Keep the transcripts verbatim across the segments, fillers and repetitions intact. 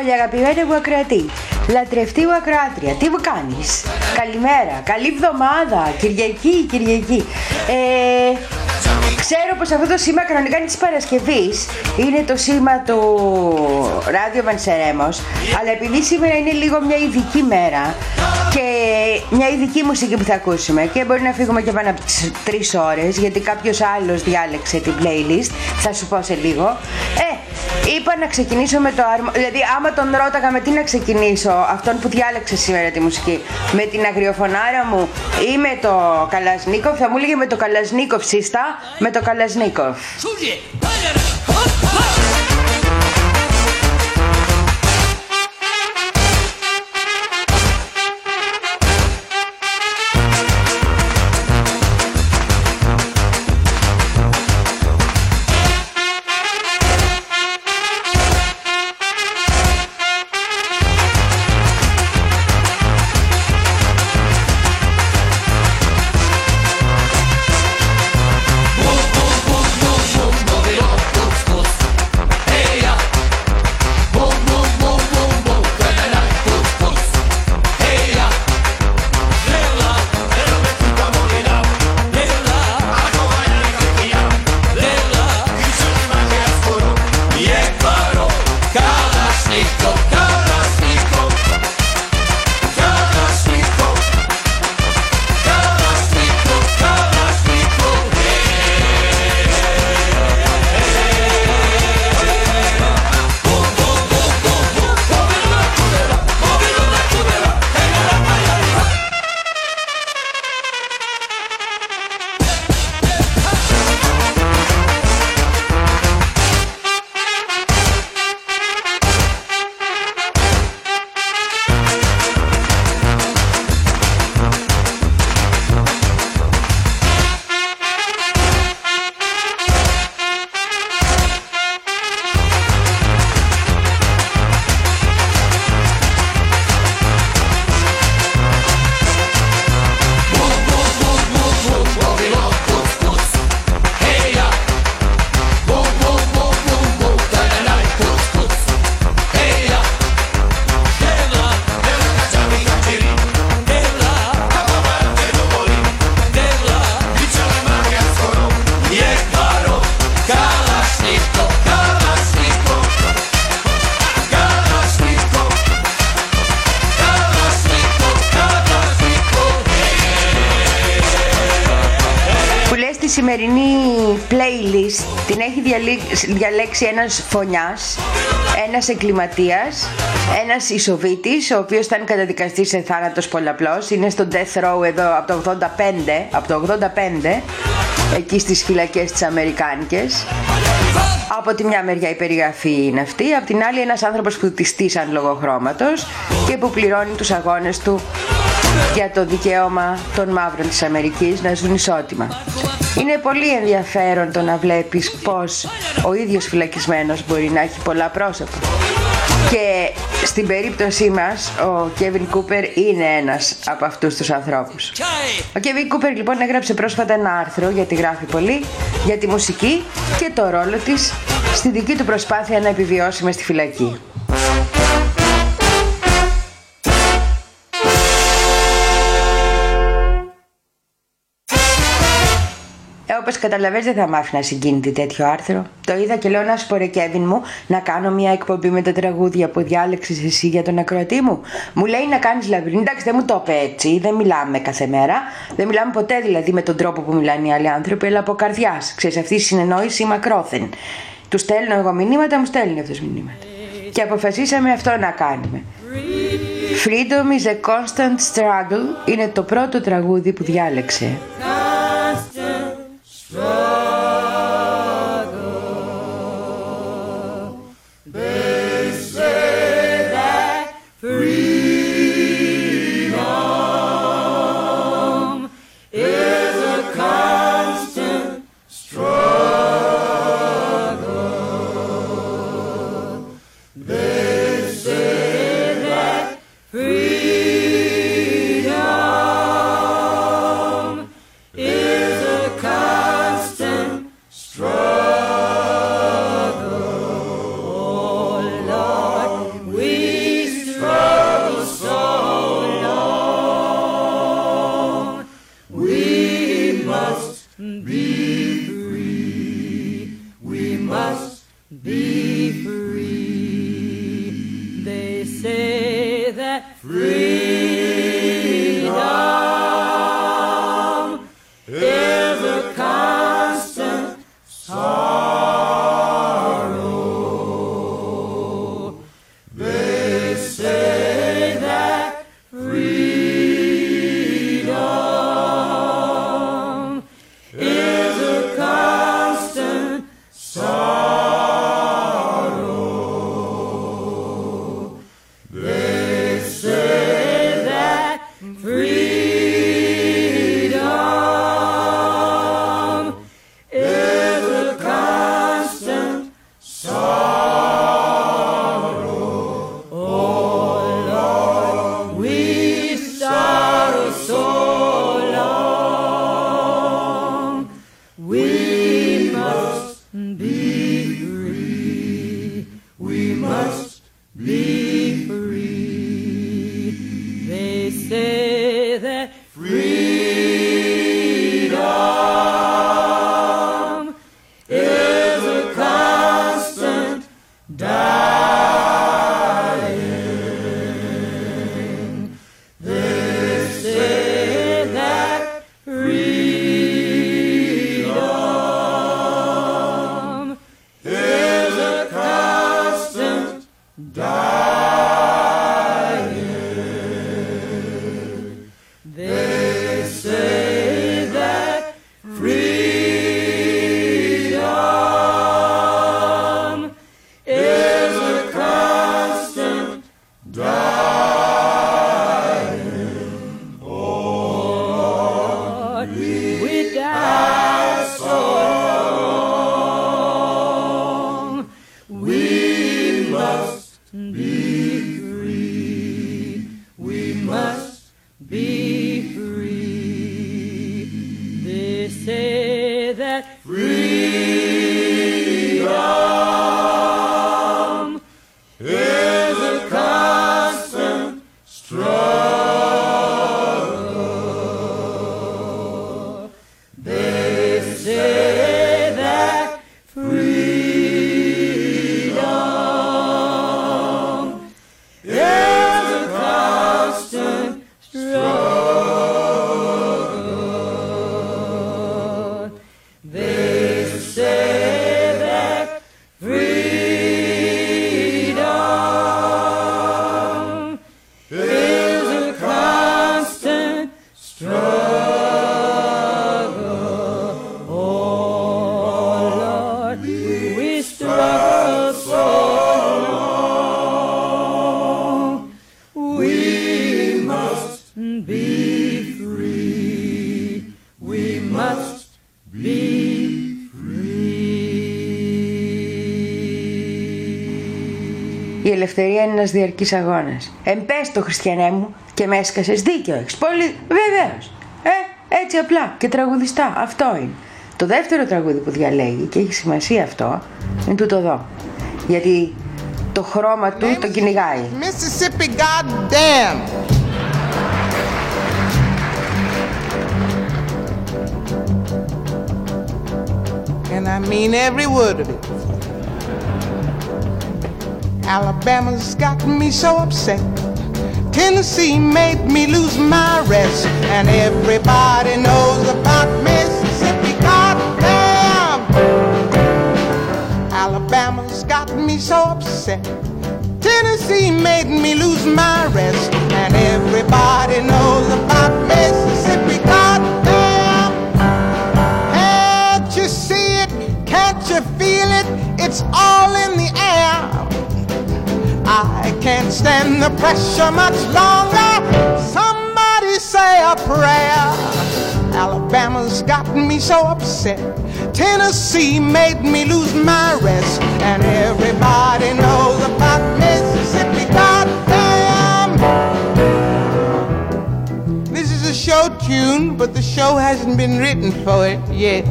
Πολύ αγαπημένη μου ακροατή, λατρευτή μου ακροάτρια, τι μου κάνεις? Καλημέρα, καλή εβδομάδα, Κυριακή, Κυριακή. Ε, ξέρω πως αυτό το σήμα κανονικά είναι της Παρασκευής, είναι το σήμα του Ράδιο Βανσερέμος, αλλά επειδή σήμερα είναι λίγο μια ειδική μέρα και μια ειδική μουσική που θα ακούσουμε και μπορεί να φύγουμε και πάνω από τις τρεις ώρες, γιατί κάποιος άλλος διάλεξε την playlist, θα σου πω σε λίγο. Ε, είπα να ξεκινήσω με το άρμο, δηλαδή άμα τον ρώταγα με τι να ξεκινήσω, αυτόν που διάλεξε σήμερα τη μουσική, με την αγριοφωνάρα μου ή με το Καλασνίκοφ, θα μου έλεγε με το Καλασνίκοφ σύστα, με το Καλασνίκοφ. Η σημερινή playlist την έχει διαλέξει ένας φωνιάς, ένας εγκληματίας, ένας ισοβήτης, ο οποίος ήταν καταδικαστής σε θάνατος πολλαπλός. Είναι στο death row εδώ από το ογδόντα πέντε, από το ογδόντα πέντε, εκεί στις φυλακές τις αμερικάνικες. Από τη μια μεριά η περιγραφή είναι αυτή, από την άλλη ένας άνθρωπος που τη στήσαν λόγω χρώματος και που πληρώνει τους αγώνες του για το δικαίωμα των μαύρων της Αμερικής να ζουν ισότιμα. Είναι πολύ ενδιαφέρον το να βλέπεις πως ο ίδιος φυλακισμένος μπορεί να έχει πολλά πρόσωπα. Και στην περίπτωσή μας ο Κέβιν Κούπερ είναι ένας από αυτούς τους ανθρώπους. Ο Κέβιν Κούπερ λοιπόν έγραψε πρόσφατα ένα άρθρο, γιατί γράφει πολύ, για τη μουσική και το ρόλο της στη δική του προσπάθεια να επιβιώσει μες στη φυλακή. Όπως καταλαβαίνεις δεν θα μ' άφηνα συγκίνητη τέτοιο άρθρο. Το είδα και λέω να σου πω ρε Κέβιν μου, να κάνω μια εκπομπή με τα τραγούδια που διάλεξες εσύ για τον ακροατή μου. Μου λέει να κάνεις λαμπρινή, εντάξει δεν μου το είπε έτσι, δεν μιλάμε κάθε μέρα. Δεν μιλάμε ποτέ δηλαδή με τον τρόπο που μιλάνε οι άλλοι άνθρωποι, αλλά από καρδιάς. Ξέρεις, αυτή η συνεννόηση μακρόθεν. Του στέλνω εγώ μηνύματα, μου στέλνει αυτός μηνύματα. Και αποφασίσαμε αυτό να κάνουμε. Freedom is a constant struggle είναι το πρώτο τραγούδι που διάλεξε. be free. We must be free. They say that freedom is a constant sorrow. They say that freedom is a constant sorrow. They say that freedom is a constant sorrow. Oh Lord, we sorrow so long. We must be free. We must be free. They say that freedom is a constant dying. They say that freedom is a constant dying. They say that freedom is a constant dying. Oh Lord, we die so long. We must be free. We must be free. They say that freedom is a constant struggle. They say that freedom is a constant struggle. They say that freedom is a constant struggle. Oh Lord, we struggle so long. We must be free. We must be free. Η ελευθερία είναι ένας διαρκής αγώνας. Εμπες το, χριστιανέ μου, και με έσκασες, δίκιο έχεις. Πολύ βεβαίως. Ε, έτσι απλά και τραγουδιστά. Αυτό είναι. Το δεύτερο τραγούδι που διαλέγει, και έχει σημασία αυτό, είναι τούτο εδώ. Γιατί το χρώμα του το κυνηγάει. Mississippi, goddamn. And I mean every word of it. Alabama's got me so upset. Tennessee made me lose my rest. And everybody knows about Mississippi, goddamn. Alabama's got me so upset. Tennessee made me lose my rest. And everybody knows about Mississippi, goddamn. Can't you see it? Can't you feel it? It's all in the air. I can't stand the pressure much longer. Somebody say a prayer. Alabama's got me so upset. Tennessee made me lose my rest. And everybody knows about Mississippi, goddamn. This is a show tune, but the show hasn't been written for it yet.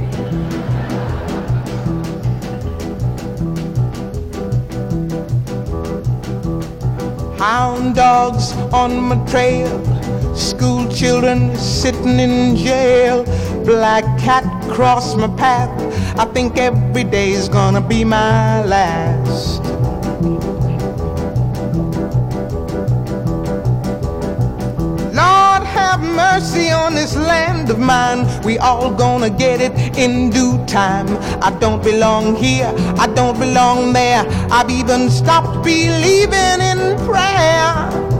Hound dogs on my trail, school children sitting in jail, black cat cross my path. I think every day's gonna be my last. Lord have mercy on this land of mine. We all gonna get it in due time. I don't belong here, I don't belong there. I've even stopped believing in prayer.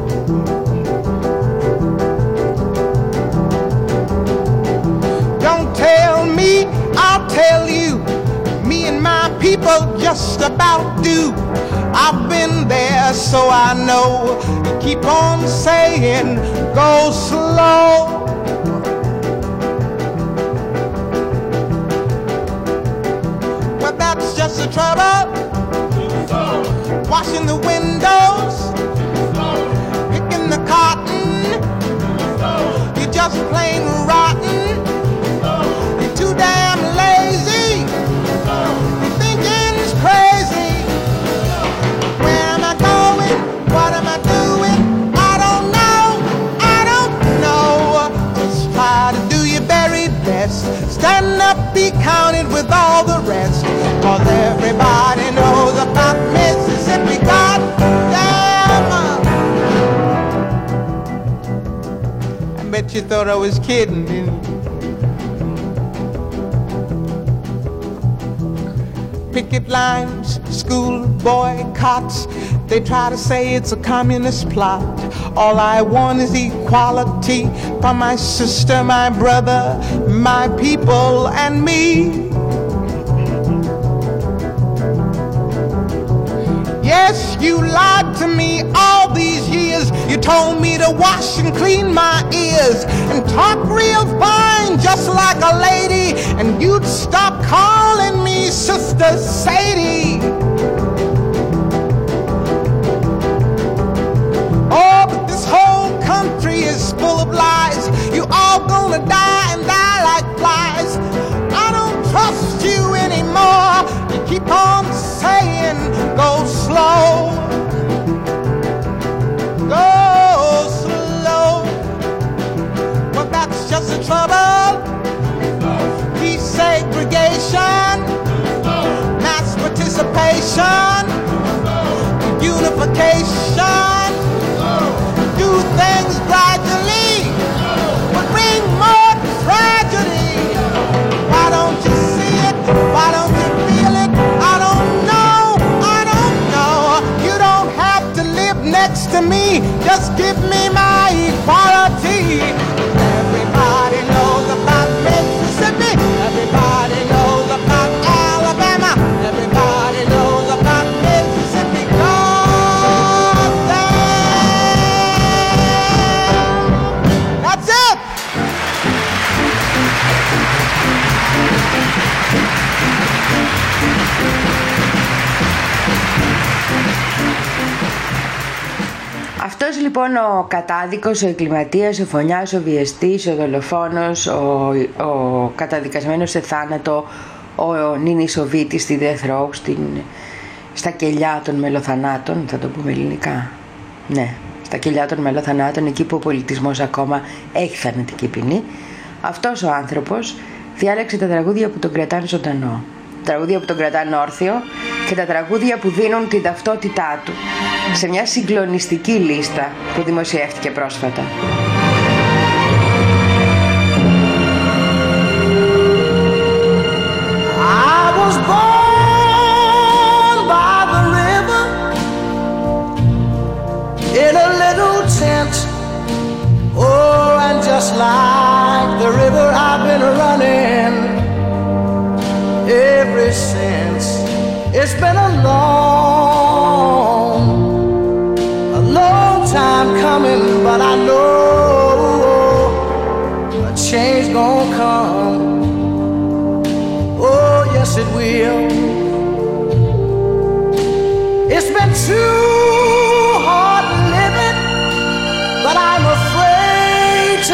Don't tell me, I'll tell you. Me and my people just about do. I've been there, so I know. You keep on saying, go slow. But that's just the trouble. Washing the windows, picking the cotton. You're just plain rotten. You're too damn lazy. Your thinking's crazy. Where am I going? What am I doing? I don't know. I don't know. Just try to do your very best. Stand up, be counted with all the rest. Cause everybody knows about Mississippi. God damn. I bet you thought I was kidding, didn't you? Picket lines, school boycotts. They try to say it's a communist plot. All I want is equality for my sister, my brother, my people, and me. Yes, you lied to me all these years. You told me to wash and clean my ears and talk real fine, just like a lady. And you'd stop calling me Sister Sadie. Oh, but this whole country is full of lies. You all gonna die and die like flies. I don't trust you anymore. You keep on saying, go slow. Go slow. Well, that's just the trouble. Desegregation, mass participation, unification. Do things gradually, but bring more tragedy. Why don't you see it? Why don't you feel it? I don't know, I don't know. You don't have to live next to me. Just give me my equality. Everybody knows about Mississippi. Everybody knows about Alabama. Everybody knows about Mississippi. God damn. That's it. Αυτός λοιπόν ο κατάδικος, ο εγκληματίας, ο φωνιάς, ο βιαστής, ο δολοφόνος, ο, ο καταδικασμένος σε θάνατο, ο, ο Νίνης Σοβίτης στη Death Row, στην, στα κελιά των μελοθανάτων, θα το πούμε ελληνικά, ναι, στα κελιά των μελοθανάτων, εκεί που ο πολιτισμός ακόμα έχει θανατική ποινή. Αυτός ο άνθρωπος διάλεξε τα τραγούδια που τον κρατάνε ζωντανό, τα τραγούδια που τον κρατάνε όρθιο και τα τραγούδια που δίνουν την ταυτότητά του σε μια συγκλονιστική λίστα που δημοσιεύτηκε πρόσφατα. I was born by the river in a little tent. Oh, and just like the river I've been running ever since. It's been a long, a long time coming, but I know a change gonna come. Oh, yes it will. It's been too hard living, but I'm afraid to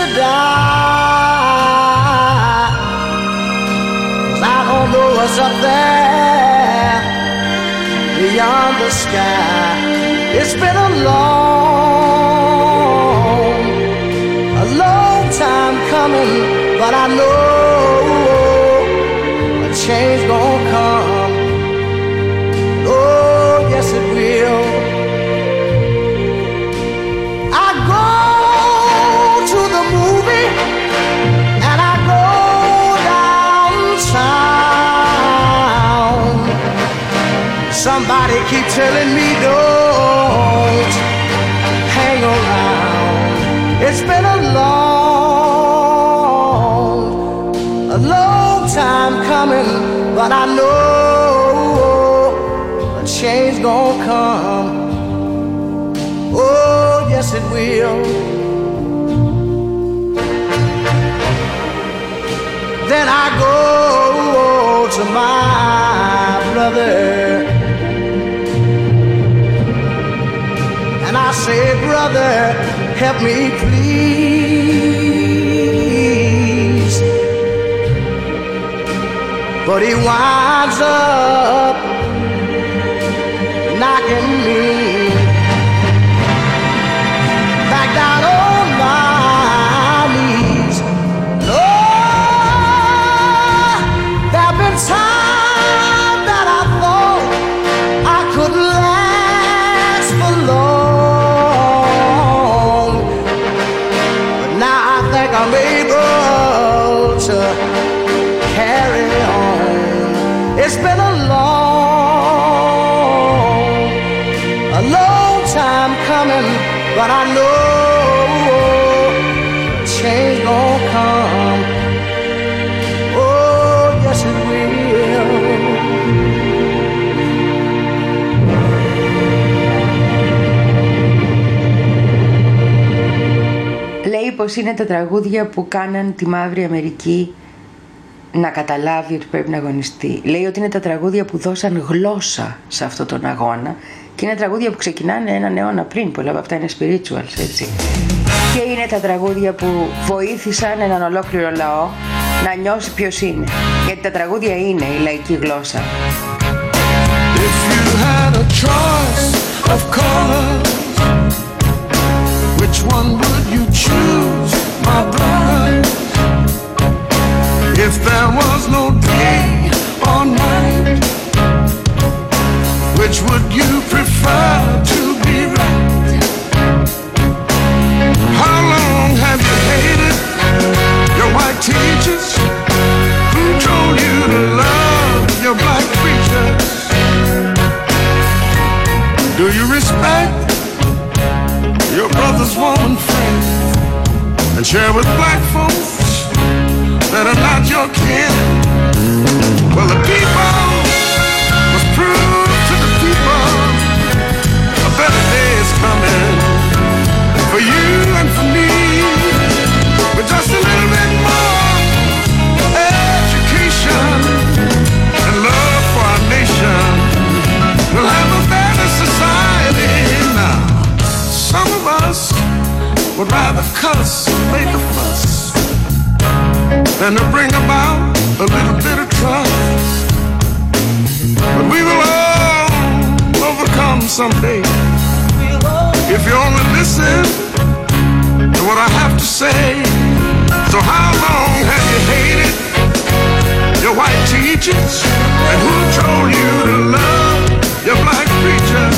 die. 'Cause I don't know what's up there beyond the sky. It's been a long, a long time coming, but I know change gonna come. Oh, yes it will. I go to the movie and I go downtown. Somebody keep telling me don't hang around. It's been a long, a long time coming, but I know a change gonna come. Oh, yes it will. Then I go to my brother and I say, brother, help me please. But he winds up knocking me back down on my knees. Oh, there have been times that I thought I couldn't last for long, but now I think I'm able to carry on. It's been a long, a long time coming, but I know change gonna come. Oh, yes it will. Λέει πως είναι τα τραγούδια που κάναν τη Μαύρη Αμερική να καταλάβει ότι πρέπει να αγωνιστεί. Λέει ότι είναι τα τραγούδια που δώσαν γλώσσα σε αυτόν τον αγώνα και είναι τραγούδια που ξεκινάνε έναν αιώνα πριν. Πολλά από αυτά είναι spirituals, έτσι. Και είναι τα τραγούδια που βοήθησαν έναν ολόκληρο λαό να νιώσει ποιος είναι. Γιατί τα τραγούδια είναι η λαϊκή γλώσσα. If you had a choice of colors, which one would you choose, my brother? If there was no day or night, which would you prefer to be right? How long have you hated your white teachers? Who told you to love your black preachers? Do you respect your brother's woman friend and share with black folks that are not your kin? Well, the people must prove to the people a better day is coming for you and for me. With just a little bit more education and love for our nation, we'll have a better society. Now, some of us would rather cuss and make a fuss than to bring about a little bit of trust. But we will all overcome someday if you only listen to what I have to say. So how long have you hated your white teachers? And who told you to love your black preachers?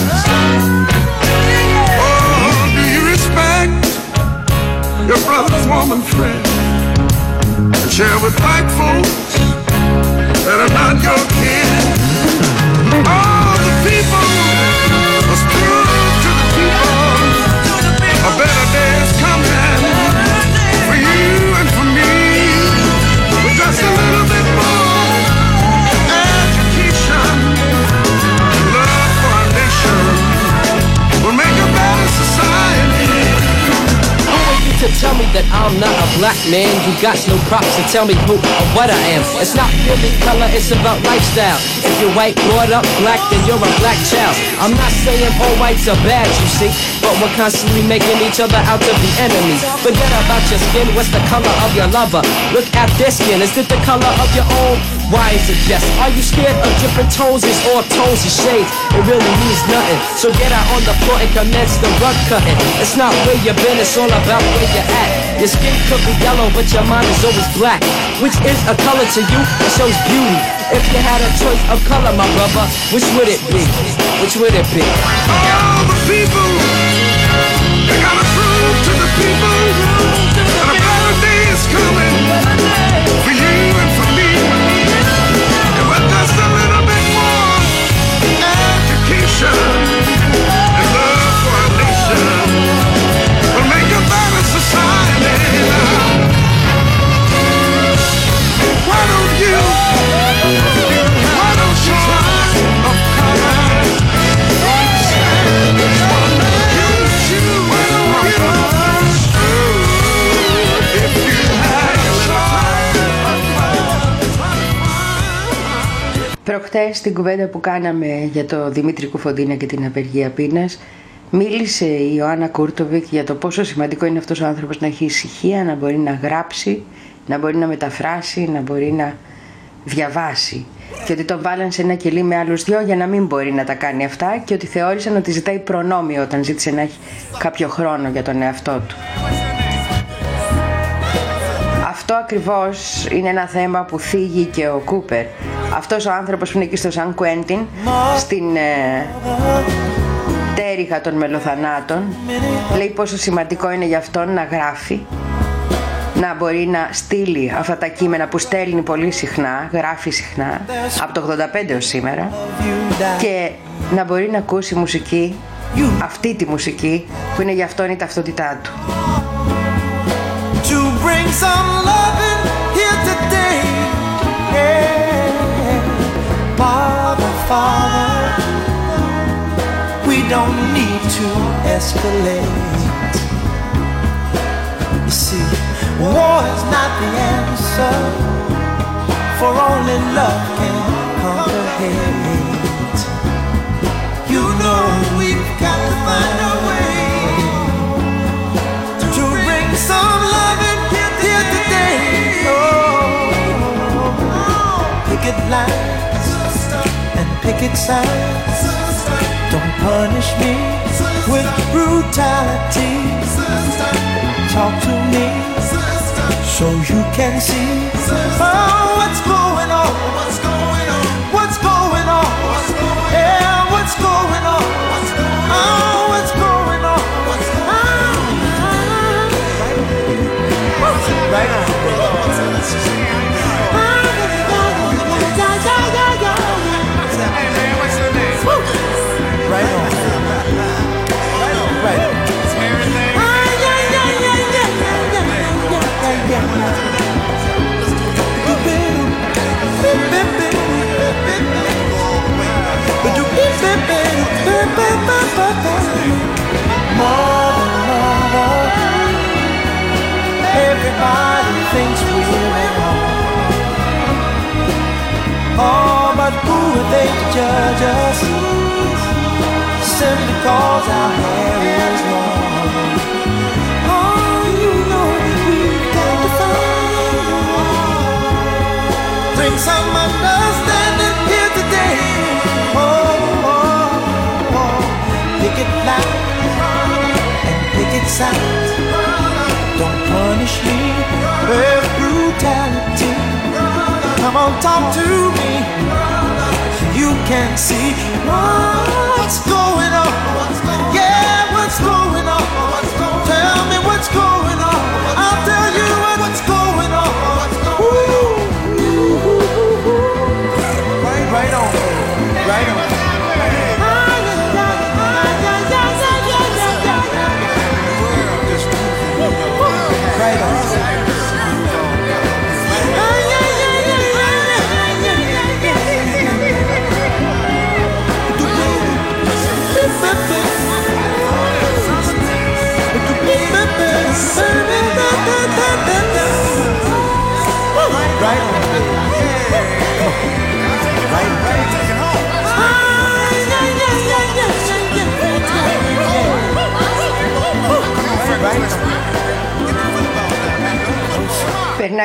Oh, do you respect your brother's woman friend and share with black folks that are not your kin? All the people must prove to the people a better day is coming for you and for me. With just a little bit more education and love for our nation, we'll make a better society. To tell me that I'm not a black man, you got no props to tell me who or what I am. It's not really color, it's about lifestyle. If you're white, brought up black, then you're a black child. I'm not saying all whites are bad, you see, but we're constantly making each other out to be enemies. Forget about your skin, what's the color of your lover? Look at this skin, is it the color of your own? Why is it just? Are you scared of different tones? It's all tones and shades. It really means nothing. So get out on the floor and commence the rug cutting. It's not where you've been, it's all about where you're at. Your skin could be yellow, but your mind is always black. Which is a color to you? It shows beauty. If you had a choice of color, my brother, which would it be? Which would it be? All the people, they gotta prove to the people that a better day is coming for you and for me. And with just a little bit more education and love for our nation, we'll make a better society. Why don't you, why don't you try of color? Προχτές στην κουβέντα που κάναμε για το Δημήτρη Κουφοντίνα και την απεργία πείνας, μίλησε η Ιωάννα Κούρτοβικ για το πόσο σημαντικό είναι αυτός ο άνθρωπος να έχει ησυχία, να μπορεί να γράψει, να μπορεί να μεταφράσει, να μπορεί να διαβάσει. Και ότι τον βάλαν σε ένα κελί με άλλους δυο για να μην μπορεί να τα κάνει αυτά και ότι θεώρησαν ότι ζητάει προνόμιο όταν ζήτησε να έχει κάποιο χρόνο για τον εαυτό του. Αυτό ακριβώς είναι ένα θέμα που θίγει και ο Κούπερ. Αυτός ο άνθρωπος που είναι εκεί στο Σαν Κουέντιν, στην ε, τέριγα των μελοθανάτων, λέει πόσο σημαντικό είναι για αυτόν να γράφει, να μπορεί να στείλει αυτά τα κείμενα που στέλνει πολύ συχνά, γράφει συχνά, από το ογδόντα πέντε ως σήμερα, και να μπορεί να ακούσει μουσική, αυτή τη μουσική που είναι για αυτόν η ταυτότητά του. To bring some loving here today, yeah. Father, Father, we don't need to escalate. You see, war is not the answer, for only love can conquer hate. You know we've got to find a way to bring some loving here today. Oh, picket lines and picket signs, don't punish me with brutality. Talk to me so you can see, oh, what's going on, what's going on, what's going on, yeah, what's going on, oh, what's going on, what's going on, right on, right on, right on. Mother, mother, everybody thinks we're wrong. Oh, but who are they to judge us? Simply cause our hair is long. Oh, you know we've got to find, bring some understanding here today. Oh, oh, oh. Picket lines and picket signs, don't punish me with brutality. Come on, talk to me so you can see what's going on. Yeah, what's going on? Tell me what's going on. I'll tell you what's going on. Ooh, right on, right on. Right on.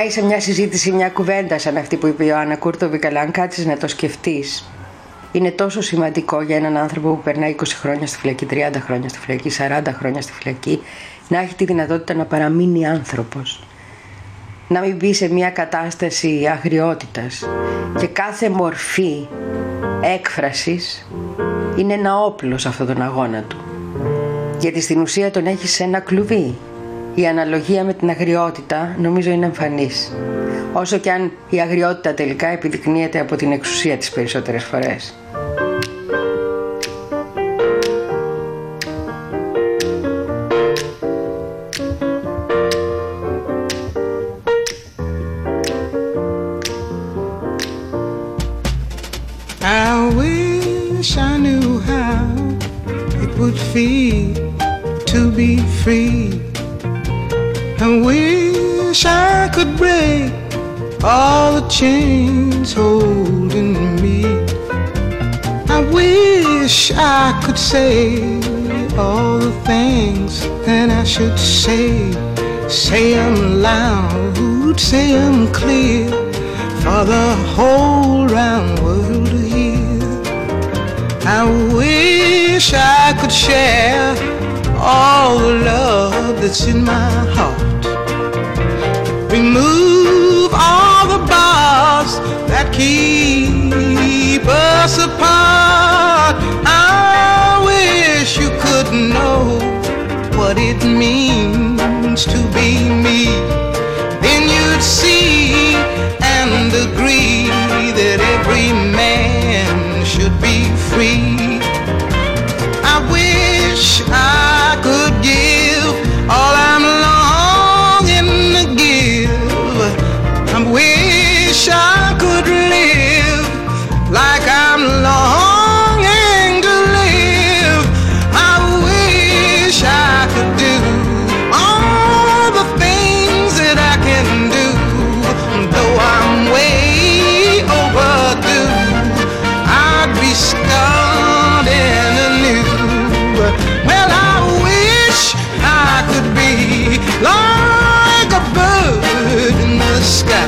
να είσαι μια συζήτηση, μια κουβέντα σαν αυτή που είπε η Ιωάννα Κούρτοβικ, αλλά αν κάτσεις να το σκεφτείς, είναι τόσο σημαντικό για έναν άνθρωπο που περνάει είκοσι χρόνια στη φυλακή, τριάντα χρόνια στη φυλακή, σαράντα χρόνια στη φυλακή, να έχει τη δυνατότητα να παραμείνει άνθρωπος. Να μην μπει σε μια κατάσταση αγριότητας. Και κάθε μορφή έκφρασης είναι ένα όπλο σε αυτόν τον αγώνα του. Γιατί στην ουσία τον έχει σε ένα κλουβί. Η αναλογία με την αγριότητα νομίζω είναι εμφανής. Όσο και αν η αγριότητα τελικά επιδεικνύεται από την εξουσία τις περισσότερες φορές. I wish I knew how it would feel to be free. I wish I could break all the chains holding me. I wish I could say all the things that I should say. Say them loud, say them clear, for the whole round world to hear. I wish I could share all the love that's in my heart. Remove all the bars that keep us apart. I wish you could know what it means to be me. Then you'd see and agree that every man should be free. I wish I could give all I'm longing to give. I wish I could live like I'm longing to live. I wish I could do all the things that I can do, though I'm way overdue. I'd be starting anew. Well, I wish I could be like a bird in the sky.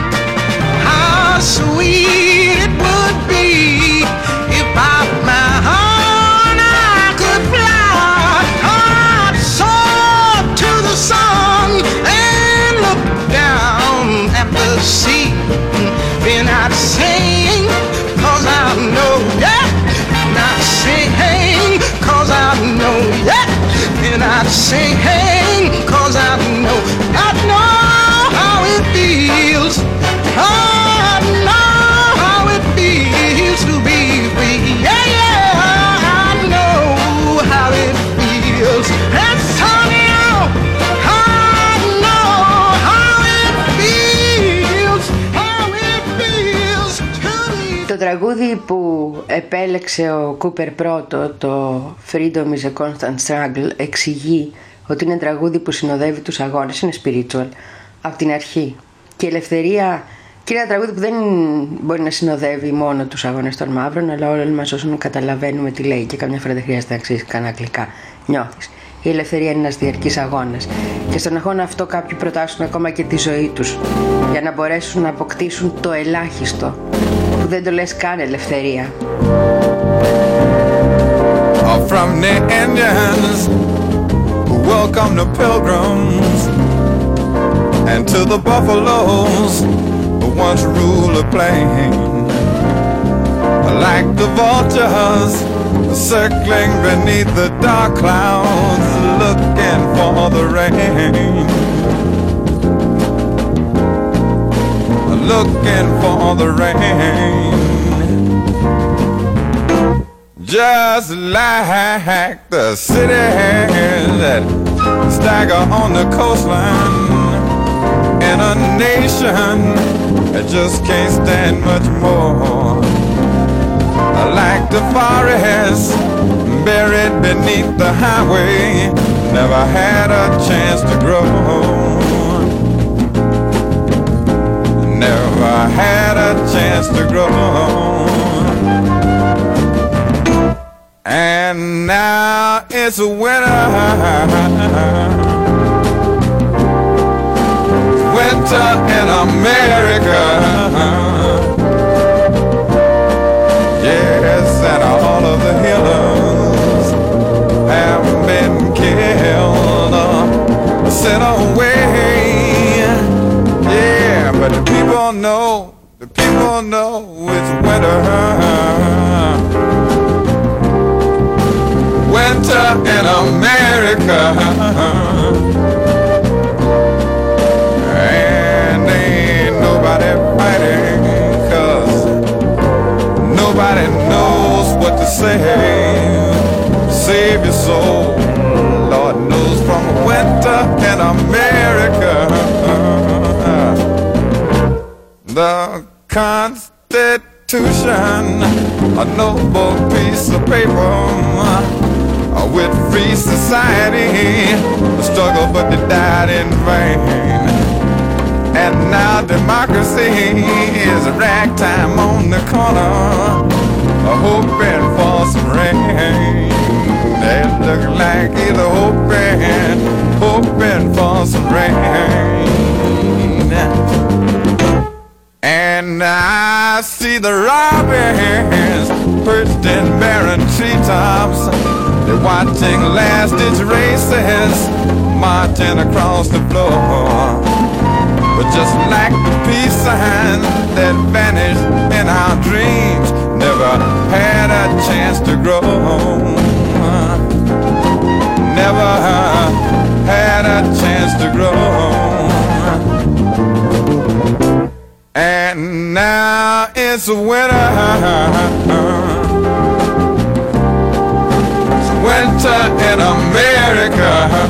How sweet it would be if I found I could fly. I'd soar to the sun and look down at the sea. Then I'd sing, cause I know, yeah. And I'd sing, cause I know, yeah. And I'd sing, cause I know, I know how it feels. I know how it feels to be free. Yeah, yeah, I know how it feels. And somehow I know how it feels, how it feels to be. Το τραγούδι που επέλεξε ο Κούπερ πρώτο, το Freedom is a Constant Struggle, εξηγεί ότι είναι τραγούδι που συνοδεύει τους αγώνες, είναι spiritual από την αρχή. Και η ελευθερία, και είναι ένα τραγούδι που δεν μπορεί να συνοδεύει μόνο τους αγώνες των μαύρων, αλλά όλοι μας όσων καταλαβαίνουμε τι λέει, και καμιά φορά δεν χρειάζεται να ξέρεις καν αγγλικά, νιώθεις. Η ελευθερία είναι ένας διαρκής αγώνας. Και στον αγώνα αυτό κάποιοι προτάσουν ακόμα και τη ζωή τους για να μπορέσουν να αποκτήσουν το ελάχιστο, που δεν το λες καν ελευθερία. From the Indians who welcome the pilgrims, and to the buffaloes who once ruled the plain, like the vultures circling beneath the dark clouds, looking for the rain, looking for the rain. Just like the cities that stagger on the coastline, in a nation that just can't stand much more. Like the forest buried beneath the highway, never had a chance to grow. Never had a chance to grow. And now it's winter. Winter winter in America. Yes, and all of the healers have been killed, uh, sent away. Yeah, but the people know, the people know it's winter. Winter in America. And ain't nobody fighting, 'cause nobody knows what to say. Save your soul, Lord knows, from winter in America. The Constitution, a noble piece of paper with free society, a struggle but they died in vain. And now democracy is a ragtime on the corner, hoping for some rain. They look like either hoping, hoping for some rain. And I see the robins perched in barren treetops. They're watching last-ditch races marching across the floor. But just like the peace sign that vanished in our dreams, never had a chance to grow. Never had a chance to grow. And now it's winter. It's winter in America.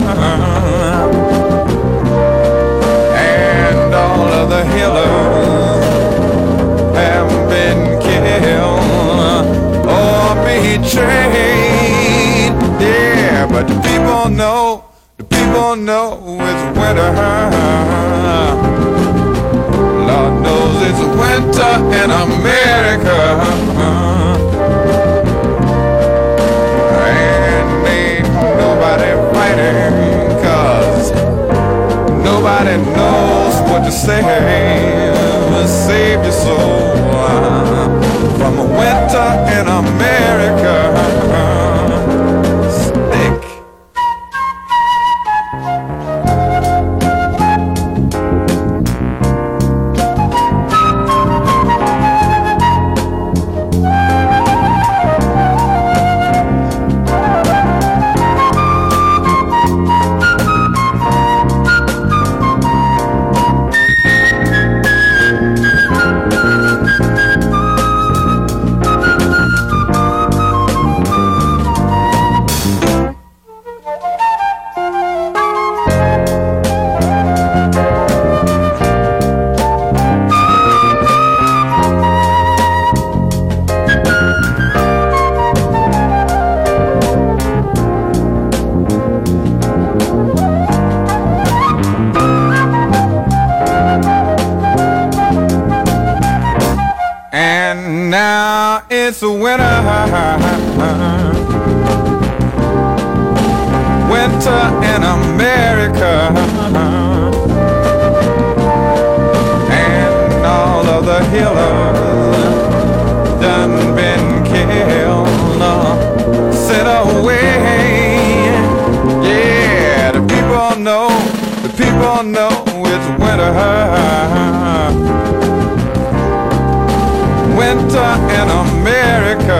And all of the healers have been killed or betrayed. Yeah, but the people know, the people know it's winter. Lord knows it's winter in America. And ain't nobody fighting, 'cause nobody knows what to say. Save your soul from a winter in America. Stick. It's winter, winter in America, and all of the healers done been killed, sent away. Yeah, the people know, the people know it's winter. Winter in America.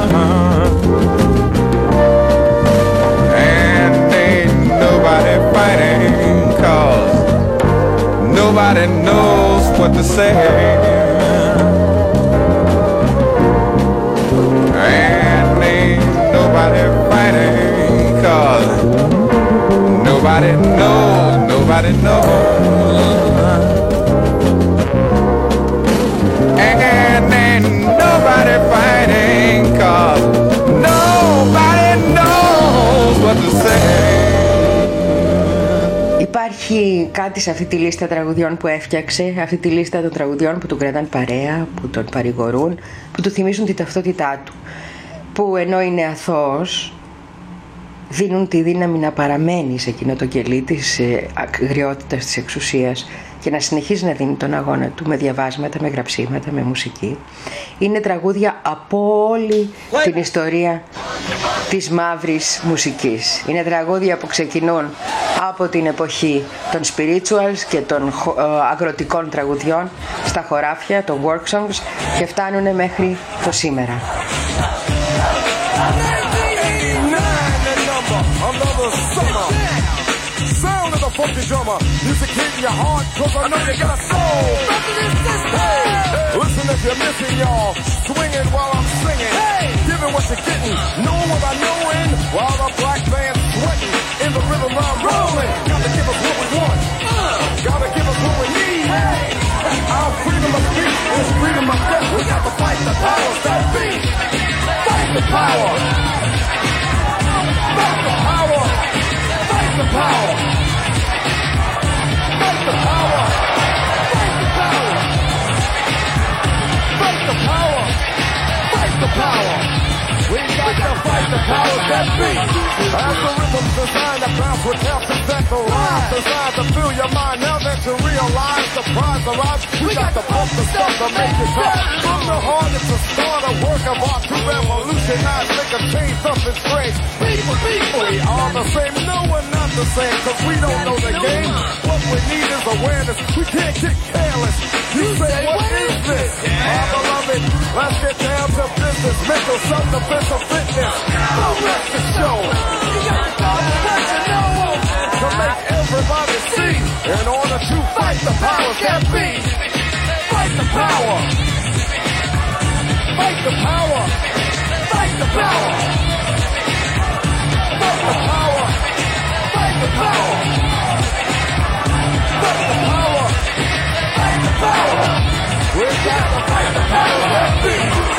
And ain't nobody fighting, 'cause nobody knows what to say. And ain't nobody fighting, 'cause nobody knows, nobody knows. And ain't nobody fighting, 'cause nobody knows what to say. Υπάρχει κάτι σε αυτή τη λίστα τραγουδιών που έφτιαξε, αυτή τη λίστα των τραγουδιών που του κρατάνε παρέα, που τον παρηγορούν, που του θυμίζουν την ταυτότητά του, που ενώ είναι αθώος δίνουν τη δύναμη να παραμένει σε εκείνο το κελί της αγριότητας της εξουσίας και να συνεχίζει να δίνει τον αγώνα του με διαβάσματα, με γραψίματα, με μουσική. Είναι τραγούδια από όλη την ιστορία της μαύρης μουσικής. Είναι τραγούδια που ξεκινούν από την εποχή των spirituals και των αγροτικών τραγουδιών στα χωράφια, των work songs, και φτάνουν μέχρι το σήμερα. Sound of the funky drummer, music hitting your heart, cause I know you got soul. Hey, listen if you're missing, y'all, swinging while I'm singing, hey, giving what you're getting, know what I know in, while the black band's sweating, in the rhythm I'm rolling, gotta give us what we want, uh, gotta give us what we need, hey, our freedom of speech is freedom of death, we got to fight the powers that be, fight the power, fight the power. Fight the power! Fight the power! Fight the power! Fight the power! Fight the power! We got to fight the powers that be! As the rhythm's designed to bounce with calcium that the rhymes designed to fill your mind. Now that you realize the prize arrives, we got to pump the stuff to make it tough. From the heart, it's a start, a work of art to revolutionize, make a change, something strange. People, people, we are the same. No, we're not the same, cause we don't know the game. What we need is awareness. We can't get careless. You say, what is this? My beloved, let's get down to business. Mental self-defense of fitness. Don't let the show. You got to go to what you know. To make everybody see. In order to fight the powers that be. Fight the power. Fight the power. Fight the power. Fight the power. Fight the power. Fight the power. Fight the power. We got to fight the power that be.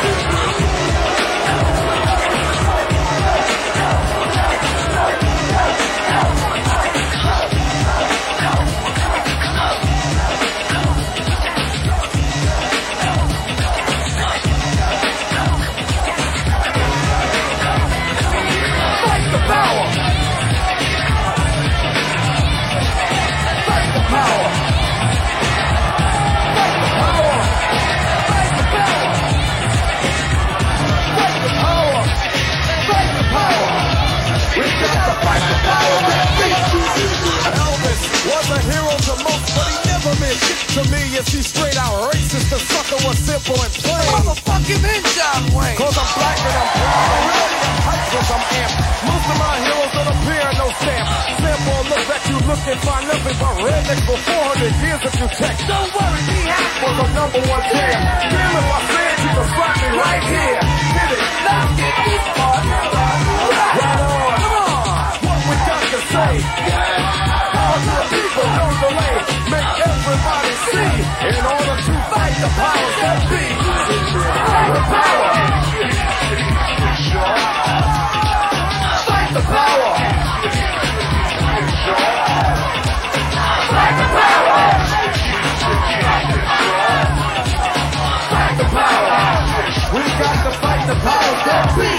To me, is he straight out racist? The sucker was simple and plain. Motherfucking in John Wayne. Cause I'm black and I'm proud. I'm ready, I'm hyped cause I'm amped. Most of my heroes don't appear no stamp. Sample look that you look and find nothing but rednecks for four hundred years if you check. Don't worry, be happy for the number one jam. Damn, if I said you could find me right here. Hit it. Let's get this part. Right on. Come on. What we got to say. All to the people, no delay. Make everybody see. In order to fight the powers that be. Fight the power. Fight the power. Fight the power. Fight the power. We got to fight the powers that be.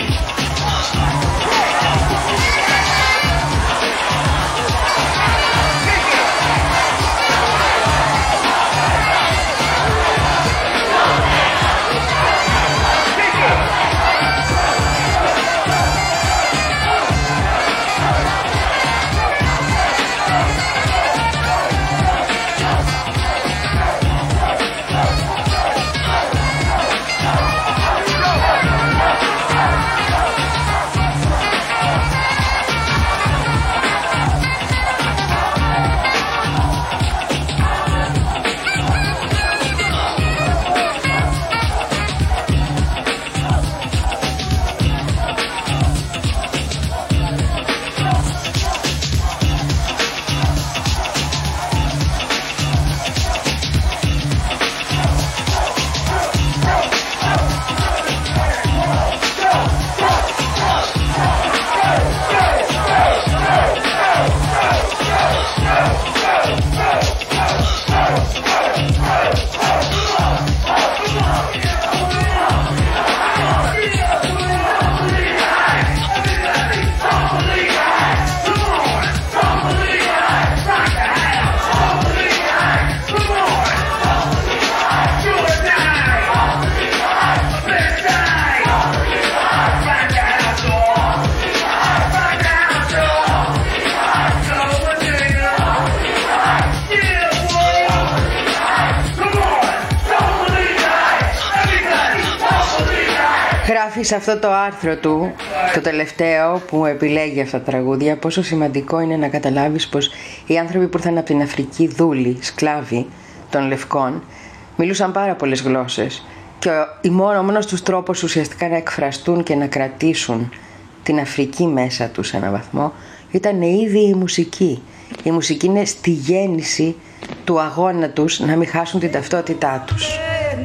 Γράφει σε αυτό το άρθρο του, το τελευταίο που επιλέγει αυτά τα τραγούδια, πόσο σημαντικό είναι να καταλάβεις πως οι άνθρωποι που ήρθαν από την Αφρική, δούλοι, σκλάβοι των λευκών, μιλούσαν πάρα πολλές γλώσσες και ο μόνος τους τρόπος ουσιαστικά να εκφραστούν και να κρατήσουν την Αφρική μέσα τους σε έναν βαθμό ήταν ήδη η μουσική. Η μουσική είναι στη γέννηση του αγώνα τους να μην χάσουν την ταυτότητά τους.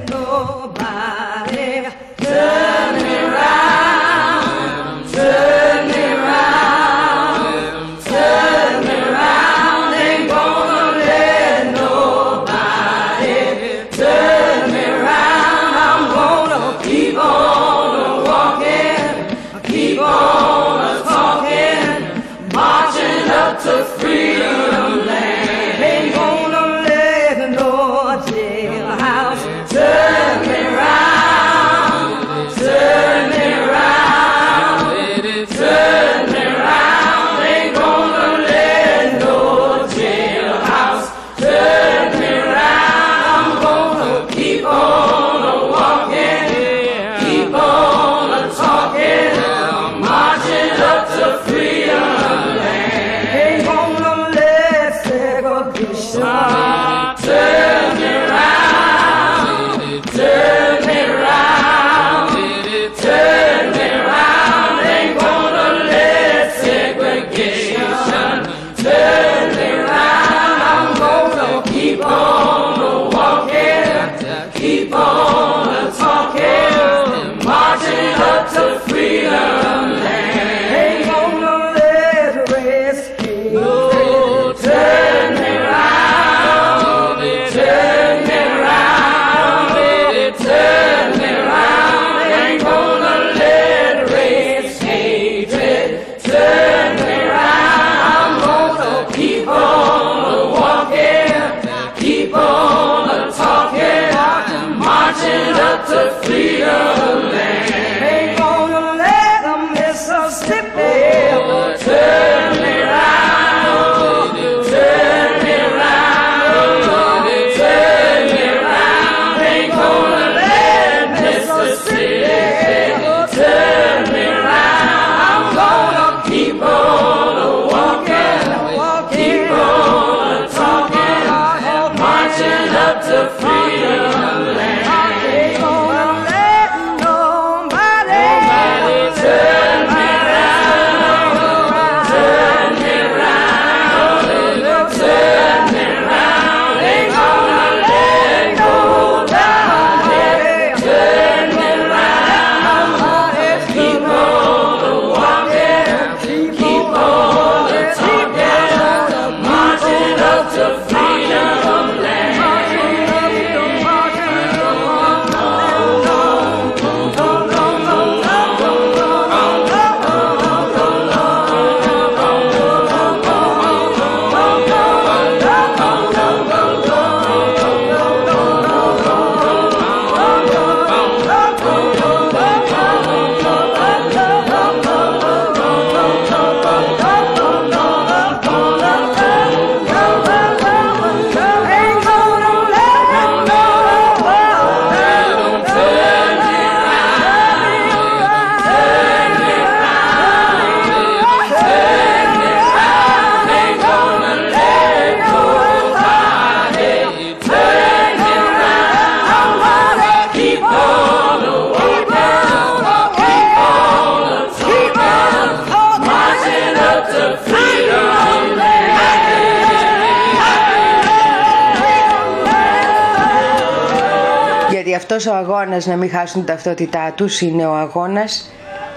Αυτός ο αγώνας να μην χάσουν την ταυτότητά τους είναι ο αγώνας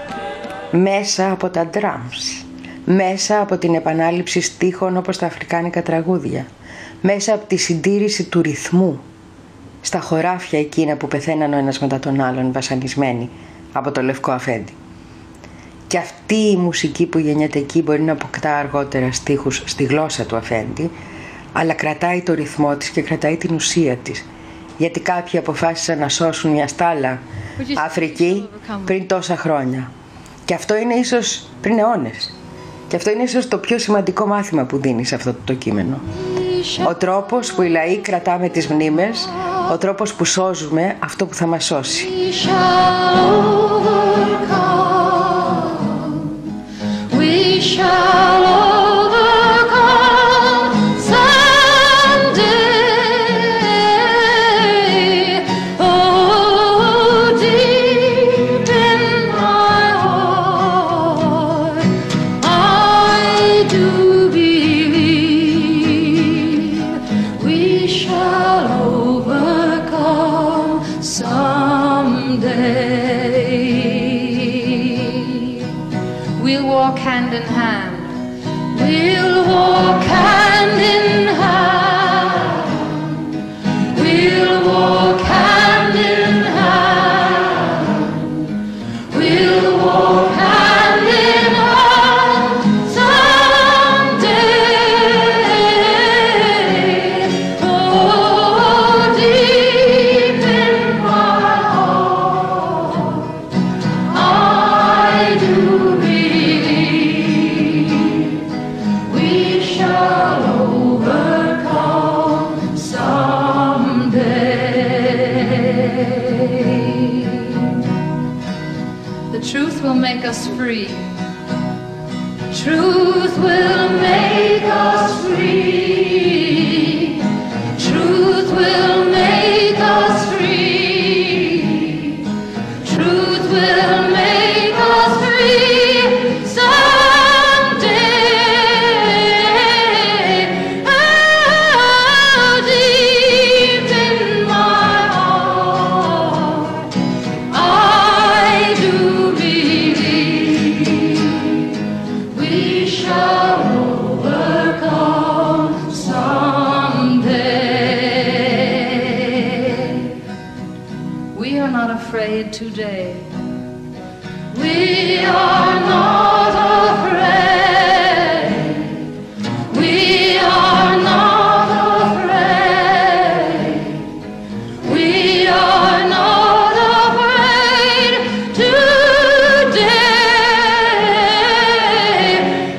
μέσα από τα drums, μέσα από την επανάληψη στίχων όπως τα αφρικάνικα τραγούδια, μέσα από τη συντήρηση του ρυθμού στα χωράφια εκείνα που πεθαίναν ο ένας μετά τον άλλον βασανισμένοι από το λευκό αφέντη. Και αυτή η μουσική που γεννιέται εκεί μπορεί να αποκτά αργότερα στίχους στη γλώσσα του αφέντη, αλλά κρατάει το ρυθμό της και κρατάει την ουσία της. Γιατί κάποιοι αποφάσισαν να σώσουν μια στάλα Αφρική πριν τόσα χρόνια. Και αυτό είναι ίσως πριν αιώνες. Και αυτό είναι ίσως το πιο σημαντικό μάθημα που δίνει σε αυτό το κείμενο. Ο τρόπος που οι λαοί κρατάμε τις μνήμες, ο τρόπος που σώζουμε αυτό που θα μας σώσει. truth will make us free. Truth will make us free. Truth will make us free. Truth will make us free someday. Oh, deep in my heart, I do believe we shall overcome someday. We are not afraid today. We are not afraid. We are not afraid. We are not afraid today.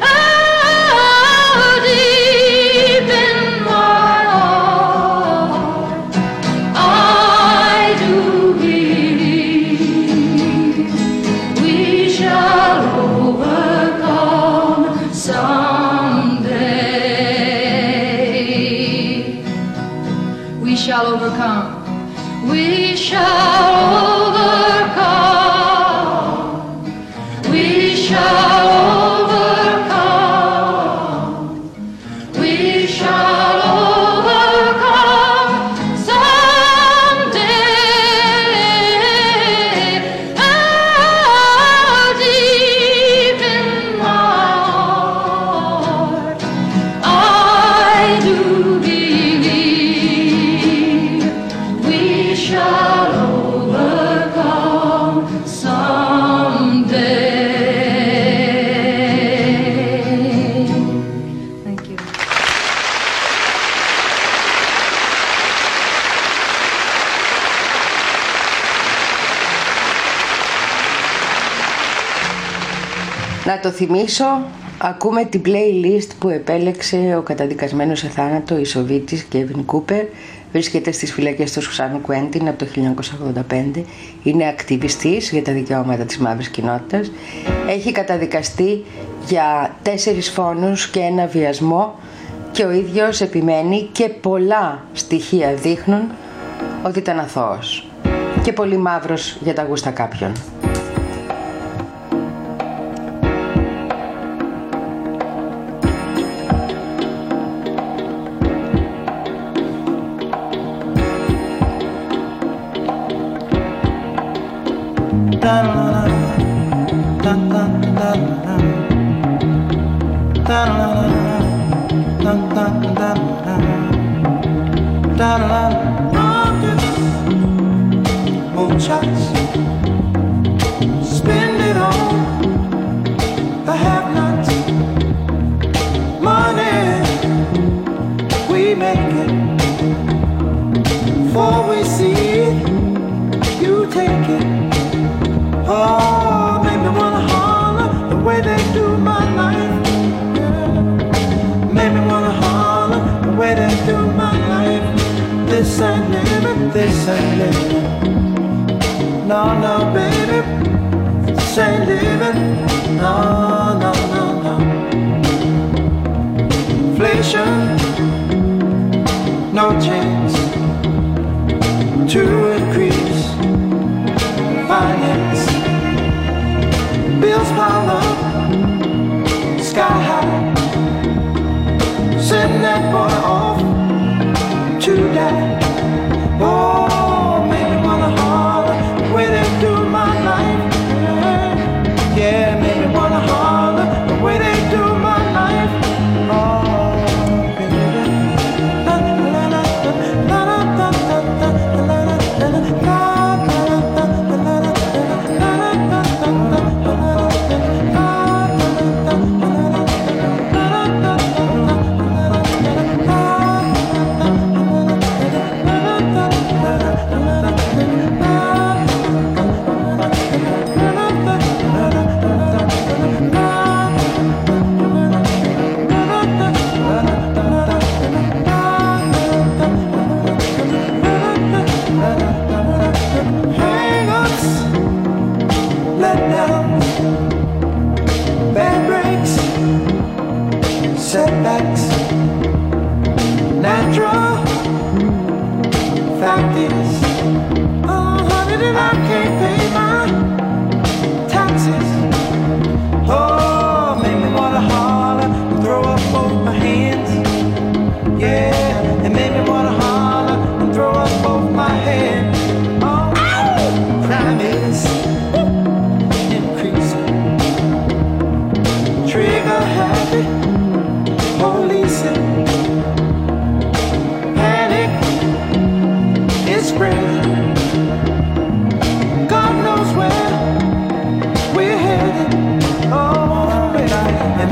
Oh, deep in my heart, I do believe we shall overcome someday. We shall overcome. We shall overcome. We shall overcome. We shall overcome someday. Oh, deep in my heart, I do believe we shall overcome someday. Thank you. Να το θυμίσω, ακούμε την playlist που επέλεξε ο καταδικασμένος σε θάνατο Ισοβίτης Κέβιν Κούπερ. Βρίσκεται στις φυλακές του Σουσάν Κουέντιν από το χίλια εννιακόσια ογδόντα πέντε. Είναι ακτιβιστής για τα δικαιώματα της μαύρης κοινότητας. Έχει καταδικαστεί για τέσσερις φόνους και ένα βιασμό και ο ίδιος επιμένει και πολλά στοιχεία δείχνουν ότι ήταν αθώος και πολύ μαύρος για τα γούστα κάποιον. Moonshots, spend it on the have-nots. Money, we make it. Before we see it, you take it. Oh, make me wanna holler the way they do my life. Yeah. Make me wanna holler the way they do my life. This ain't living, this ain't living. No, no, baby, this ain't living. No, no, no, no. Inflation, no chance to increase finance. Bills pile up, sky high. Send that boy off to die. Oh, make me wanna holler the way they do my life. Yeah, yeah, make me wanna holler the way they do my life. Oh, baby. La, la, la, la, la, la, la, la, la, la, la, la. downs, bad breaks, setbacks, natural. Fact is, oh honey, that I can't pay my taxes. Oh, make me wanna holler and throw up both my hands. Yeah, it made me wanna holler and throw up both my hands. Oh, crime is increasing. Trigger happy, policing. Panic is spreading. God knows where we're headed. Oh, and I and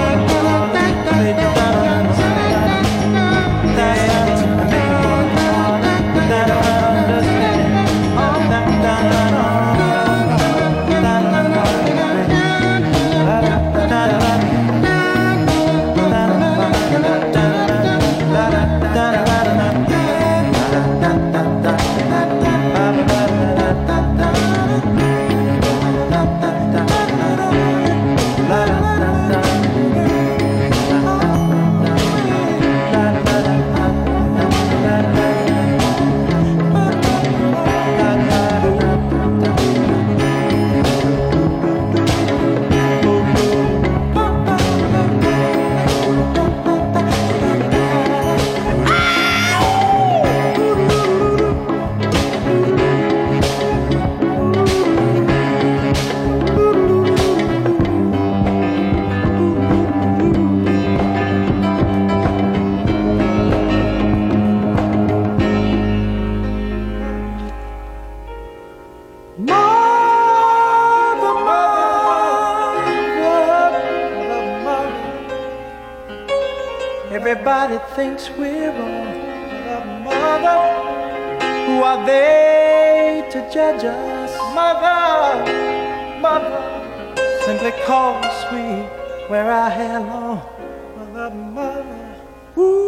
everybody thinks we're wrong. Mother, who are they to judge us? Mother, mother, simply cause we wear our hair long. Mother, mother, ooh.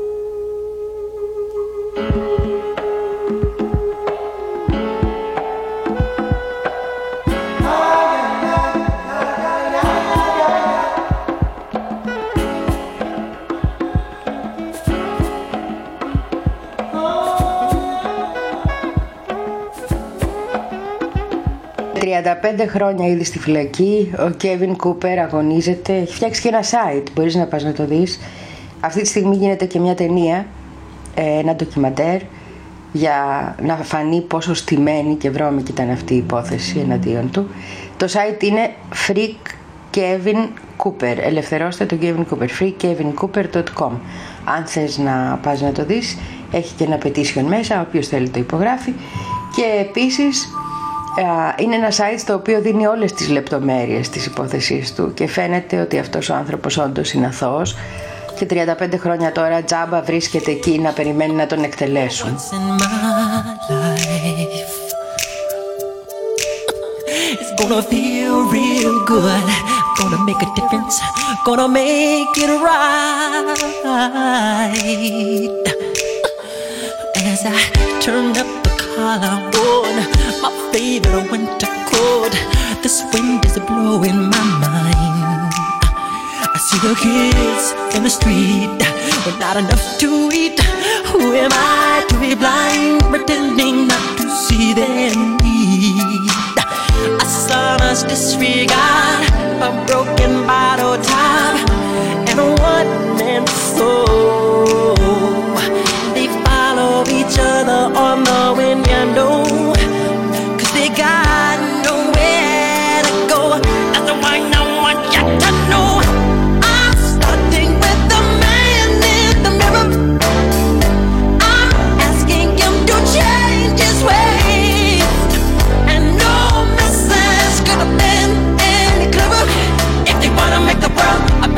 τριάντα πέντε χρόνια ήδη στη φυλακή, ο Κέβιν Κούπερ αγωνίζεται, έχει φτιάξει και ένα site, μπορείς να πας να το δεις. Αυτή τη στιγμή γίνεται και μια ταινία, ένα ντοκιμαντέρ, για να φανεί πόσο στημένη και βρώμικη ήταν αυτή η υπόθεση εναντίον του. Το site είναι Free Kevin Cooper, ελευθερώστε τον Kevin Cooper, free kevin cooper dot com. Αν θες να πας να το δεις, έχει και ένα petition μέσα, όποιος θέλει το υπογράφει. Και επίσης είναι ένα site στο οποίο δίνει όλες τις λεπτομέρειες της υπόθεσής του και φαίνεται ότι αυτός ο άνθρωπος όντως είναι αθώος και τριάντα πέντε χρόνια τώρα τζάμπα βρίσκεται εκεί να περιμένει να τον εκτελέσουν. It's gonna feel real good, gonna make a difference, gonna make it right. As I turn up the collar on my favorite winter coat, this wind is blowing my mind. I see the kids in the street with not enough to eat. Who am I to be blind, pretending not to see their need? A sonorous disregard, a broken bottle top, and a one-man soul. They follow each other on the window, 'cause they got nowhere to go. That's why I want you to know I'm starting with the man in the mirror. I'm asking him to change his ways, and no message could have been any clearer. If they wanna make the world a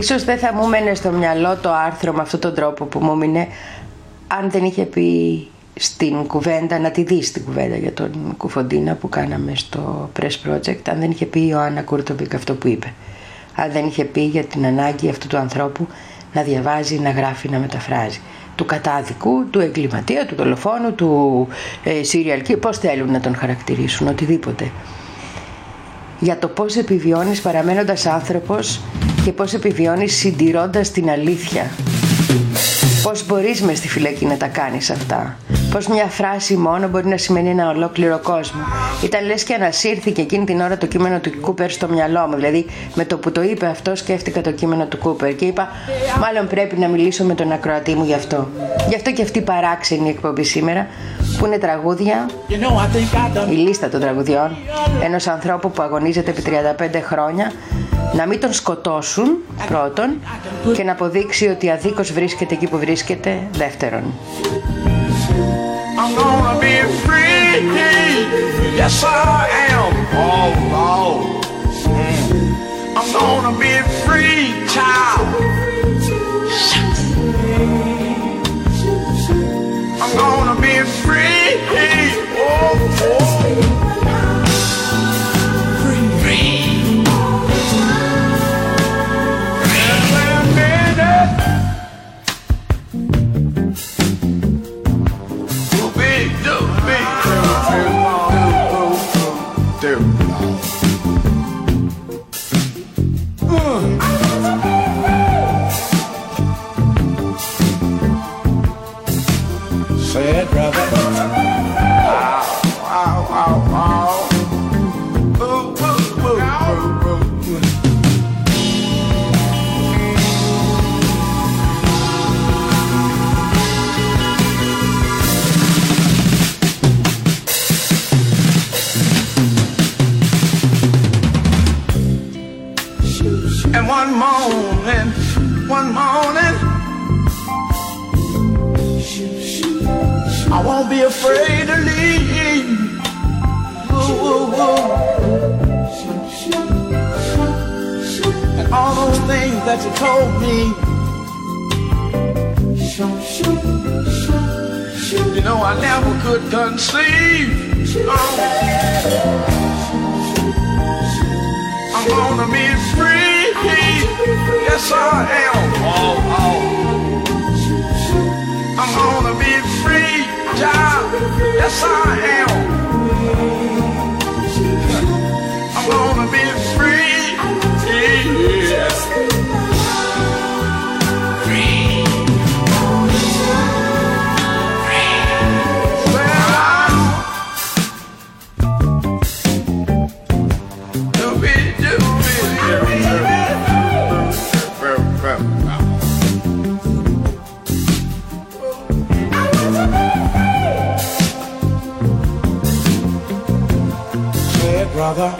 Ίσως δεν θα μου μένε στο μυαλό το άρθρο με αυτόν τον τρόπο που μου μείνε αν δεν είχε πει στην κουβέντα, να τη δεις την κουβέντα για τον Κουφοντίνα που κάναμε στο Press Project, αν δεν είχε πει η Ιωάννα Κούρτοβικ αυτό που είπε, αν δεν είχε πει για την ανάγκη αυτού του ανθρώπου να διαβάζει, να γράφει, να μεταφράζει, του κατάδικου, του εγκληματία, του δολοφόνου, του ε, serial killer, πώς θέλουν να τον χαρακτηρίσουν, οτιδήποτε, για το πώς επιβιώνεις παραμένοντας άνθρωπος και πώς επιβιώνεις συντηρώντας την αλήθεια. Πώς μπορείς μες στη φυλακή να τα κάνεις αυτά. Πώς μια φράση μόνο μπορεί να σημαίνει ένα ολόκληρο κόσμο. Ήταν λες και ανασύρθηκε εκείνη την ώρα το κείμενο του Κούπερ στο μυαλό μου. Δηλαδή με το που το είπε αυτό σκέφτηκα το κείμενο του Κούπερ και είπα μάλλον πρέπει να μιλήσω με τον ακροατή μου γι' αυτό. Γι' αυτό και αυτή η παράξενη εκπομπή σήμερα που είναι τραγούδια, η λίστα των τραγουδιών ενός ανθρώπου που αγωνίζεται επί τριάντα πέντε χρόνια να μην τον σκοτώσουν πρώτον και να αποδείξει ότι αδίκως βρίσκεται εκεί που βρίσκεται δεύτερον. I'm gonna be free, yes I am, oh Lord. Mm. I'm gonna be free, child. I'm gonna be free, oh, oh. Say it, brother. Ow, ow, ow, ow. Ooh, ooh, ooh, ooh, ooh. And one morning, one morning, I won't be afraid to leave. Ooh, ooh, ooh. And all those things that you told me, you know I never could conceive. Oh. I'm gonna be free. Yes, I am. Oh, oh. I'm gonna be free, child. Yes, I am. I'm gonna be free. Yes. Free. Brother,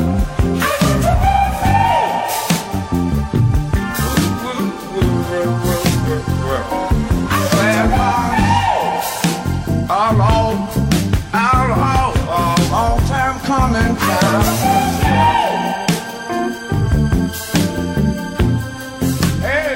a long, a long, a long time coming, child. Hey.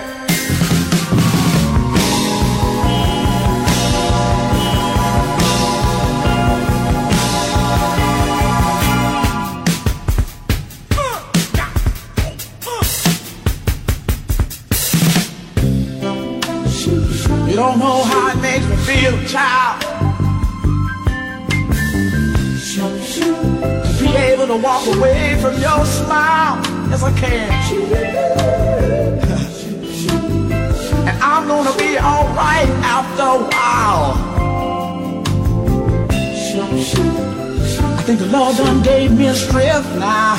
You don't know how it makes me feel, child, to be able to walk away from your smile. Yes, I can. And I'm gonna be alright after a while. I think the Lord done gave me a strength now.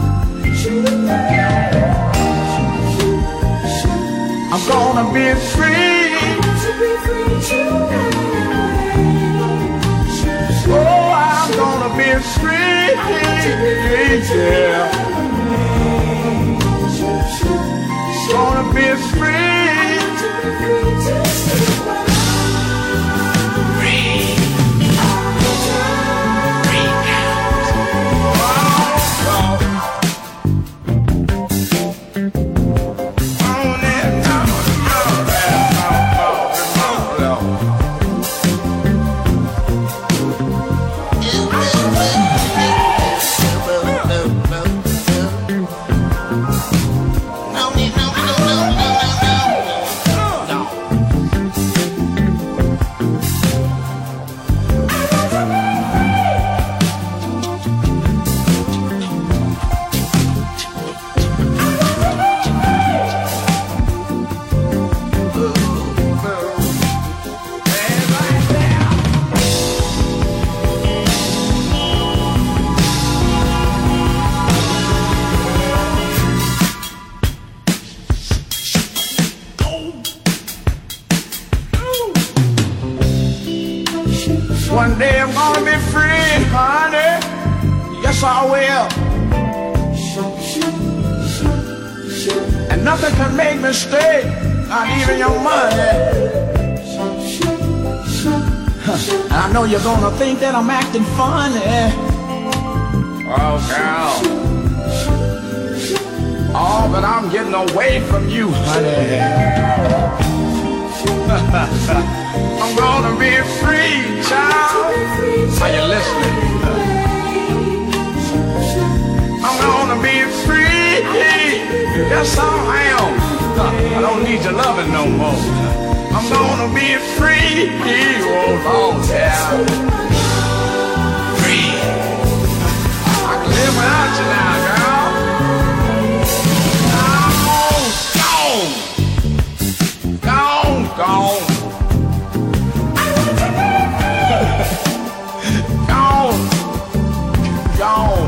I'm gonna be free. Oh, I'm gonna be free. Yeah. Gonna be free. On that one day I'm gonna be free, honey. Yes, I will. And nothing can make me stay, not even your money. Huh. I know you're gonna think that I'm acting funny. Oh, girl. Oh, but I'm getting away from you, honey. I'm gonna be free, child. Are you listening? I'm gonna be free. Yes, I am. I don't need your loving no more. I'm gonna be free. Oh, Lord, yeah. Free. I can live without you now, girl. Gone, gone. Gone, gone. Gone. Gone.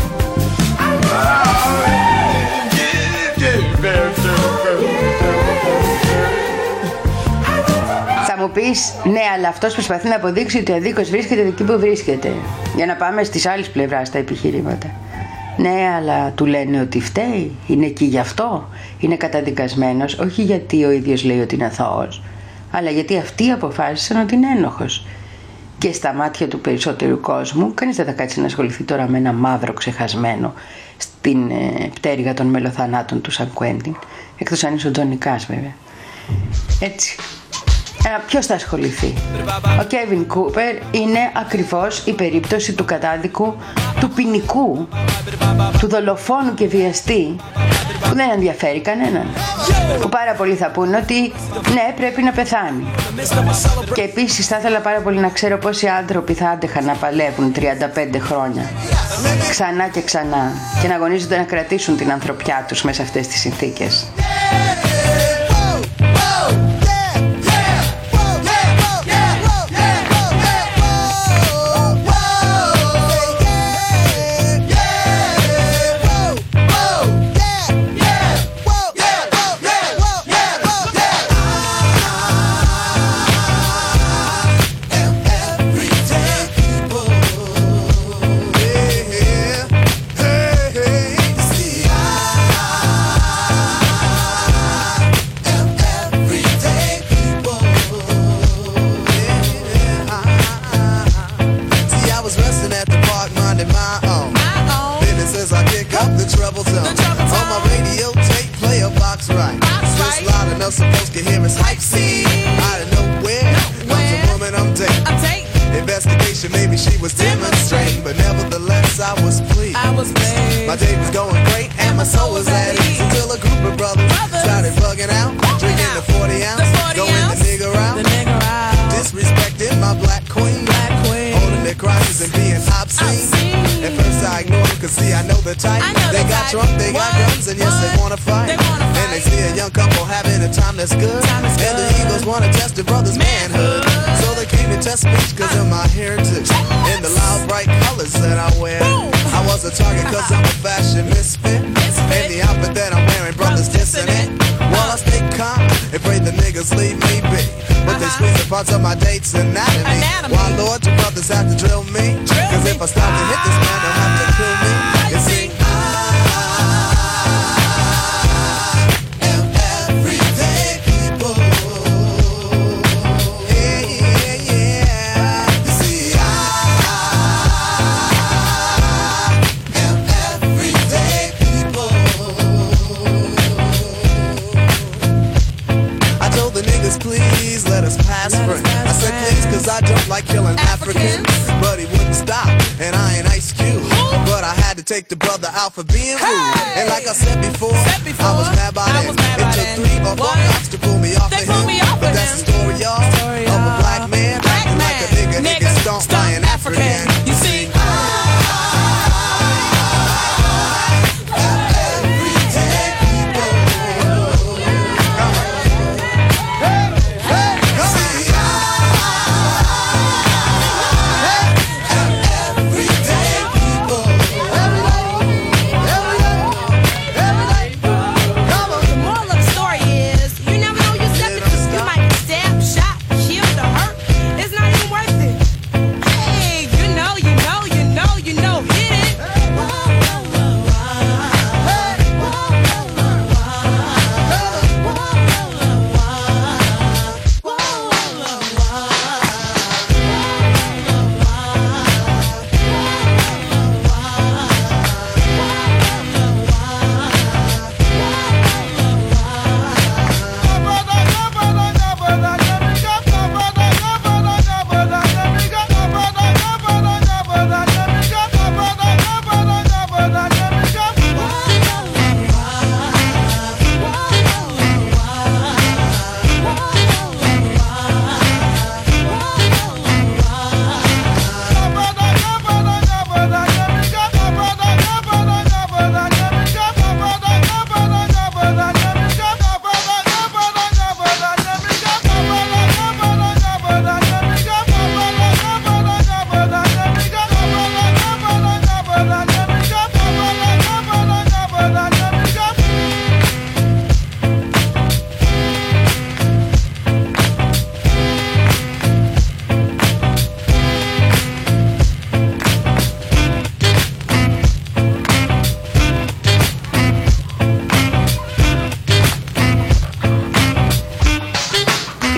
Θα μου πεις, ναι, αλλά αυτός προσπαθεί να αποδείξει ότι ο αδίκος βρίσκεται εκεί που βρίσκεται. Για να πάμε στις άλλες πλευράς τα επιχειρήματα. Ναι, αλλά του λένε ότι φταίει, είναι εκεί γι' αυτό, είναι καταδικασμένος, όχι γιατί ο ίδιος λέει ότι είναι αθώος, αλλά γιατί αυτοί αποφάσισαν ότι είναι ένοχος. Και στα μάτια του περισσότερου κόσμου, κανείς δεν θα κάτσει να ασχοληθεί τώρα με ένα μαύρο ξεχασμένο στην ε, πτέρυγα των μελοθανάτων του Σαν Κουέντιν, εκτός αν είσαι ο Τζονικάς βέβαια. Έτσι. Ε, ποιος θα ασχοληθεί? Ο Κέβιν Κούπερ είναι ακριβώς η περίπτωση του κατάδικου, του ποινικού, του δολοφόνου και βιαστή, που δεν ενδιαφέρει κανέναν. Που πάρα πολλοί θα πούνε ότι ναι, πρέπει να πεθάνει. Και επίσης θα ήθελα πάρα πολύ να ξέρω πόσοι άνθρωποι θα άντεχαν να παλεύουν τριάντα πέντε χρόνια ξανά και ξανά και να αγωνίζονται να κρατήσουν την ανθρωπιά τους μέσα σε αυτές τις συνθήκες. That's good. That's and good. The Eagles want to test the brother's manhood. So they came to test me because of my heritage and the loud bright colors that I wear. Boom. I was a target because I'm a fashion misfit. misfit. And the outfit that I'm wearing, brothers dissing it. While I stay calm and pray the niggas leave me be. But uh-huh. they squeeze the parts of my date's anatomy. anatomy. Why, Lord, you brothers have to drill me? Because if I stop to hit this man, they'll have to kill me. You see, I don't like killing Africans, Africans, but he wouldn't stop, and I ain't Ice Cube. Ooh. But I had to take the brother out for being hey. rude. And like I said before, said before I was mad about it. It took three or four cops to pull me off they of him. Off but that's him. the story, y'all, story, of a black man acting like a nigga, nigga stomped by an African. African. You see?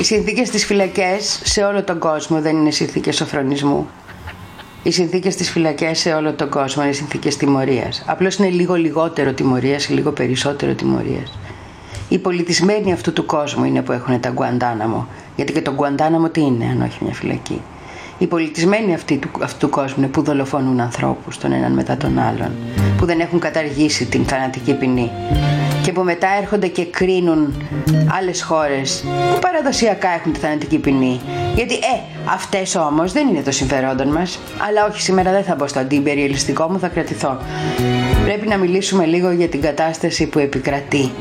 συνθήκες στις φυλακές σε όλο τον κόσμο δεν είναι συνθήκες σοφρονισμού. Οι συνθήκες στις φυλακές σε όλο τον κόσμο είναι συνθήκες τιμωρίας. Απλώς είναι λίγο λιγότερο τιμωρίας ή λίγο περισσότερο τιμωρίας. Οι πολιτισμένοι αυτού του κόσμου είναι που έχουν τα Γκουαντάναμο. Γιατί και το Γκουαντάναμο τι είναι, αν όχι μια φυλακή. Οι πολιτισμένοι αυτοί του, αυτού του κόσμου είναι που δολοφονούν ανθρώπους τον έναν μετά τον άλλον, που δεν έχουν καταργήσει την θανατική ποινή και που μετά έρχονται και κρίνουν άλλες χώρες που παραδοσιακά έχουν τη θανατική ποινή. Γιατί ε, αυτές όμως δεν είναι το συμφερόντων μας. Αλλά όχι, σήμερα δεν θα μπω στο αντιυμπεριαλιστικό μου, θα κρατηθώ. Πρέπει να μιλήσουμε λίγο για την κατάσταση που επικρατεί.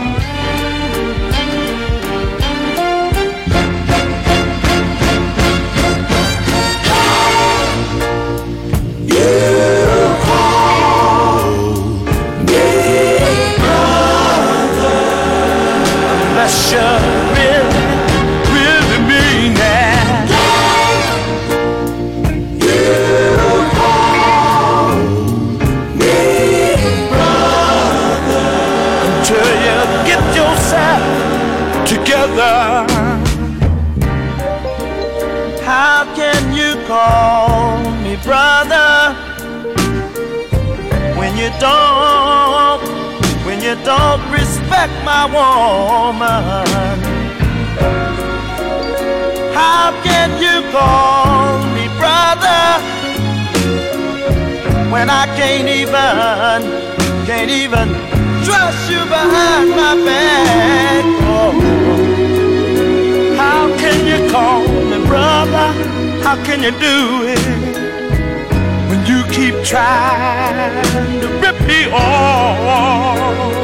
How can you call me brother when you don't, when you don't respect my woman? How can you call me brother when I can't even, can't even trust you behind my back? Oh. How can you call me brother? How can you do it when you keep trying to rip me off?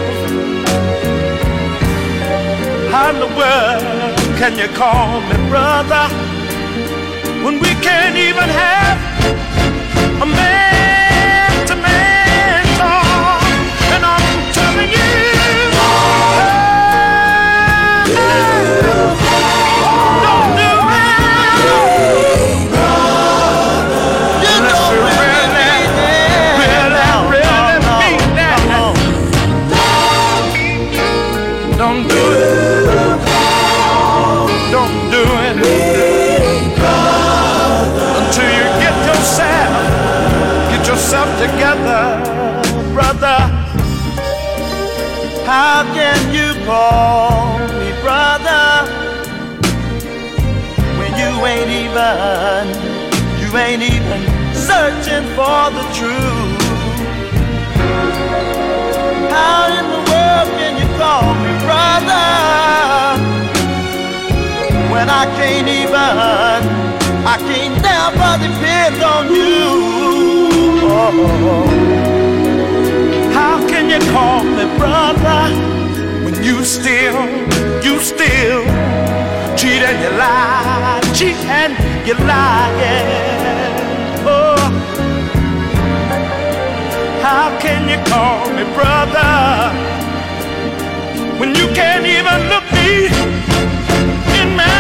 How in the world can you call me brother when we can't even have a man-to-man talk? And I'm telling you, together, brother. How can you call me brother when you ain't even, you ain't even searching for the truth? How in the world can you call me brother when I can't even, I can't never depend on you? Oh, how can you call me brother when you still, you still cheat and you lie, cheat and you lie, yeah. Oh, how can you call me brother when you can't even look me in my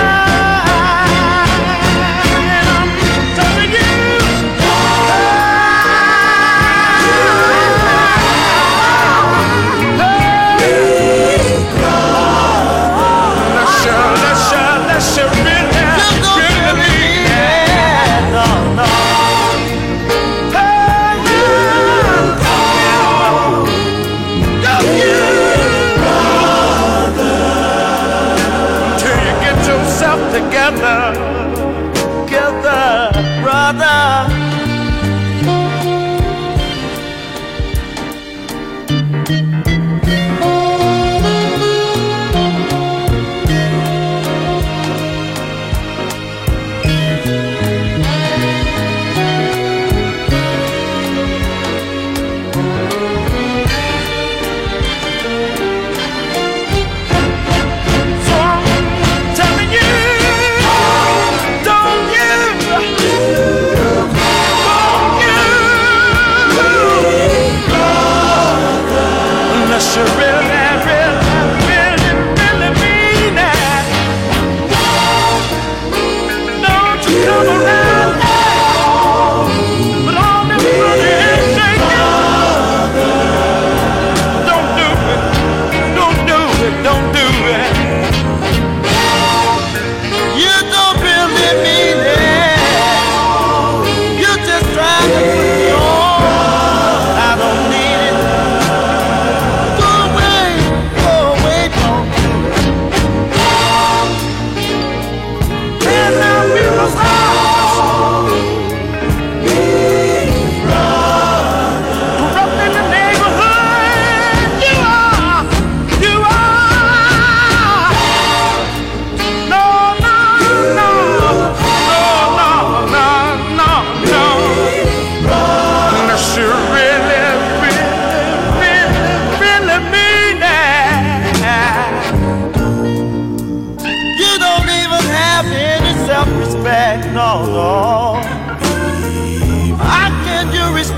together, together, brother.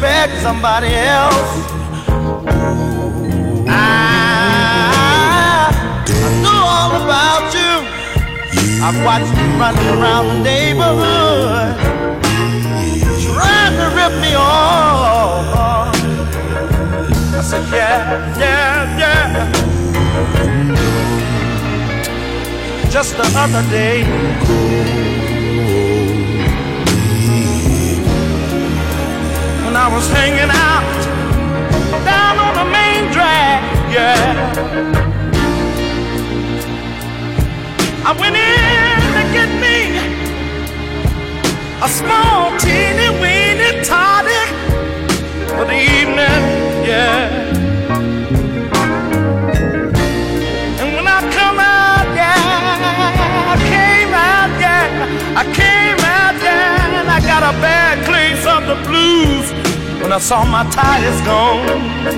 respect somebody else. I, I know all about you. I've watched you running around the neighborhood, trying to rip me off. I said, yeah, yeah, yeah. Just the other day, when I was hanging out down on the main drag, yeah, I went in to get me a small teeny weeny toddy for the evening, yeah. And when I come out, yeah, I came out, yeah, I came out, yeah, and I got a bad case of the blues when I saw my tires gone.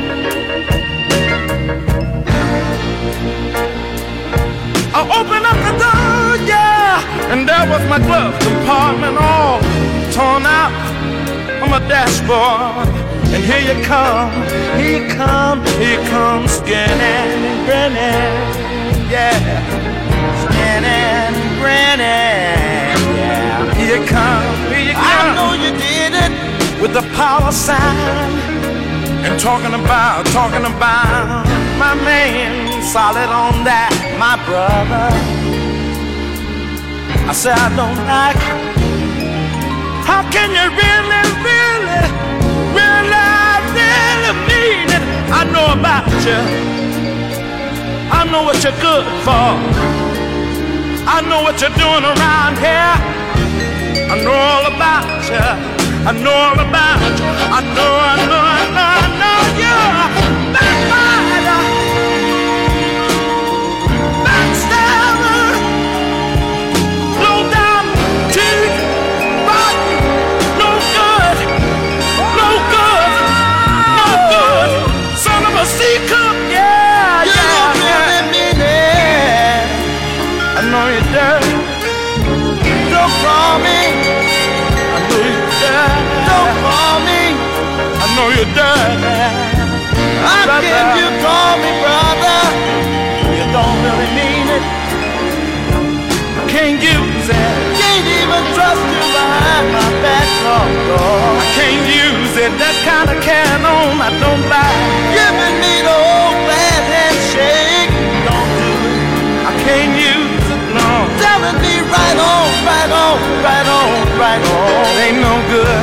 I opened up the door, yeah, and there was my glove compartment all torn out on my dashboard. And here you come, here you come, here you come, skinning and grinning, yeah, skinning and grinning, yeah. Here you come, here you come. I know you did it with the power sign and talking about, talking about my man, solid on that, my brother. I said I don't like it. How can you really, really, really, really mean it? I know about you. I know what you're good for. I know what you're doing around here. I know all about you. I know all about you. I know, I know, I know, I know you're a backbiter, backstabber, low down, cheap, rotten, no good, no good, no good, son of a sea cook, yeah, you yeah, don't yeah. Really mean it. I know you dirty. Don't call me. Don't call me. I know you're dirty. How can you call me brother? You don't really mean it. I can't use it. Can't even trust you behind my back. No, no. I can't use it. That kind of can on I don't like. Giving me the old bad handshake. Don't do it. I can't use it. No. Telling me right on, right on, right on, right on. Ain't no good.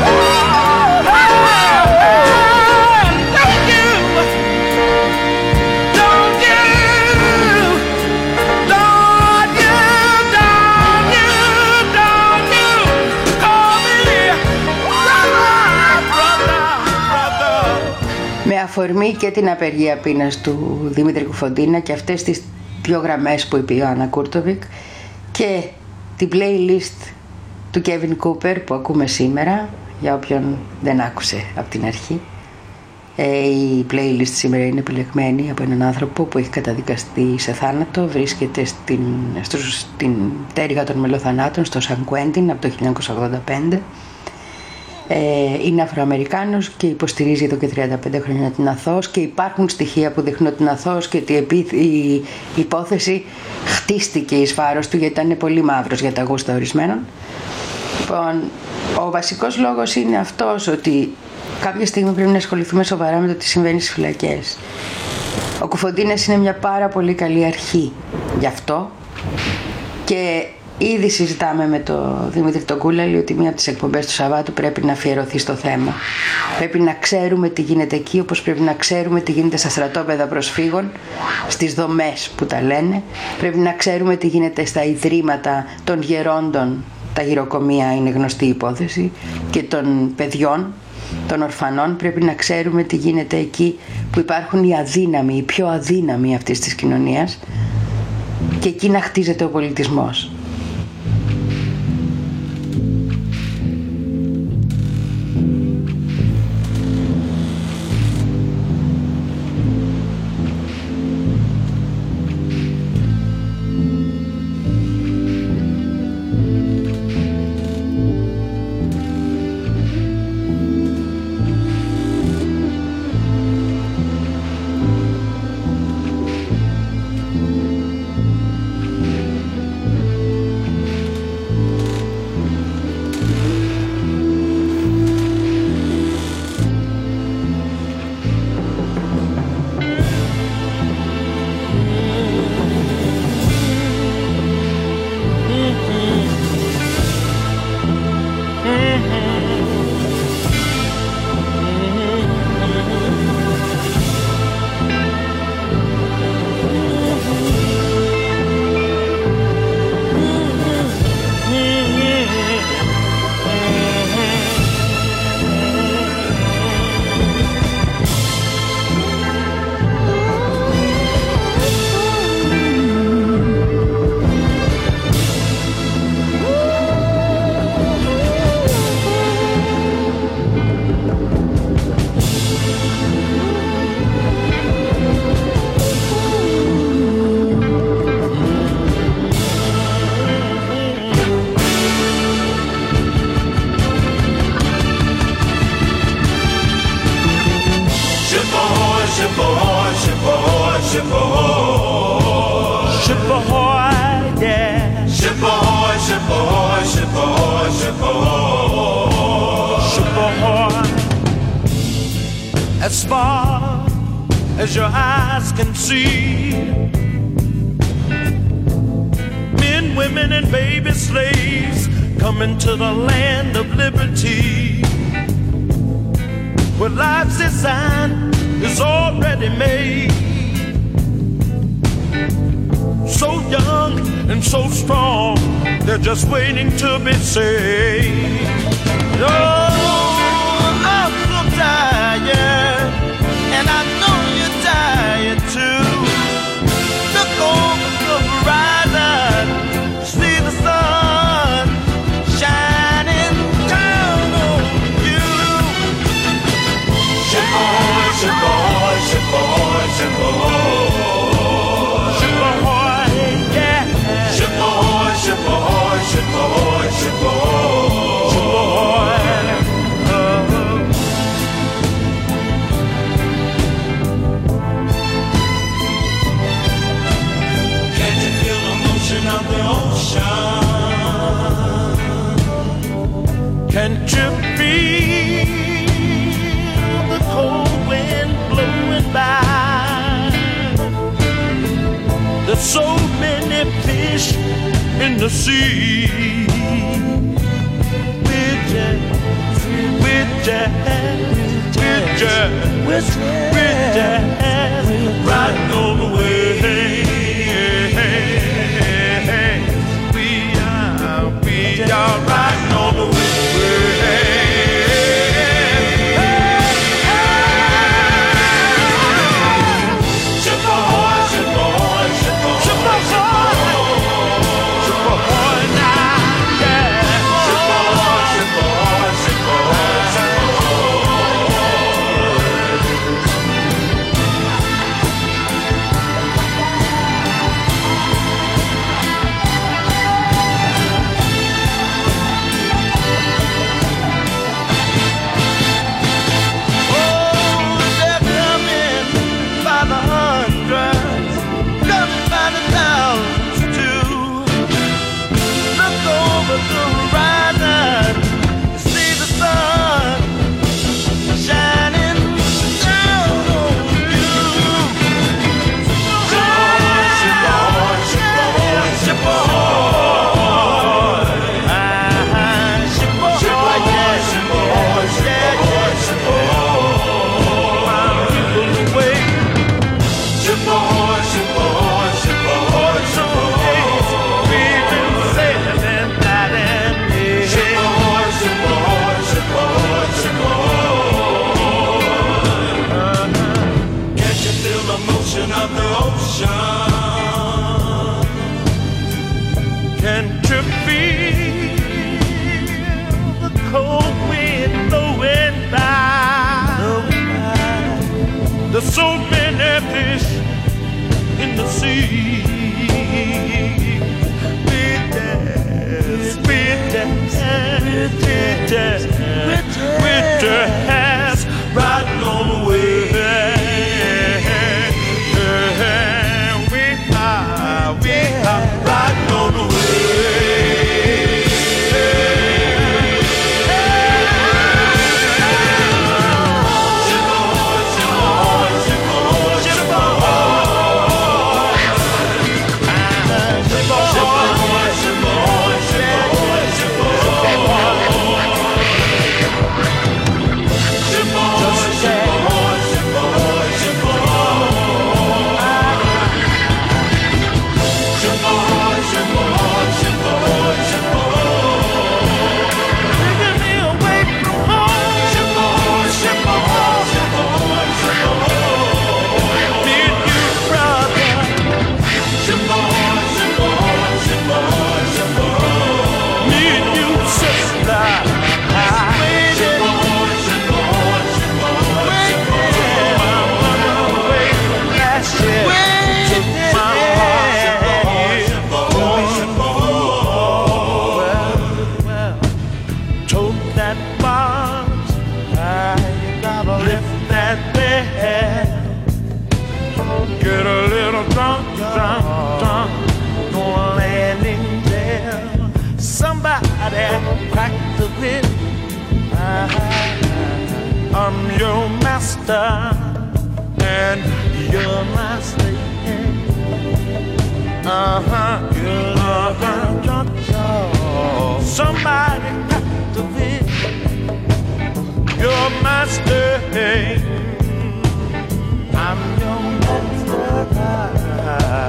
Με αφορμή και την απεργία πείνας του Δημήτρη Κουφοντίνα και αυτές τις δύο γραμμές που είπε η Ιωάννα Κούρτοβικ και την playlist του Kevin Cooper που ακούμε σήμερα, για όποιον δεν άκουσε από την αρχή. Ε, η playlist σήμερα είναι επιλεγμένη από έναν άνθρωπο που έχει καταδικαστεί σε θάνατο, βρίσκεται στην, στους, στην τέριγα των μελοθανάτων στο Σαν Κουέντιν από το χίλια εννιακόσια ογδόντα πέντε. Ε, είναι Αφροαμερικάνος και υποστηρίζει εδώ και τριάντα πέντε χρόνια την αθώος και υπάρχουν στοιχεία που δείχνουν την αθώος και ότι η υπόθεση χτίστηκε εις βάρος του γιατί ήταν πολύ μαύρος για τα γούστα ορισμένων. Λοιπόν, ο βασικός λόγος είναι αυτός, ότι κάποια στιγμή πρέπει να ασχοληθούμε σοβαρά με το τι συμβαίνει στις φυλακές. Ο Κουφοντίνας είναι μια πάρα πολύ καλή αρχή γι' αυτό και ήδη συζητάμε με τον Δημήτρη τον Κούλαλη ότι μία από τις εκπομπές του Σαββάτου πρέπει να αφιερωθεί στο θέμα. Πρέπει να ξέρουμε τι γίνεται εκεί, όπως πρέπει να ξέρουμε τι γίνεται στα στρατόπεδα προσφύγων, στις δομές που τα λένε. Πρέπει να ξέρουμε τι γίνεται στα ιδρύματα των γερόντων, τα γυροκομεία είναι γνωστή υπόθεση, και των παιδιών, των ορφανών. Πρέπει να ξέρουμε τι γίνεται εκεί που υπάρχουν οι αδύναμοι, οι πιο αδύναμοι αυτής της κοινωνίας, και εκεί να χτίζεται ο πολιτισμός. as far as your eyes can see. Men, women, and baby slaves coming to the land of liberty, where life's design is already made. So young and so strong, they're just waiting to be saved. Oh, I'm so tired, and I know you're tired too. Look over the horizon, see the sun shining down on you. Ship ahoy, ship ahoy, ship ahoy, ship ahoy. Ship ahoy, yeah. Ship ahoy, ship ahoy, ship ahoy, ship ahoy. Ship ahoy. Of the ocean, can't you feel the cold wind blowing by? There's so many fish in the sea. With jazz, with jazz, with jazz, with jazz, riding on the way. Y'all riding on the way. Ship ahoy, ship ahoy, ship ahoy, ship ahoy, ship ahoy now, yeah. Ship ahoy, ship ahoy, ship ahoy, ship there's so many fish in the sea. Witness, witness, witness, witness, riding on the way. We are, we are riding on the way. master, and you're my slave. Uh-huh, uh-huh. Somebody got to be. You're my slave. I'm your master.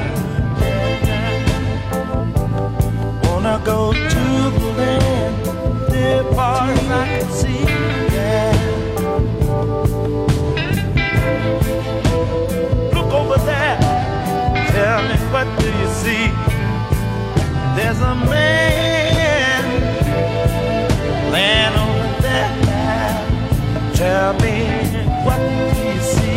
Wanna go to the land, the bars I can see. Yeah. Look over there. Tell me, what do you see? There's a man laying over there. Tell me, what do you see?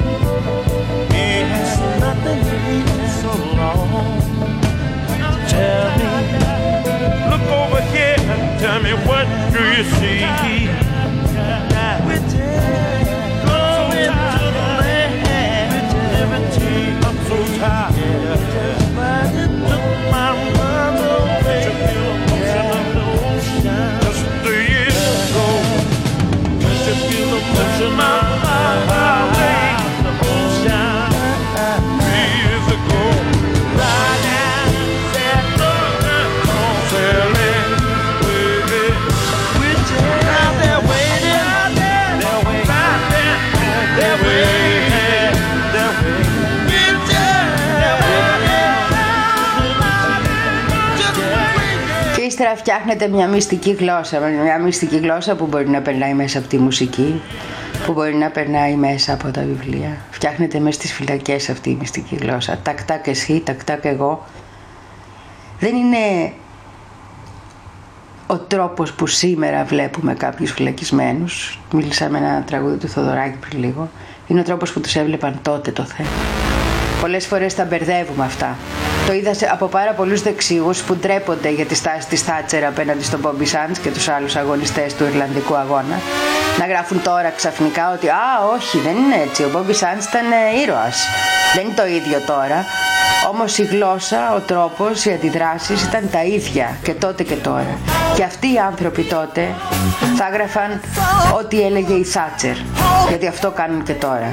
It's nothing so long. Tell me, look over here and tell me, what do you see? We're going to the land, liberty, I'm so tired. But it took my mother away. To feel the motion of the ocean. Just three years ago. To feel the motion of the way. The ocean. Three years ago. Right now, said no, no, sailing, baby. We're just out there waiting. They're waiting. They're waiting. They're waiting. We're just. Και ύστερα φτιάχνετε μια μυστική γλώσσα, μια μυστική γλώσσα που μπορεί να περνάει μέσα από τη μουσική, που μπορεί να περνάει μέσα από τα βιβλία. Φτιάχνετε μέσα στις φυλακές αυτή η μυστική γλώσσα. Τακ τακ εσύ, τακ τακ εγώ. Δεν είναι ο τρόπος που σήμερα βλέπουμε κάποιους φυλακισμένους. Μίλησα με ένα τραγούδι του Θοδωράκη πριν λίγο. Είναι ο τρόπος που τους έβλεπαν τότε το θέμα. Πολλές φορές τα μπερδεύουμε αυτά. Το είδα από πάρα πολλούς δεξιούς που ντρέπονται για τη στάση της Θάτσερ απέναντι στον Μπόμπι Σάντς και τους άλλους αγωνιστές του Ιρλανδικού αγώνα. Να γράφουν τώρα ξαφνικά ότι «Α, όχι, δεν είναι έτσι, ο Μπόμπι Σάντς ήταν ήρωας». Δεν είναι το ίδιο τώρα. Όμως η γλώσσα, ο τρόπος, οι αντιδράσεις ήταν τα ίδια και τότε και τώρα. Και αυτοί οι άνθρωποι τότε θα έγραφαν ό,τι έλεγε η Θάτσερ. Γιατί αυτό κάνουν και τώρα.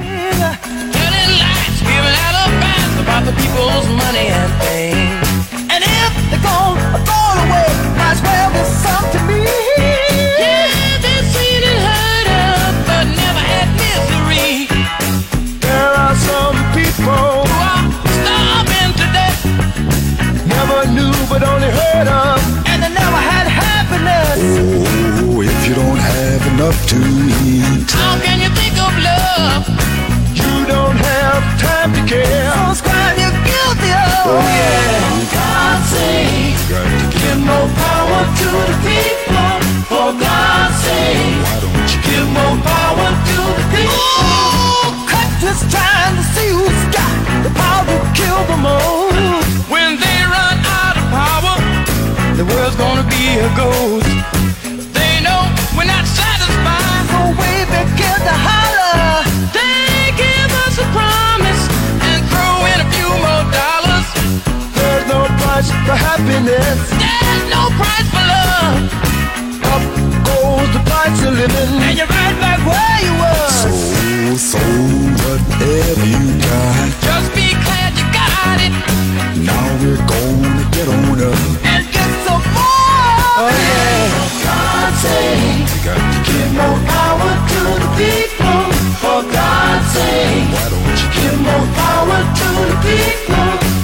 About the people's money and fame. And if they're gone, gone away, might as well be some to me. Yeah, they've seen it heard of, but never had misery. There are some people who are starving to death. Never knew but only heard of, and they never had happiness. Oh, if you don't have enough to eat, how can you think of love? You don't have time to care. So scribe you're guilty of. Oh yeah. God's sake, give more power to the people. For God's sake, why don't you give more power to the people? Oh, cut just trying to see who's got the power to kill them all. When they run out of power, the world's gonna be a ghost. They know we're not satisfied, so we begin to holler. A promise and throw in a few more dollars. There's no price for happiness. There's no price for love. Up goes the price of living, and you're right back where you were. So, so whatever you got, just be glad you got it. Now we're gonna get on up and get some more. Oh yeah. For God's sake, you got to give more power to the people. For God's sake, why don't you give more power to the people?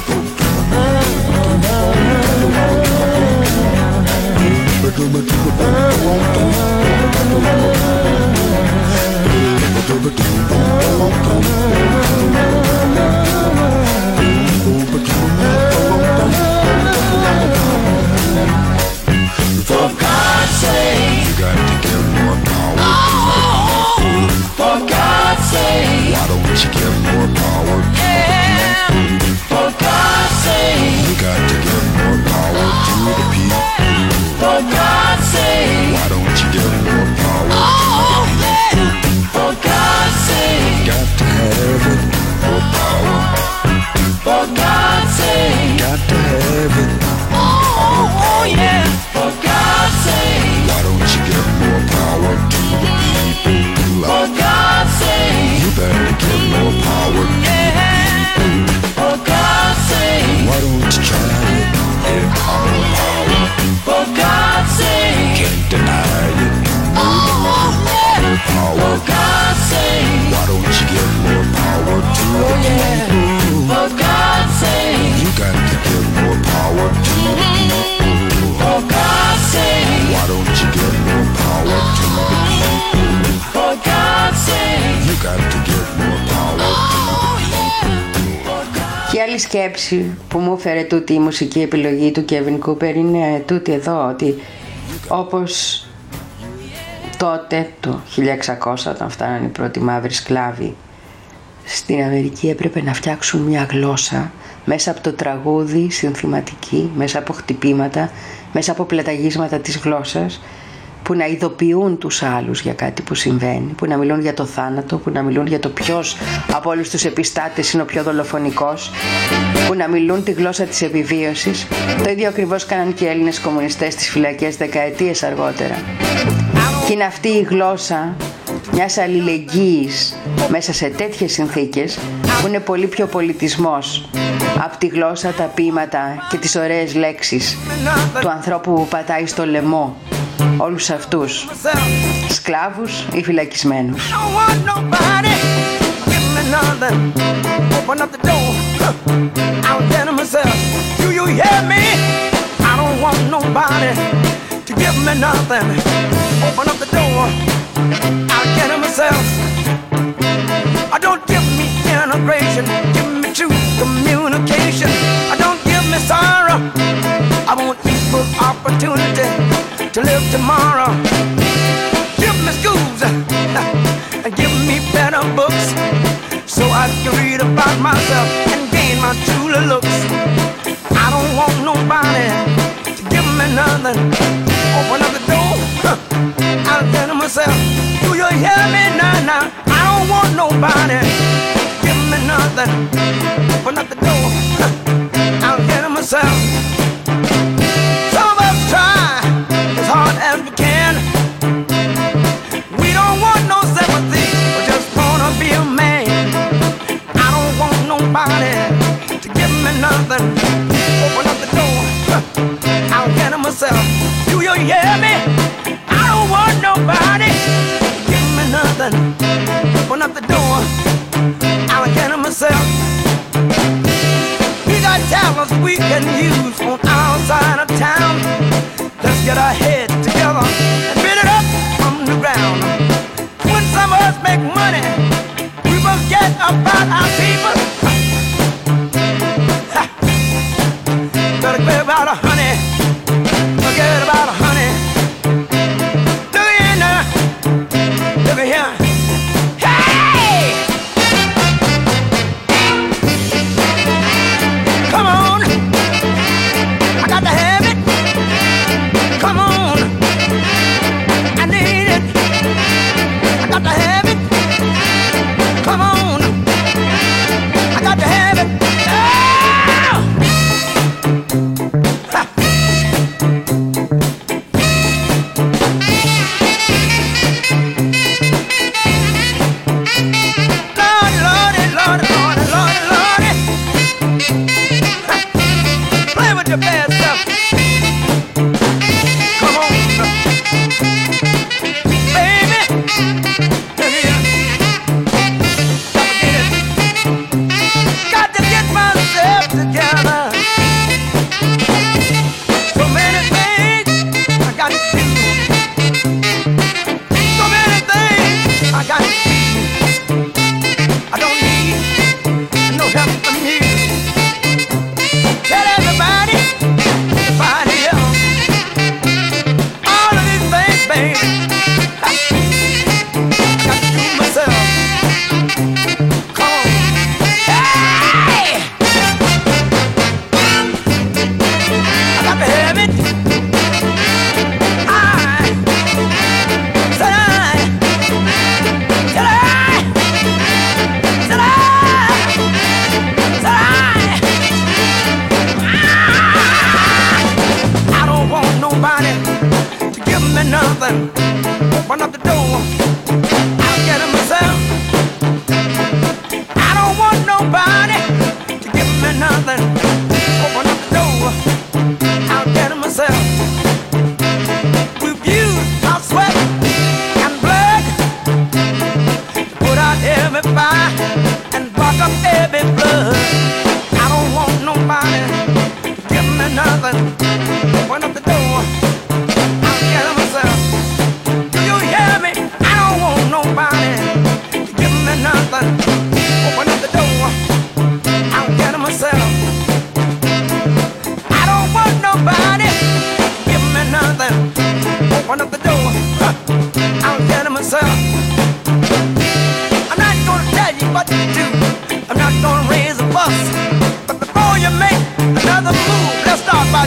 For God's sake, you got to give more power. Oh, for God's sake, why don't you give more power? Yeah, for God's sake, you got to give more power to the people. For God's sake, why don't you give more power? Oh, yeah, for God's sake. άλλη σκέψη που μου έφερε τούτη η μουσική επιλογή του Kevin Cooper είναι τούτη εδώ, ότι όπως τότε το χίλια εξακόσια, όταν φτάνανε οι πρώτοι μαύροι σκλάβοι στην Αμερική, έπρεπε να φτιάξουν μια γλώσσα μέσα από το τραγούδι, συνθηματική, μέσα από χτυπήματα, μέσα από πλαταγίσματα της γλώσσας, που να ειδοποιούν τους άλλους για κάτι που συμβαίνει, που να μιλούν για το θάνατο, που να μιλούν για το ποιος από όλους τους επιστάτες είναι ο πιο δολοφονικός, που να μιλούν τη γλώσσα της επιβίωσης. Το ίδιο ακριβώς κάναν και οι Έλληνες κομμουνιστές στις φυλακές δεκαετίες αργότερα. Και είναι αυτή η γλώσσα μιας αλληλεγγύης μέσα σε τέτοιες συνθήκες, που είναι πολύ πιο πολιτισμός από τη γλώσσα, τα ποίηματα και τις ωραίες λέξεις του ανθρώπου που πατάει στο λαιμό όλους αυτούς, σκλάβους ή φυλακισμένους. I don't give me integration, give me true communication. I don't give me sorrow, I want equal opportunity to live tomorrow. Give me schools and give me better books, so I can read about myself and gain my true looks. I don't want nobody to give me nothing. Open up the door, I'll get it myself. Do you hear me now? Now I don't want nobody to give me nothing. Open up the door, I'll get it myself. Some of us try as hard as we can. We don't want no sympathy, we just wanna be a man. I don't want nobody to give me nothing. Open up the door, I'll get it myself. Do you hear me? I don't want nobody to give me nothing. Open up the door, I'll get it myself. We got talents we can use on our side of town. Let's get our head together and build it up from the ground. When some of us make money, we forget about our people. Better forget about a honey. Forget about a honey. Look here now. Look here. Hey! Come on. I got to have it. Come on. I need it. I got to have it. Come on. I got to have it. Baby,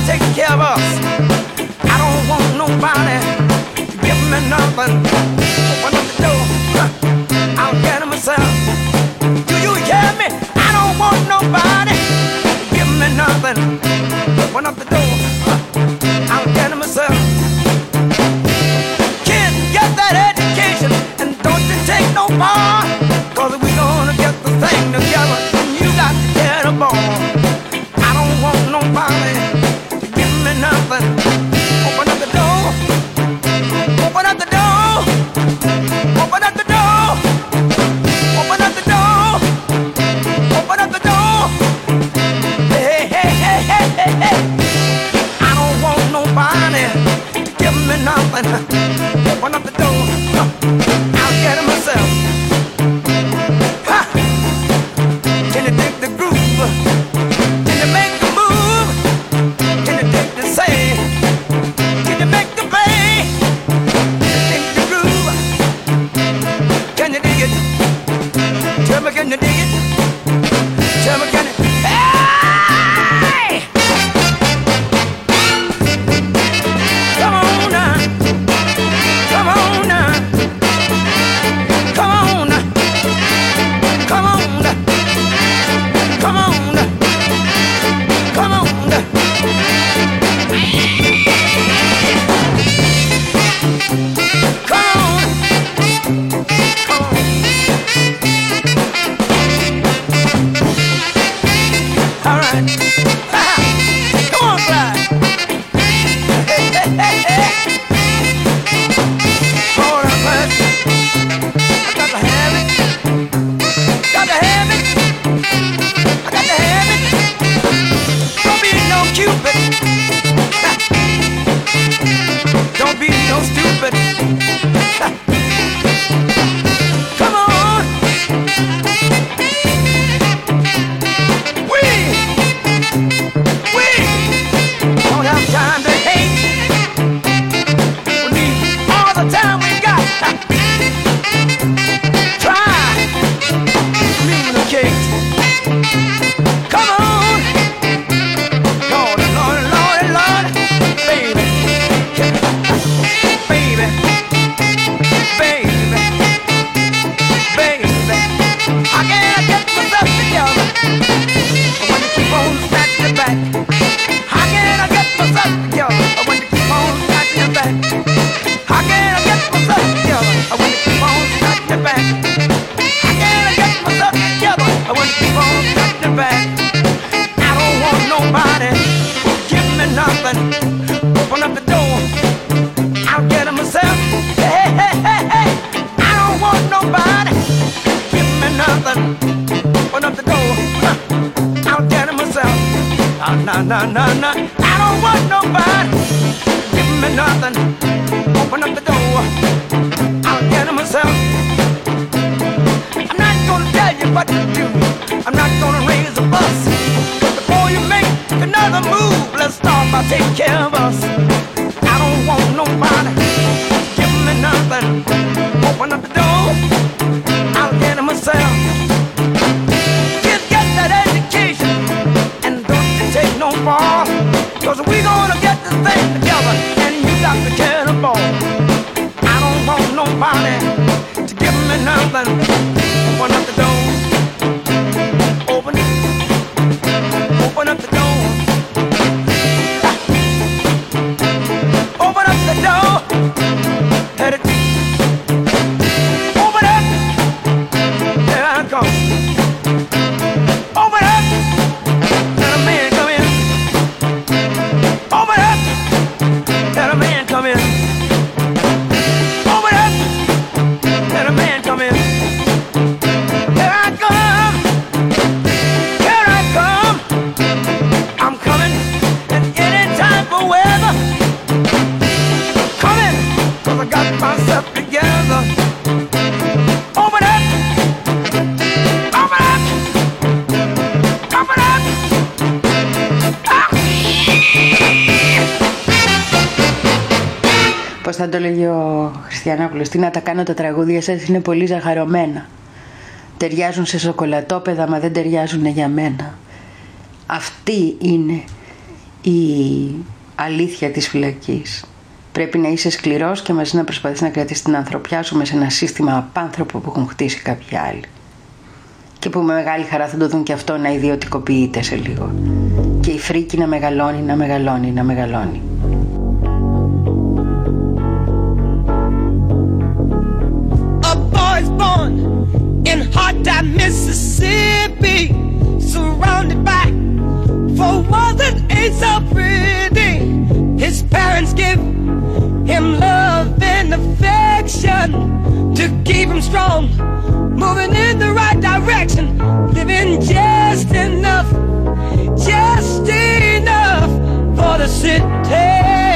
take care of us. I don't want nobody to give me nothing. Open up the door, huh, I'll get it myself. Do you hear me? I don't want nobody to give me nothing. Open up the door, huh, I'll get it myself. Kids, get that education and don't you take no part, 'cause we gonna get the thing together and you got to get a ball. I don't want nobody to give me nothing. Open up the door, open up the door, open up the door, open up the door, open up the door. Hey, hey, hey, hey, hey, hey. I don't want nobody to give me nothing. Open up the door, I'll get it myself. Ha! Can you dig the groove? Can you make the move? Can you dig the say? Can you make the play? Can you dig the groove? Can you dig it? Tell me, can you dig it? Tell me, can you? Hey! Come on now. Come on now. Come on now. Come on now. Come on now. Come on now. Come on. Come on. All right. Come on, Clyde. Hey, hey, hey, hey. Hold on, Clyde. I got to have it. Got to have it. I got to have it. Don't be no Cupid. Don't be no stupid. Come on. We, we don't have time to hate. We need all the time we got. Try communicate. Come on. Lord, Lord, Lord, Lord, baby, baby, baby, baby. How can I get myself together when you keep on scratching your back? How can I get myself together when you keep on scratching your back? How can I get myself together when you keep on scratching your back? How can I get myself together when you keep on scratching your back? I don't want nobody to give me nothing. Open up the door, I'll get it myself. Hey, hey, hey, hey. I don't want nobody to give me nothing. Open up the door, huh, I'll get it myself. Oh, no, no, no, no. I don't want nobody to give me nothing. Open up the door, I'll get it myself. I'm not gonna tell you what to do. I'm not gonna raise a fuss. But before you make another move, let's start by taking care of us. I don't want nobody to give me nothing. Open up the door, I'll get it myself. Kids, get that education and don't you take no ball, 'cause we gonna get this thing together and you got to get a ball. I don't want nobody to give me nothing. Open up the door. Open it. Open up the door. Open up the door. Let it. Open up. Here I come. Open up. Let a man come in. Open up. Let a man come in. Open up. Let a man come in. Here I come. Here I come. I'm coming in any type of weather. Coming, 'cause I got myself together. Open up. Open up. Open up. Ah. Πώς θα το λέγει ο Χριστιανόπουλος? Τι να τα κάνω τα τραγούδια σας, είναι πολύ ζαχαρωμένα. Ταιριάζουν σε σοκολατόπεδα, μα δεν ταιριάζουν για μένα. Αυτή είναι η αλήθεια της φυλακής. Πρέπει να είσαι σκληρός και μαζί να προσπαθείς να κρατήσεις την ανθρωπιά σου μέσα σε ένα σύστημα απάνθρωπο που έχουν χτίσει κάποιοι άλλοι. Και που με μεγάλη χαρά θα το δουν και αυτό να ιδιωτικοποιείται σε λίγο. Και η φρίκη να μεγαλώνει, να μεγαλώνει, να μεγαλώνει. A boy's born in hot time, Mississippi, surrounded by four walls that ain't so pretty. His parents give him love and affection to keep him strong, moving in the right direction, living just enough, just enough for the city.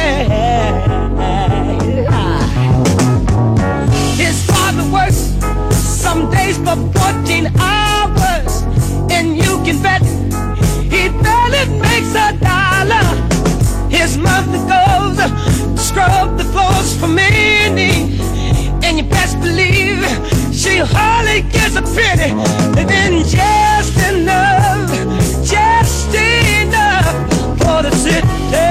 His father works some days for fourteen hours, and you can bet he barely makes a dollar. His mother goes to scrub the floors for many, and you best believe she hardly gets a penny, living just enough, just enough for the city.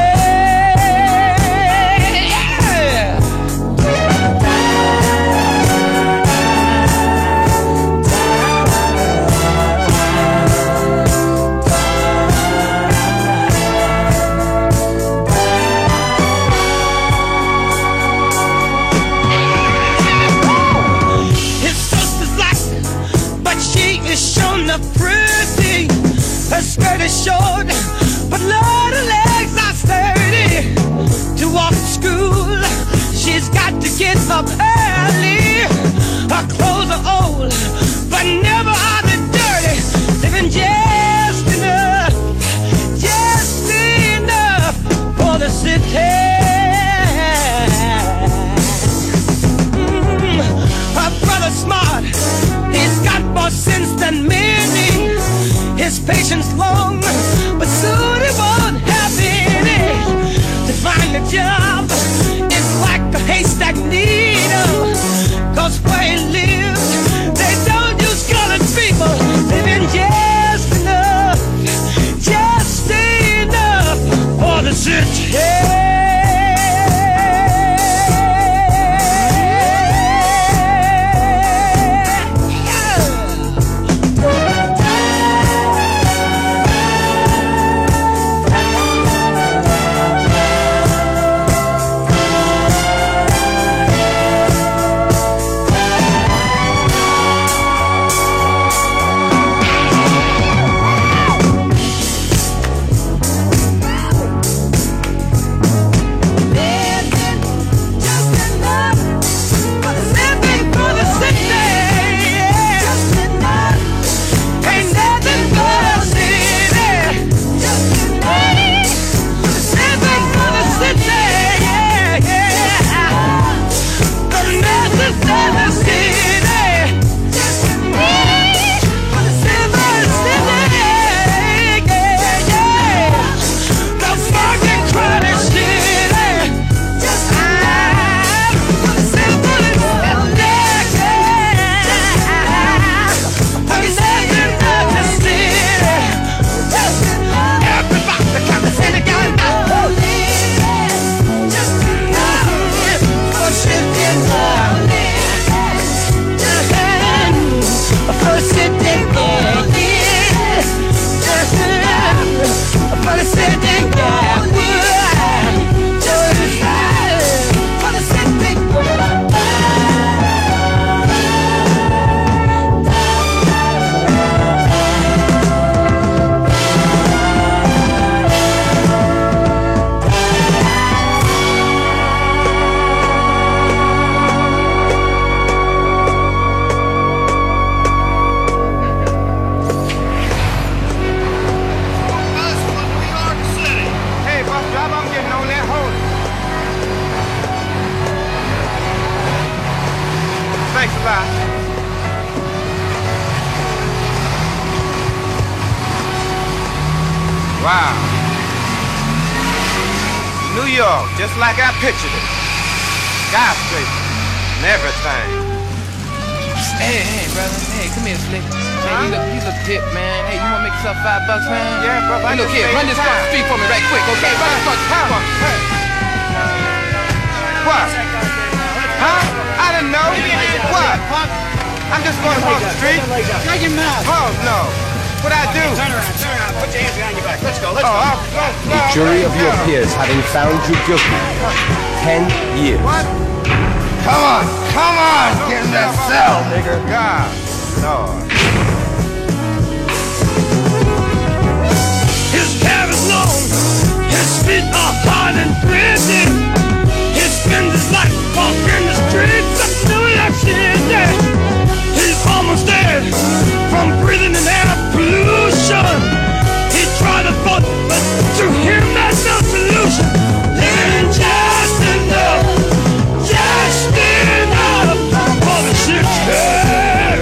Her skirt is short, but Lord, her legs are sturdy. To walk to school, she's got to get up early. Her clothes are old, but never are they dirty. Living just enough, just enough for the city. Mm, her brother's smart, he's got more sense than many. His patience long, but soon he won't have any. To find a job is like a haystack needle, 'cause where he lives, they don't use colored people. Living just enough, just enough for the city. Wow. New York, just like I pictured it. Skyscrapers and everything. Hey, hey, brother. Hey, come here, Slick. Hey, you look, you look hip, man. Hey, you wanna make yourself five bucks, man? Yeah, bro. Hey, look here, run this across the street for me right quick, okay? Run this across the street for me. What? Huh? I didn't know. What? I'm just going across the street. Shut your mouth. Oh, no. What'd I do? Turn around, turn around. Put your hands behind your back. Let's go, let's oh, go. I'll, no, no, The jury of your peers having found you guilty. Ten years. What? Come on, come on, get in that cell, nigga. God, Lord. His hair is long, his feet are hard and gritty. He spends his life walking the streets of New York City. He's almost dead from breathing in air pollution. He tried to vote, but to him that's no solution. Living just enough, just enough for the shit.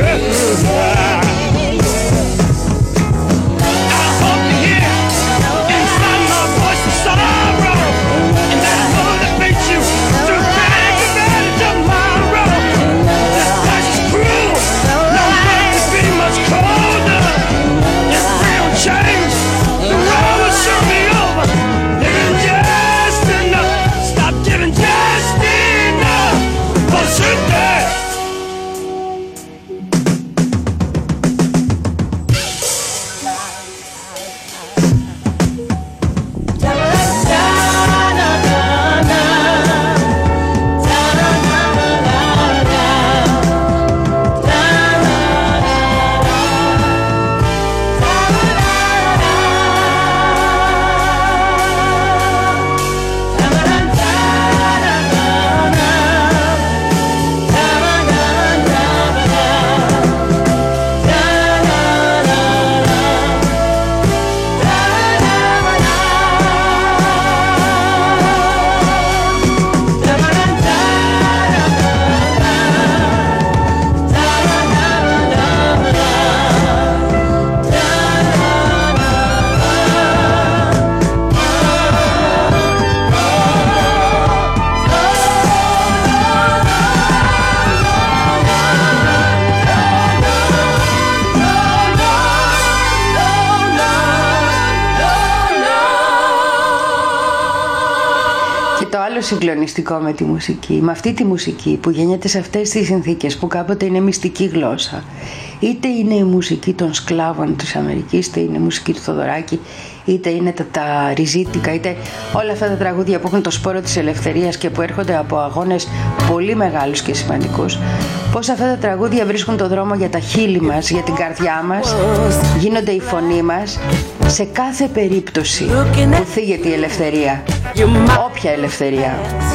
Συγκλονιστικό με τη μουσική, με αυτή τη μουσική που γεννιέται σε αυτές τις συνθήκες που κάποτε είναι μυστική γλώσσα, είτε είναι η μουσική των σκλάβων της Αμερικής, είτε είναι η μουσική του Θοδωράκη, είτε είναι τα, τα ριζίτικα, είτε όλα αυτά τα τραγούδια που έχουν το σπόρο της ελευθερίας και που έρχονται από αγώνες πολύ μεγάλους και σημαντικούς, πώς αυτά τα τραγούδια βρίσκουν το δρόμο για τα χείλη μας, για την καρδιά μας, γίνονται η φωνή μας σε κάθε περίπτωση που θίγεται η ελευθερία, όποια ελευθερία,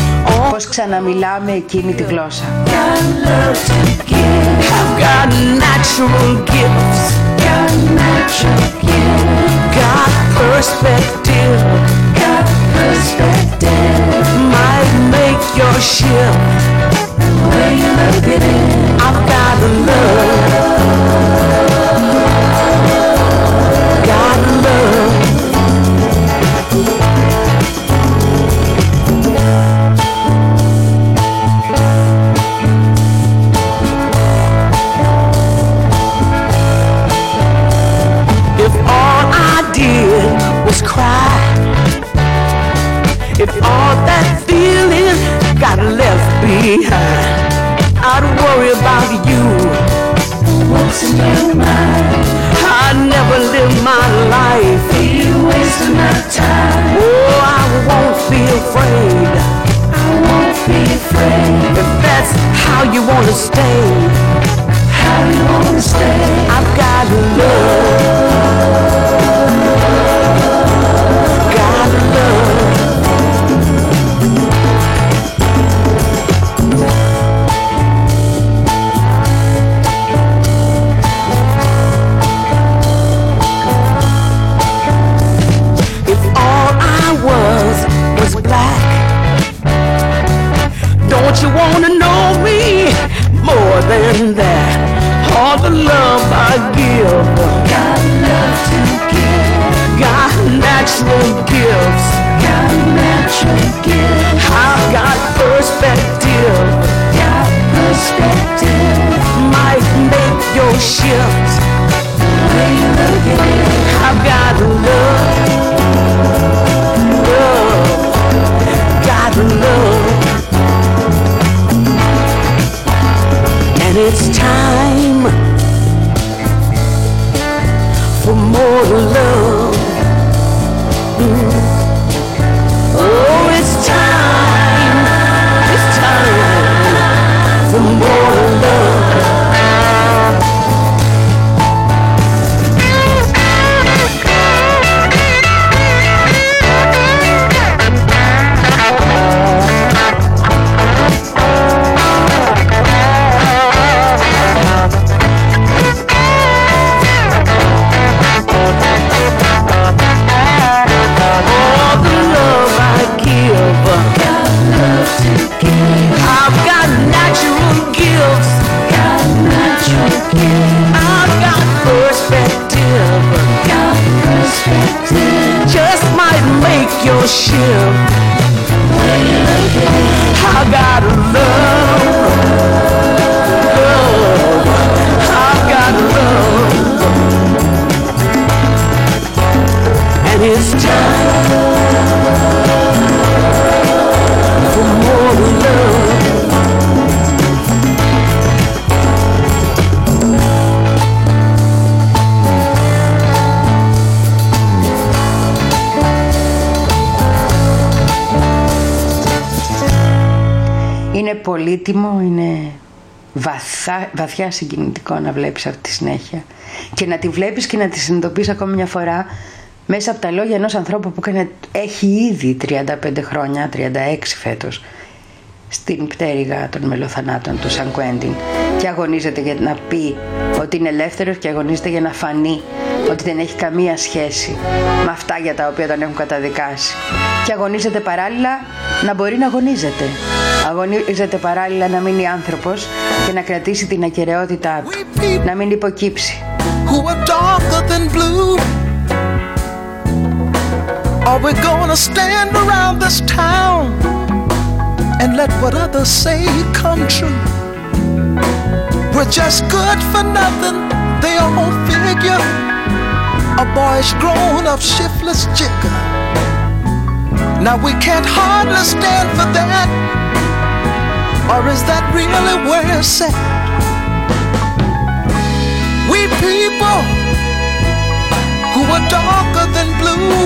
πως ξαναμιλάμε εκείνη τη γλώσσα. I've got natural gifts, got natural gifts, got perspective, got perspective, might make your ship when you look at it. I've got love, got love. Cry. If all that feeling got left behind, I'd worry about I've got perspective. Got perspective. Just might make your shift. I got love. Love. I've got love. And it's time for more love. Είναι πολύτιμο, είναι βαθά, βαθιά συγκινητικό να βλέπεις αυτή τη συνέχεια και να τη βλέπεις και να τη συνειδητοποιείς ακόμη μια φορά μέσα από τα λόγια ενός ανθρώπου που έκανε, έχει ήδη τριάντα πέντε χρόνια, τριάντα έξι φέτος, στην πτέρυγα των μελοθανάτων του Σαν Κουέντιν και αγωνίζεται για να πει ότι είναι ελεύθερος και αγωνίζεται για να φανεί ότι δεν έχει καμία σχέση με αυτά για τα οποία τον έχουν καταδικάσει και αγωνίζεται παράλληλα να μπορεί να αγωνίζεται. Αγωνίζεται παράλληλα να μείνει άνθρωπος και να κρατήσει την ακεραιότητά του, να μην υποκύψει. Who are darker than blue? Are we gonna stand around this town and let what others say come true? We're just good for nothing, they all figure. A boyish grown-up shiftless jigger. Now we can't hardly stand for that. Or is that really where it's at? We people who are darker than blue.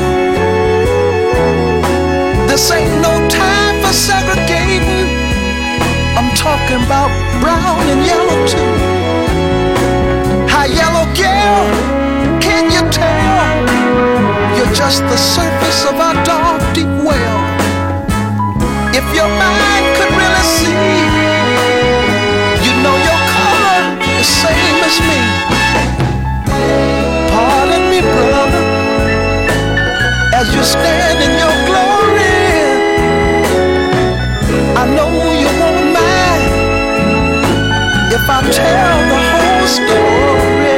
This ain't no time for segregating. I'm talking about brown and yellow too. Hi yellow girl, can you tell? You're just the surface of our dark deep well. If your mind could really see, you know your color is same as me. Pardon me, brother, as you stand in your glory. I know you won't mind if I tell the whole story.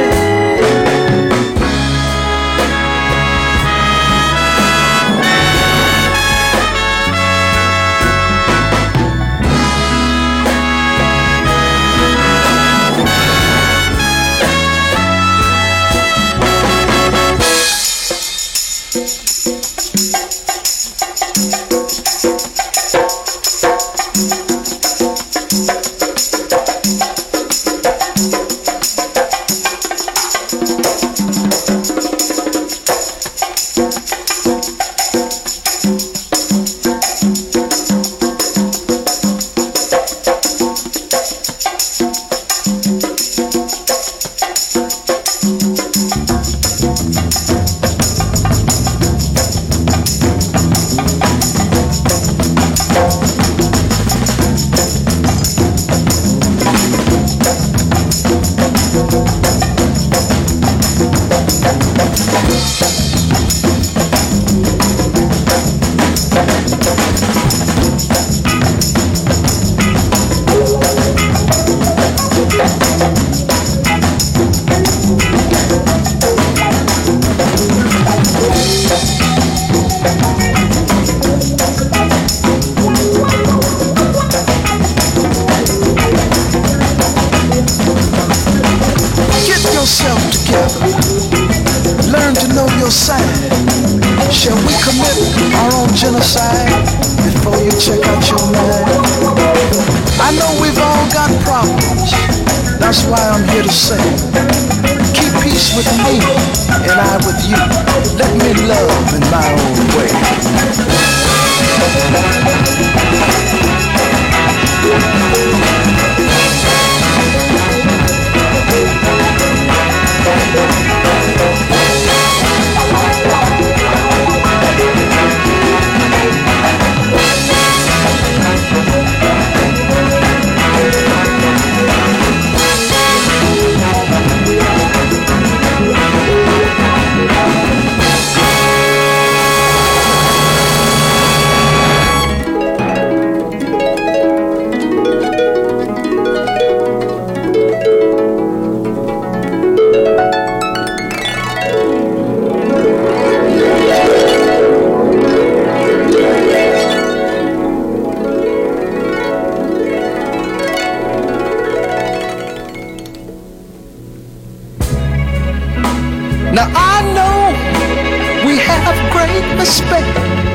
Now I know we have great respect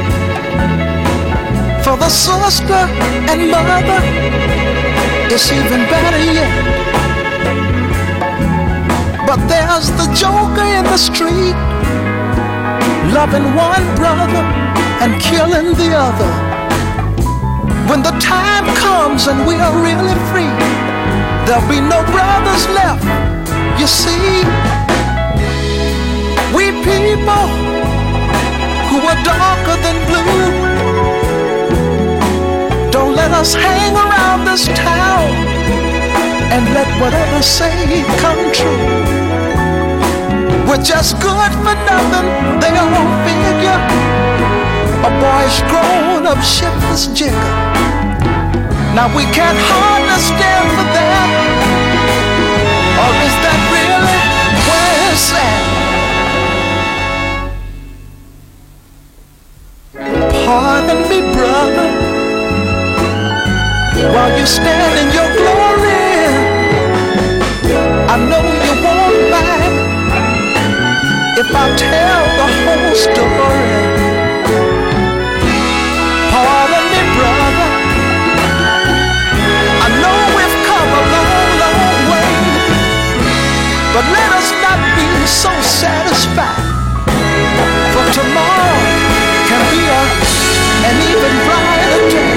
for the sister and mother. It's even better yet. But there's the joker in the street, loving one brother and killing the other. When the time comes and we are really free, there'll be no brothers left, you see. We people who are darker than blue, don't let us hang around this town and let whatever say come true. We're just good for nothing, they all figure. A boy's grown up shiftless jigger. Now we can't hardly stand for that. Or is that really where it's at? Pardon me, brother, while you stand in your glory. I know you won't mind if I tell the whole story. Pardon me, brother, I know we've come a long, long way, but let us not be so satisfied, for tomorrow can be a, an even brighter day.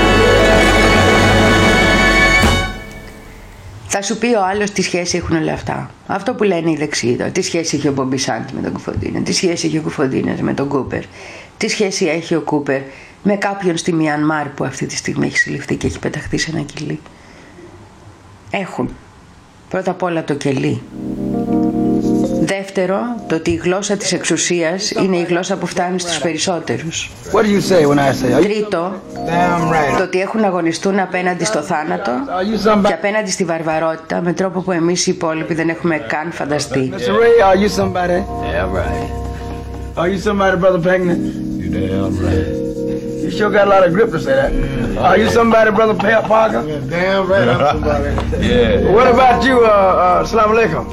Θα σου πει ο άλλος τι σχέση έχουν όλα αυτά. Αυτό που λένε οι δεξιοί. Τι σχέση έχει ο Μπομπι Σάντι με τον Κουφοντίνα, τι σχέση έχει ο Κουφοντίνας με τον Κούπερ, τι σχέση έχει ο Κούπερ με κάποιον στη Μιανμάρ που αυτή τη στιγμή έχει συλληφθεί και έχει πεταχθεί σε ένα κελί. Έχουν. Πρώτα απ' όλα το κελί. Δεύτερο, το ότι η γλώσσα της εξουσίας είναι η γλώσσα που φτάνει στους περισσότερους. What do you say when I say? Τρίτο, το ότι έχουν αγωνιστούν απέναντι στο θάνατο και απέναντι στη βαρβαρότητα με τρόπο που εμείς οι υπόλοιποι δεν έχουμε καν φανταστεί. Mister Ray, are you somebody? Yeah, right. Are you somebody, Brother Pagney? You damn right. You sure got a lot of grip to say that. Are you somebody, Brother Parker? Yeah, damn right, I'm somebody. Yeah. What about you, uh, uh, Assalamu alaikum?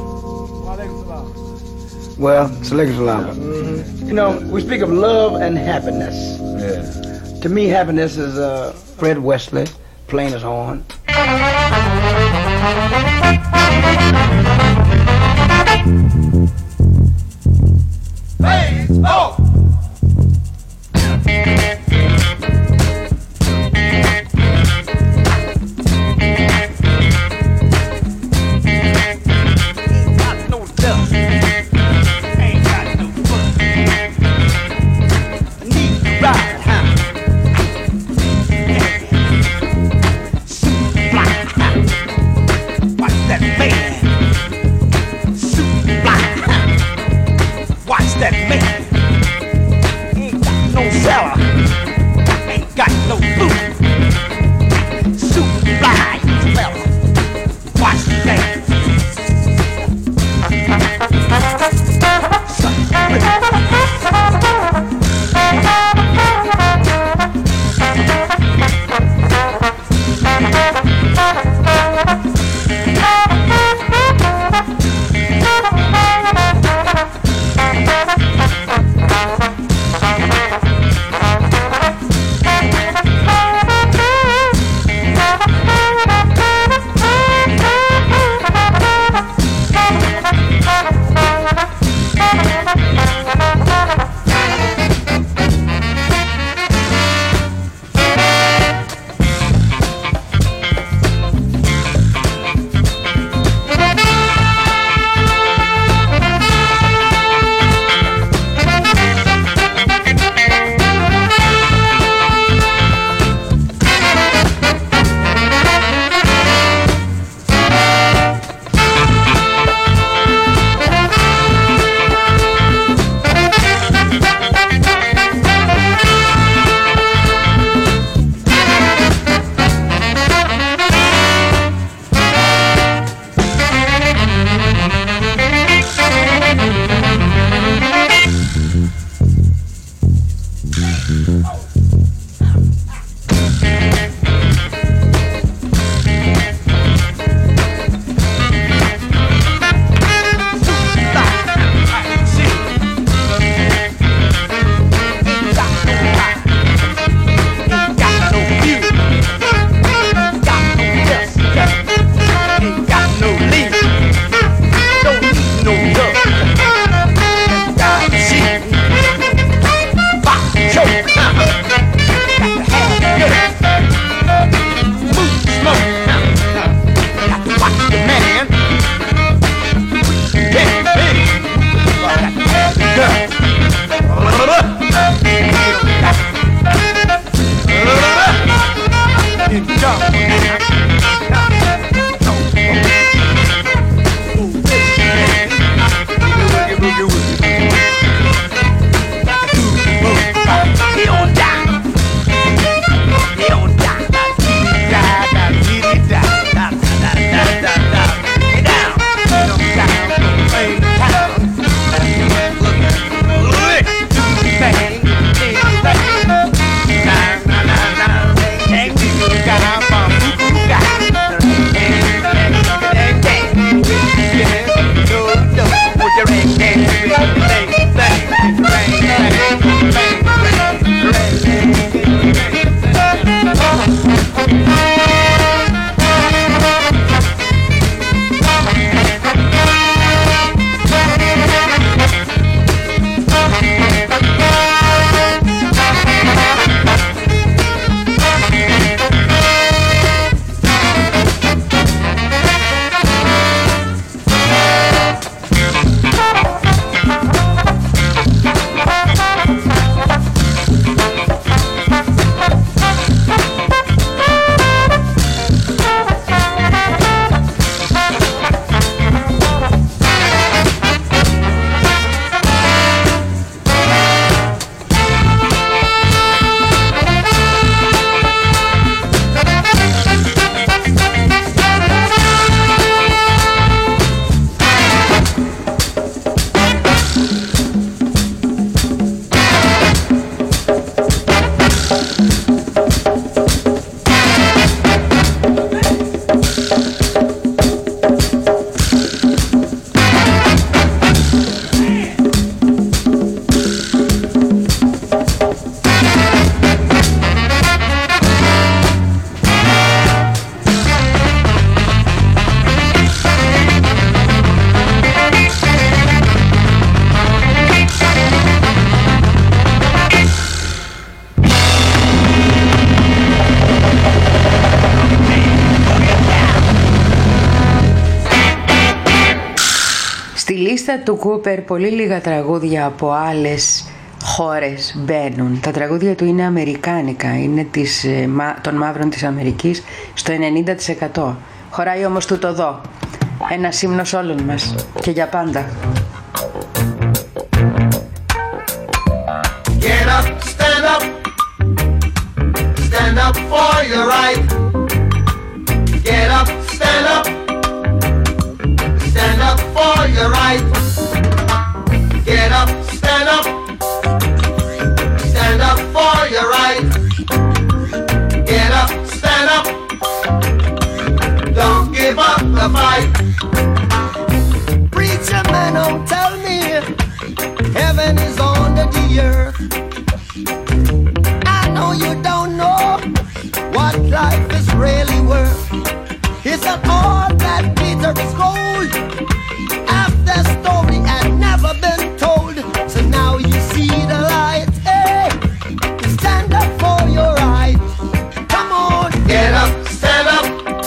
Well, Salaam salam. You know, we speak of love and happiness. Yeah. To me, happiness is uh, Fred Wesley, plain as horn. Hey, oh! λίστα του Κούπερ πολύ λίγα τραγούδια από άλλες χώρες μπαίνουν. Τα τραγούδια του είναι αμερικάνικα, είναι της, των μαύρων της Αμερικής στο ενενήντα τοις εκατό. Χωράει όμως τούτο εδώ, ένας ύμνος όλων μας και για πάντα. Get up, stand up, stand up for your right. Get up, stand up, stand up for your right. Get up, stand up, stand up for your right. Get up, stand up, don't give up the fight. Preacher man, don't tell me heaven is under the earth. I know you don't know what life is really worth. It's not all that glitter is gold. Half the story had never been told. So now you see the light. Hey, stand up for your right. Come on, get up, stand up,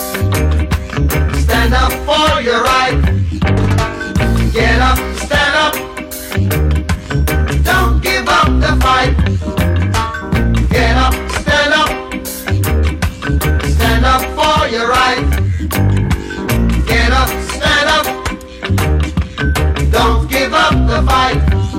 stand up for your right. Get up, stand up, don't give up the fight. Get up, stand up, stand up for your right. Get up, stand up, don't give up the fight.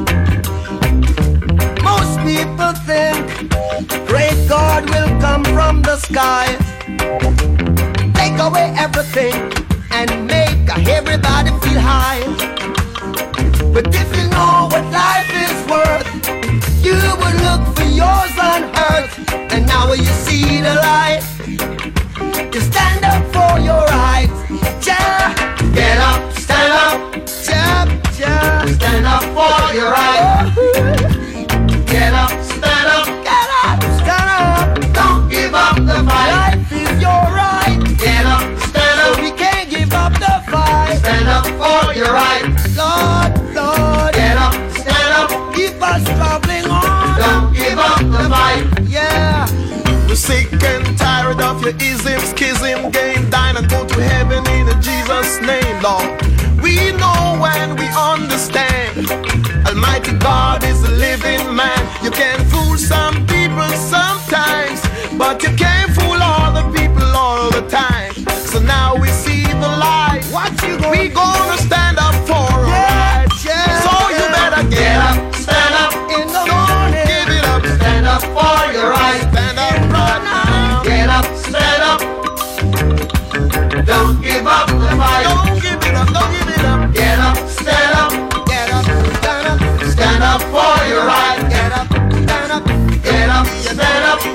most people think great God will come from the sky, take away everything and make everybody feel high. But if you know what life is worth, you would look for yours on earth. And now you see the light, you stand up for your rights. Yeah. Get up, stand up, yeah, yeah. Stand up for your right. Get up, stand up, get up, stand up. Don't give up the fight. Life is your right. Get up, stand up. We can't give up the fight. Stand up for your right. Lord, Lord. Get up, stand up. Keep us traveling on. Don't give up the fight. Yeah. We're sick and tired of your ism, schism, game, dine and go to heaven in Jesus' name, Lord. We know and we understand Almighty God is a living man. You can fool some people sometimes, but you can't fool all the people all the time. So now we see the light. What you gonna We gonna stand up for yeah, right. Yeah, so you better get, get up, up, stand up in the morning. Give it up, stand up for your right. Stand up right now. Get up, stand up. Don't give up the fight. Don't give it up, don't give it up. Get up, stand up. Get up, stand up. Stand up for your right. Get up, stand up. Get up, stand up.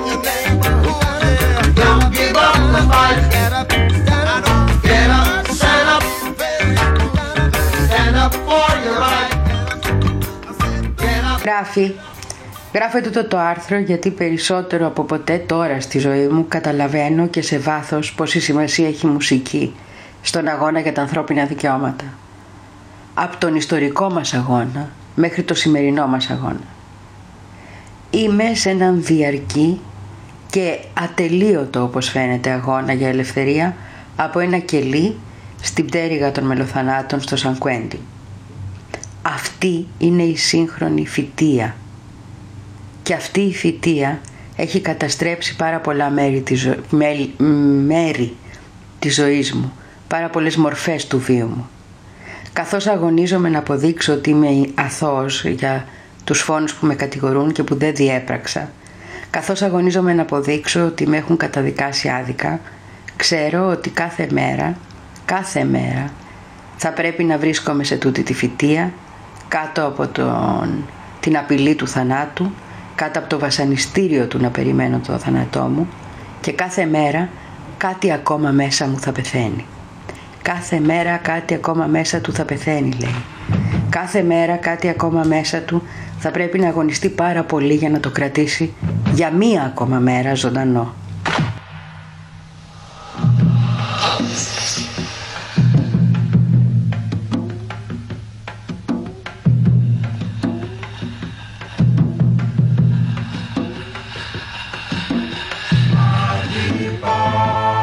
Don't give up the fight. Get up, stand up. Get up, stand up. Stand up for your right. Get up. Γράφει, γράφω τούτο το άρθρο γιατί περισσότερο από ποτέ τώρα στη ζωή μου καταλαβαίνω και σε βάθος πόση σημασία έχει η μουσική στον αγώνα για τα ανθρώπινα δικαιώματα. Από τον ιστορικό μας αγώνα μέχρι το σημερινό μας αγώνα. Είμαι σε έναν διαρκή και ατελείωτο, όπως φαίνεται, αγώνα για ελευθερία από ένα κελί στην πτέρυγα των μελοθανάτων στο Σαν Κουέντιν. Αυτή είναι η σύγχρονη φυτεία. Και αυτή η φυτεία έχει καταστρέψει πάρα πολλά μέρη της, ζω... μέρη της ζωής μου, πάρα πολλές μορφές του βίου μου. Καθώς αγωνίζομαι να αποδείξω ότι είμαι αθώος για τους φόνους που με κατηγορούν και που δεν διέπραξα, καθώς αγωνίζομαι να αποδείξω ότι με έχουν καταδικάσει άδικα, ξέρω ότι κάθε μέρα, κάθε μέρα θα πρέπει να βρίσκομαι σε τούτη τη φυτεία, κάτω από τον, την απειλή του θανάτου, κάτω από το βασανιστήριο του να περιμένω το θάνατό μου, και κάθε μέρα κάτι ακόμα μέσα μου θα πεθαίνει. Κάθε μέρα κάτι ακόμα μέσα του θα πεθαίνει, λέει. Κάθε μέρα κάτι ακόμα μέσα του θα πρέπει να αγωνιστεί πάρα πολύ για να το κρατήσει για μία ακόμα μέρα ζωντανό.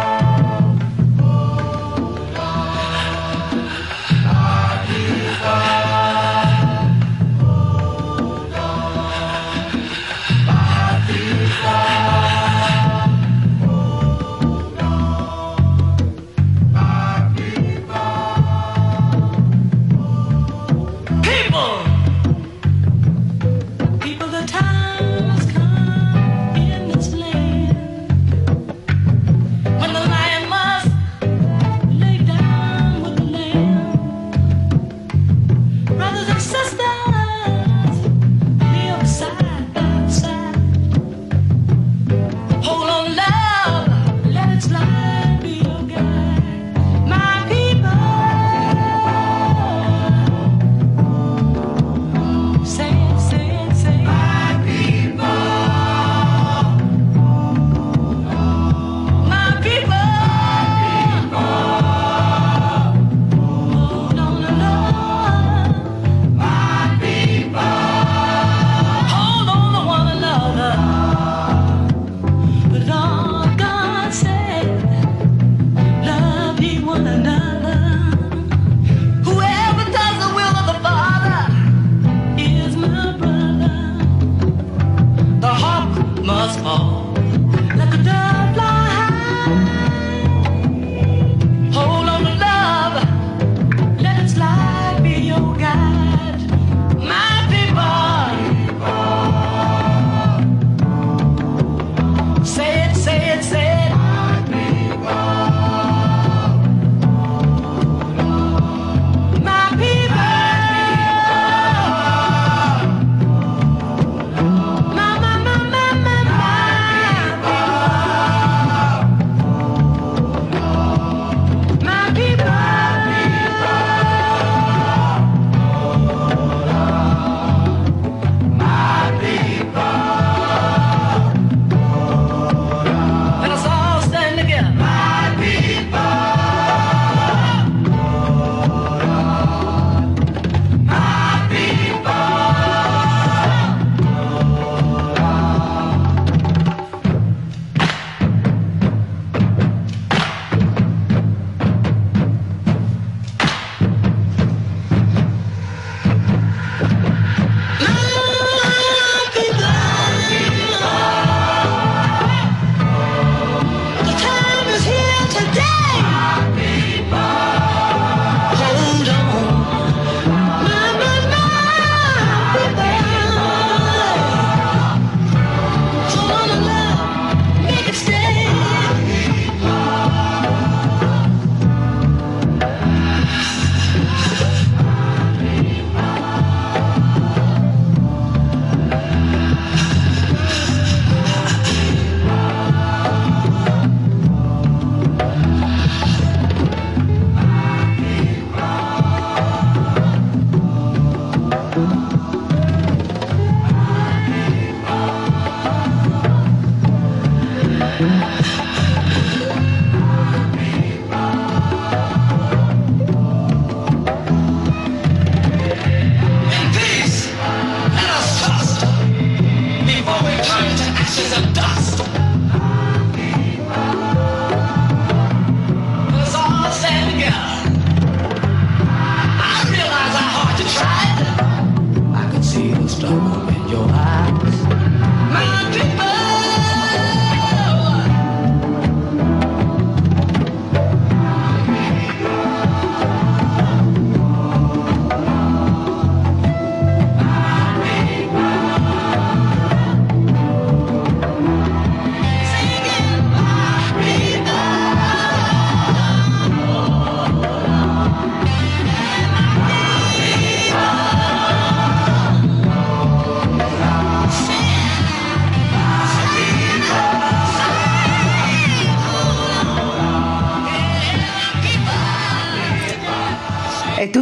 Bye.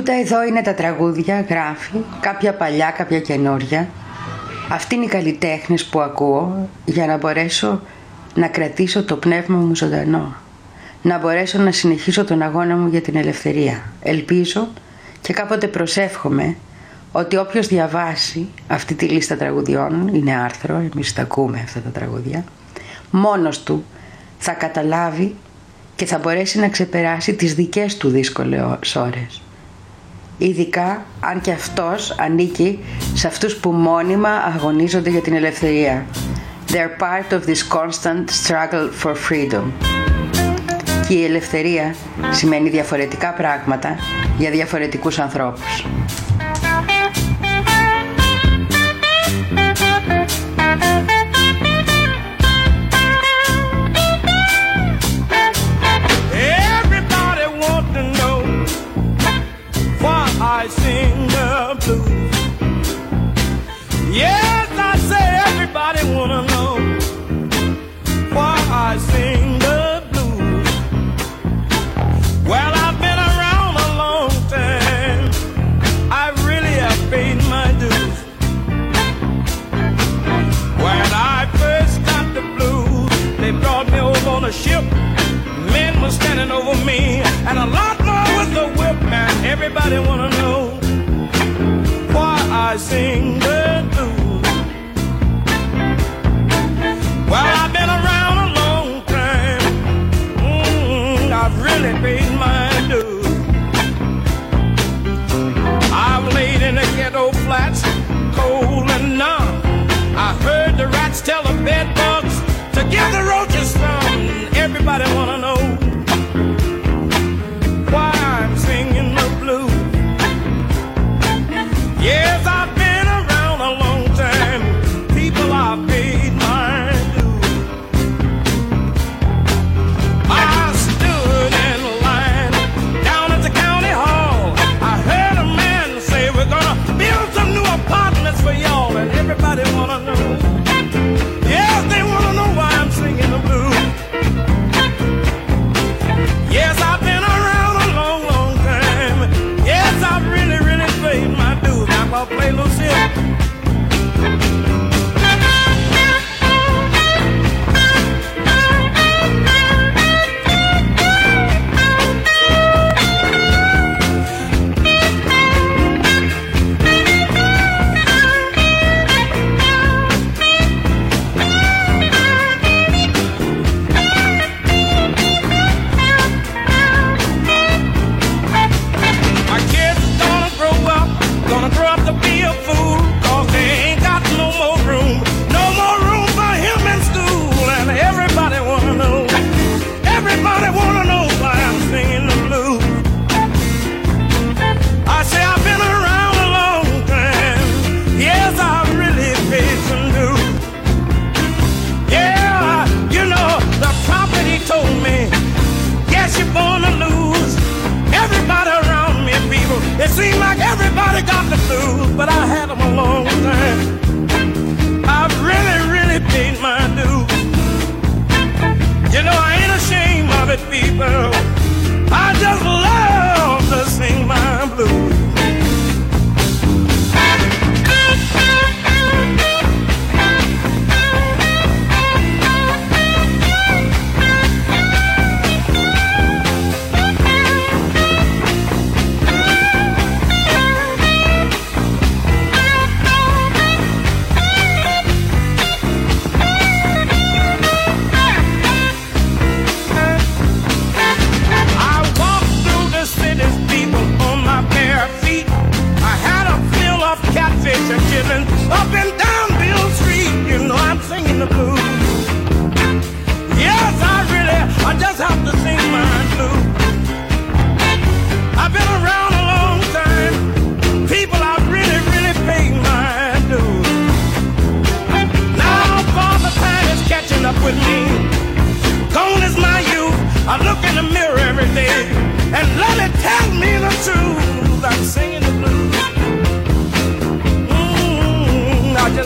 Τούτα εδώ είναι τα τραγούδια, γράφει, κάποια παλιά, κάποια καινούρια. Αυτοί είναι οι καλλιτέχνες που ακούω για να μπορέσω να κρατήσω το πνεύμα μου ζωντανό. Να μπορέσω να συνεχίσω τον αγώνα μου για την ελευθερία. Ελπίζω και κάποτε προσεύχομαι ότι όποιος διαβάσει αυτή τη λίστα τραγουδιών, είναι άρθρο, εμείς τα ακούμε αυτά τα τραγούδια, μόνος του θα καταλάβει και θα μπορέσει να ξεπεράσει τις δικές του δύσκολες ώρες. Ειδικά αν και αυτός ανήκει σε αυτούς που μόνιμα αγωνίζονται για την ελευθερία. They're part of this constant struggle for freedom. Και η ελευθερία σημαίνει διαφορετικά πράγματα για διαφορετικούς ανθρώπους. I sing the blues. Yes, I say everybody wanna know why I sing the blues. Well, I've been around a long time. I really have paid my dues. When I first got the blues, they brought me over on a ship. Men were standing over me, and a lot more with the whip, man. Everybody wanna know why I sing the blues. Well, I've been around a long time. Mm, I've really paid my dues. I've laid in the ghetto flats, cold and numb. I heard the rats tell the bed bugs to give the roaches some. Everybody wanna know why I'm singing the blues. Yes, I've been around a long time. People, I've paid my dues. I stood in line down at the county hall. I heard a man say, we're gonna build some new apartments for y'all. And everybody wanna know. Yes, they wanna know why I'm singing the blues. Yes, I've been around a long, long time. Yes, I've really, really paid my dues. Now I'll play Lucille. It seemed like everybody got the blues, but I had them a long time. I've really, really paid my dues. You know, I ain't ashamed of it, people. I just love to sing my blues. Up and down Bill Street, you know I'm singing the blues. Yes, I really, I just have to sing my blues. I've been around a long time. People, I've really, really paid my dues. Now, Father Time is catching up with me. Gone is my youth. I look in the mirror every day and let it tell me the truth. I'm singing the blues. I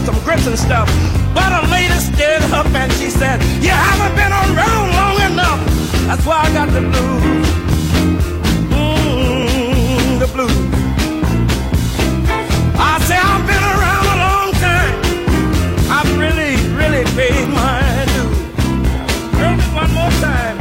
some grits and stuff. But a lady stood up and she said, you haven't been around long enough. That's why I got the blues. Mm, the blues. I say I've been around a long time. I've really, really paid my dues. Girl, one more time.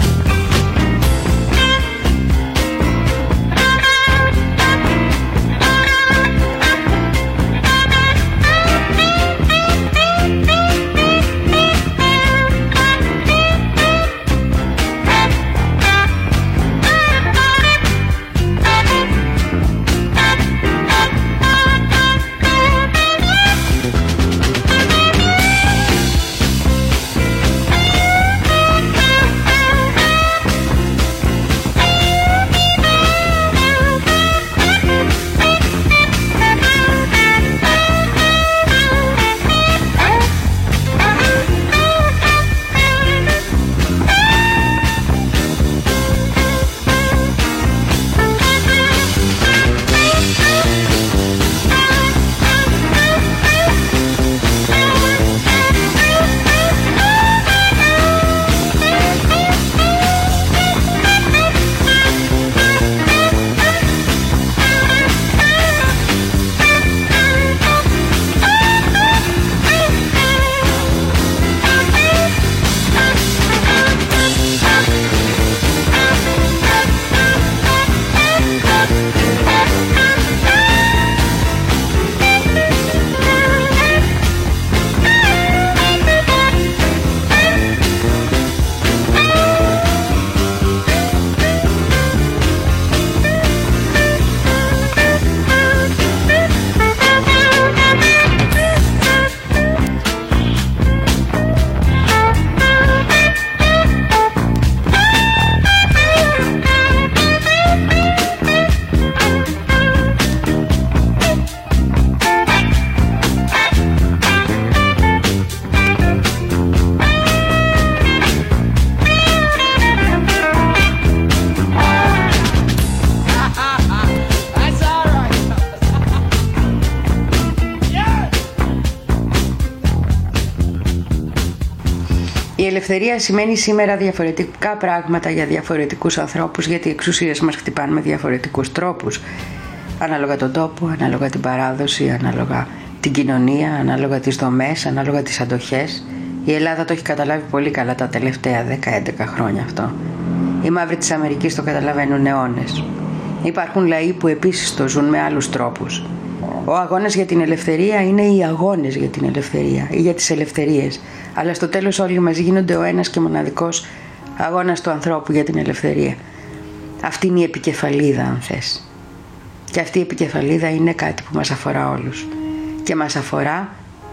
Η ελευθερία σημαίνει σήμερα διαφορετικά πράγματα για διαφορετικούς ανθρώπους, γιατί οι εξουσίες μας χτυπάνε με διαφορετικούς τρόπους. Ανάλογα τον τόπο, ανάλογα την παράδοση, ανάλογα την κοινωνία, ανάλογα τις δομές, ανάλογα τις αντοχές. Η Ελλάδα το έχει καταλάβει πολύ καλά τα τελευταία δέκα με έντεκα χρόνια αυτό. Οι μαύροι της Αμερικής το καταλαβαίνουν αιώνες. Υπάρχουν λαοί που επίσης το ζουν με άλλους τρόπους. Ο αγώνας για την ελευθερία είναι οι αγώνες για την ελευθερία ή για τις ελευθερίες. Αλλά στο τέλος όλοι μαζί γίνονται ο ένας και μοναδικός αγώνας του ανθρώπου για την ελευθερία. Αυτή είναι η επικεφαλίδα, αν θες. Και αυτή η επικεφαλίδα είναι κάτι που μας αφορά όλους. Και μας αφορά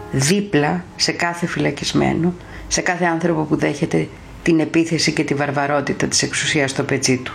δίπλα σε κάθε φυλακισμένο, σε κάθε άνθρωπο που δέχεται την επίθεση και τη βαρβαρότητα της εξουσίας στο πετσί του.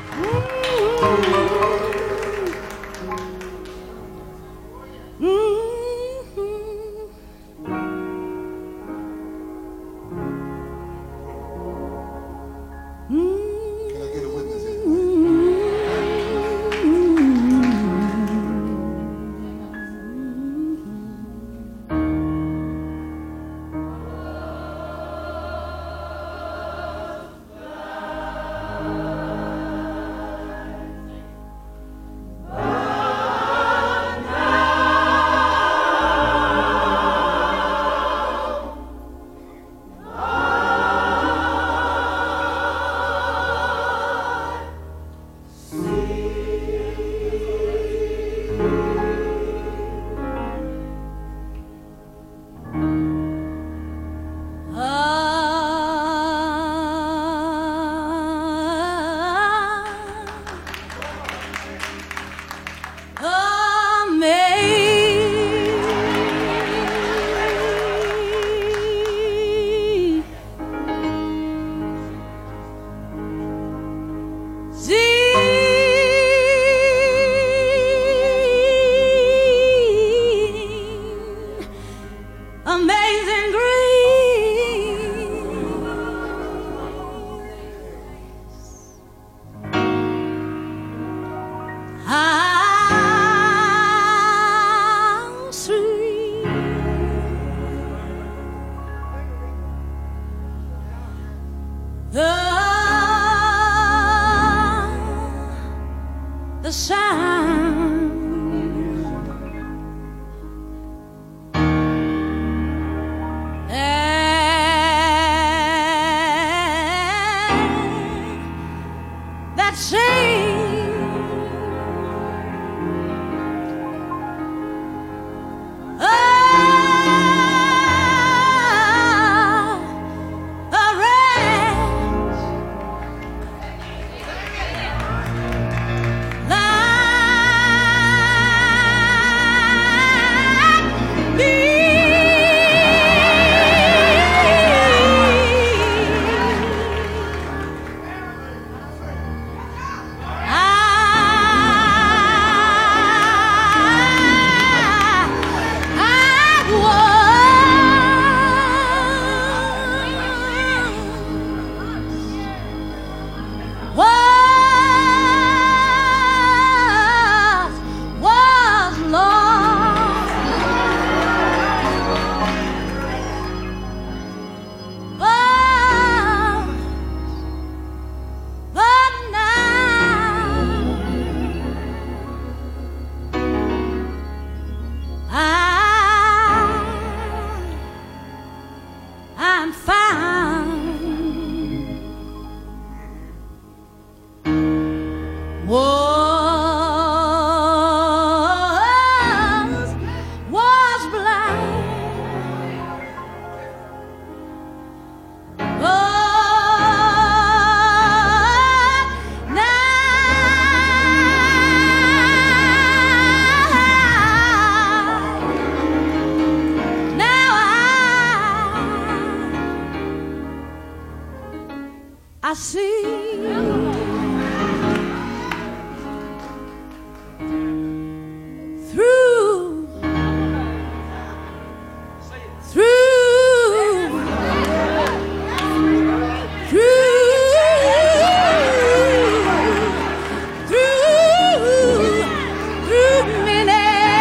I see through, through, through, through, through many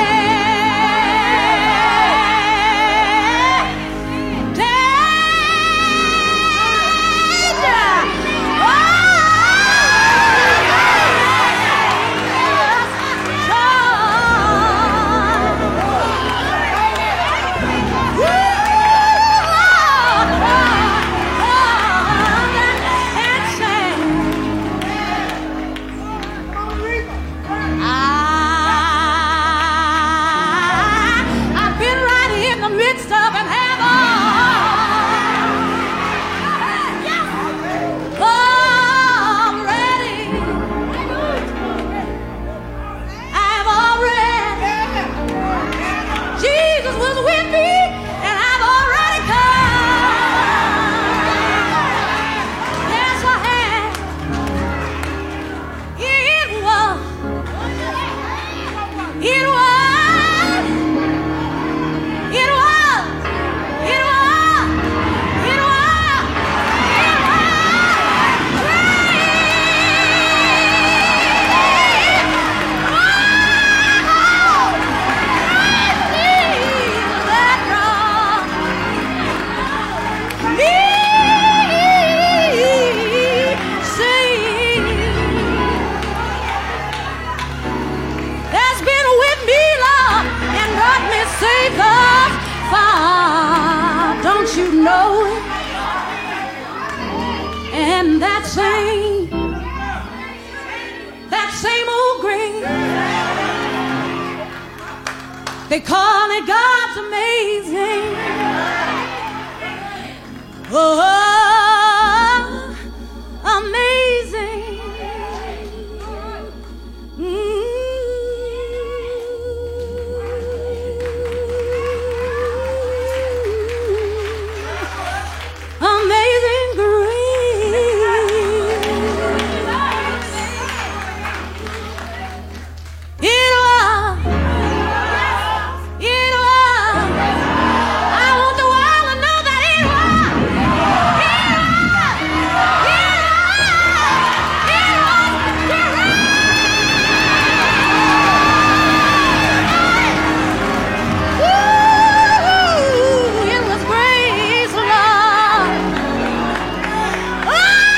they call it God's amazing. Oh, amazing. Mm. Amazing grace. It was. It was. I want the world to know that it was. It was. It was. It was. It was grace, Lord. Oh,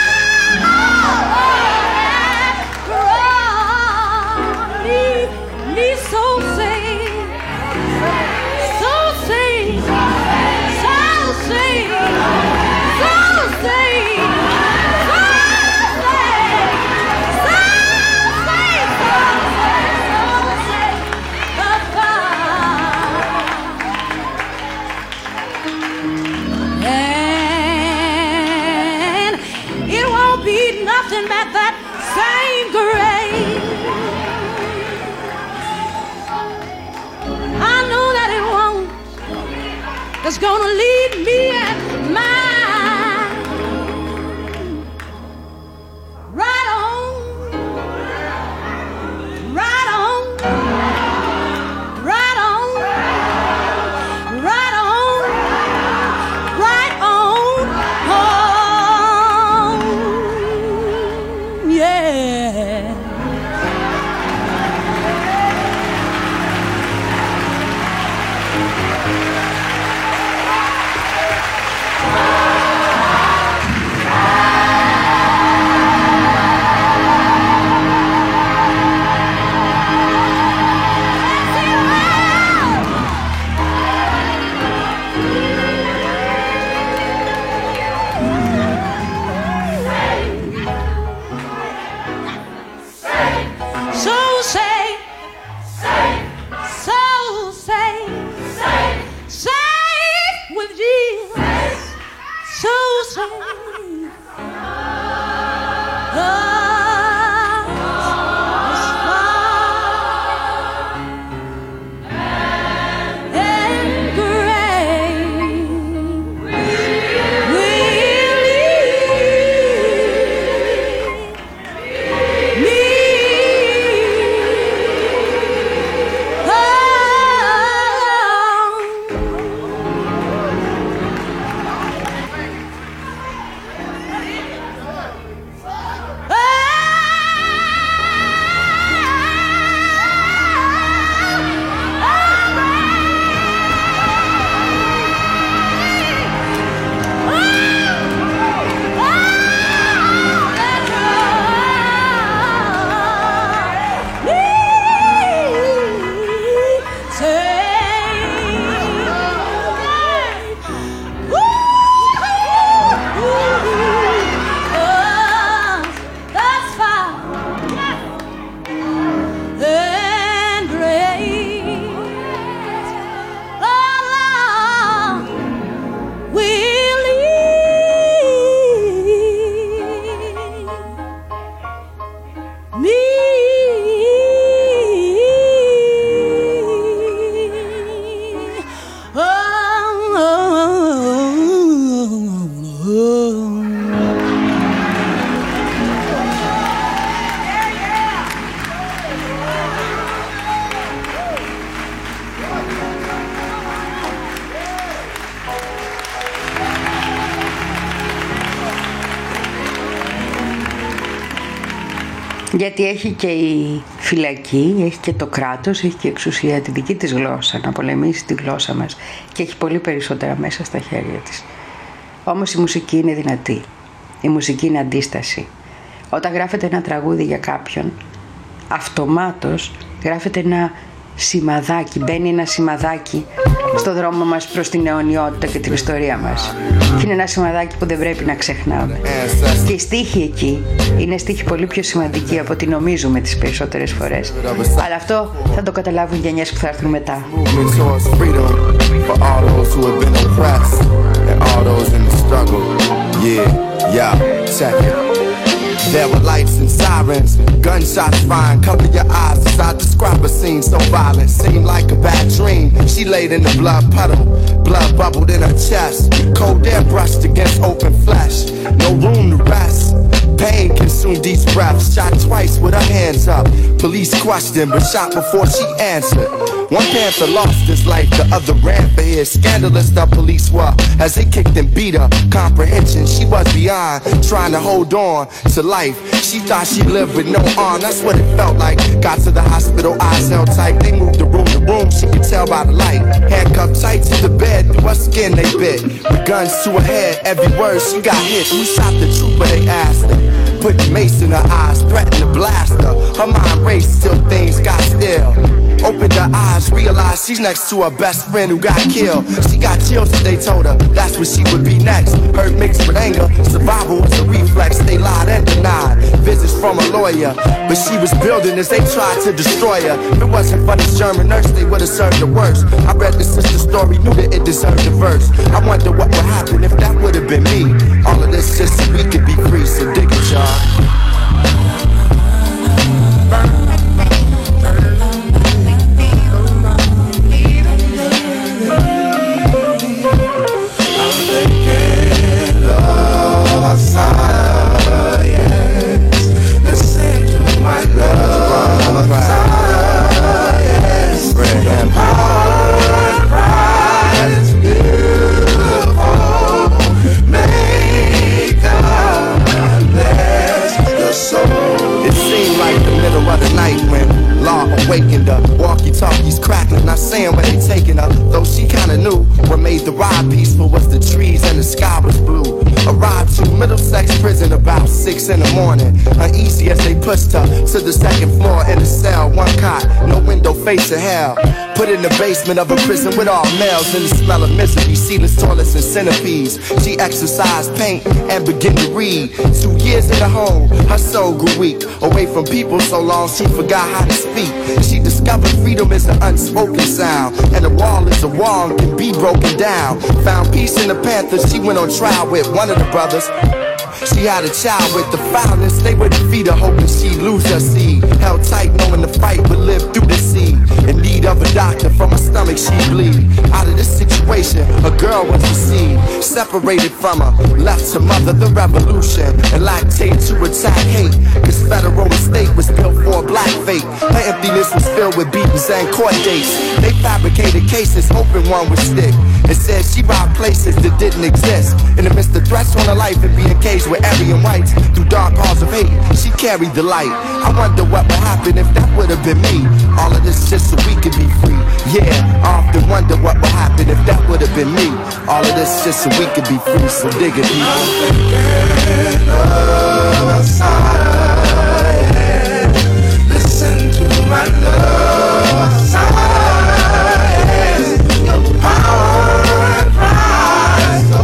that brought me, me so saved. So saved, so saved, so saved, so saved, so saved, so saved, but God. And it won't be nothing but that same grace. I know that it won't. It's gonna lead me and mine right on, right on, right on, right on, right on, home. Yeah. Oh! Γιατί έχει και η φυλακή, έχει και το κράτος, έχει και εξουσία τη δική της γλώσσα, να πολεμήσει τη γλώσσα μας και έχει πολύ περισσότερα μέσα στα χέρια της. Όμως η μουσική είναι δυνατή, η μουσική είναι αντίσταση. Όταν γράφετε ένα τραγούδι για κάποιον, αυτομάτως γράφετε ένα σημαδάκι, μπαίνει ένα σημαδάκι στο δρόμο μας προς την αιωνιότητα και την ιστορία μας. Και είναι ένα σημαδάκι που δεν πρέπει να ξεχνάμε. Και οι στίχοι εκεί είναι στίχοι πολύ πιο σημαντικοί από ό,τι νομίζουμε τις περισσότερες φορές. Αλλά αυτό θα το καταλάβουν οι γενιές που θα έρθουν μετά. There were lights and sirens, gunshots flying. Cover your eyes as I describe a scene so violent. Seemed like a bad dream. She laid in the blood puddle, blood bubbled in her chest. Cold air brushed against open flesh. No room to rest. Pain consumed each breath. Shot twice with her hands up. Police questioned, but shot before she answered. One panther lost his life, the other ran for his. Scandalous the police were as they kicked and beat her. Comprehension, she was beyond, trying to hold on to life. She thought she lived with no arm, that's what it felt like. Got to the hospital, eyes held tight. They moved the room to room, she could tell by the light. Handcuffed tight to the bed, through her skin they bit. With guns to her head, every word she got hit. Who shot the trooper, they asked her. Put the mace in her eyes, threatened to blast her. Her mind raced till things got still. Opened her eyes, realized she's next to her best friend who got killed. She got chills as they told her that's what she would be next. Heard mixed with anger, survival was a reflex. They lied and denied visits from a lawyer, but she was building as they tried to destroy her. If it wasn't for this German nurse, they would have served her worse. I read the sister's story, knew that it deserved a verse. I wonder what would happen if that would have been me. All of this just so we could be free, so dig it, y'all. Awakened her, walkie-talkies crackling, not saying where they taking her. Though she kinda knew what made the ride peaceful was the trees and the sky was blue. Arrived to Middlesex prison about six in the morning. Uneasy as they pushed her to the second floor in the cell. One cot, no window facing hell. Put in the basement of a prison with all males and the smell of misery, ceilings, toilets, and centipedes. She exercised, paint, and began to read. Two years in the home, her soul grew weak. Away from people so long, she forgot how to speak. She discovered freedom is an unspoken sound, and a wall is a wall and can be broken down. Found peace in the Panthers, she went on trial with one of the brothers. She had a child with the foulness, they would defeat her, hoping she'd lose her seed. Held tight, knowing the fight would live through the seed. In need of a doctor, from her stomach she'd bleed. Out of this situation, a girl was deceived. Separated from her, left to mother the revolution. And lactate to attack hate, cause federal estate was built for a black fate. Her emptiness was filled with beatings and court dates. They fabricated cases, hoping one would stick. And said she robbed places that didn't exist. In the midst of threats on her life and being caged with Aryan whites, through dark halls of hate, she carried the light. I wonder what would happen if that would have been me. All of this just so we could be free. Yeah, I often wonder what would happen if that would have been me. All of this just so we could be free, so dig it, people. I'm thinking of a science. Listen to my love science. The power and pride so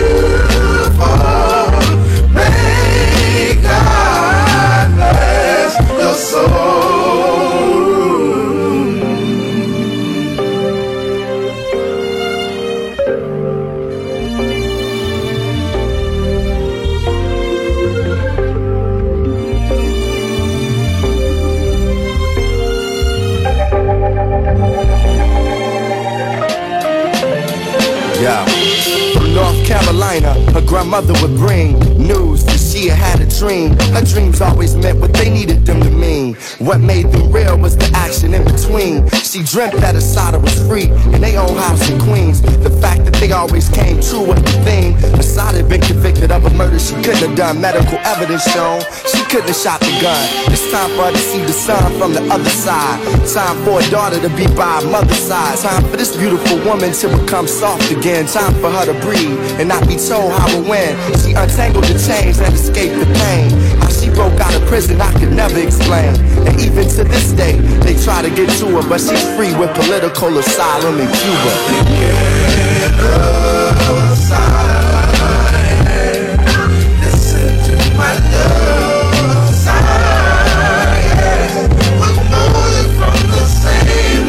beautiful. May God bless your soul. Yeah. From North Carolina, her grandmother would bring news that she had had a dream. Her dreams always meant what they needed them to mean. What made them real was the action in between. She dreamt that Assata was free in their own house in Queens. The fact that they they always came true with the theme. Assad had been convicted of a murder she couldn't have done. Medical evidence shown she couldn't have shot the gun. It's time for her to see the sun from the other side. Time for a daughter to be by her mother's side. Time for this beautiful woman to become soft again. Time for her to breathe and not be told how or when. She untangled the chains and escaped the pain. How she broke out of prison I could never explain. And even to this day they try to get to her, but she's free with political asylum in Cuba. Listen to my love side. We're more from the same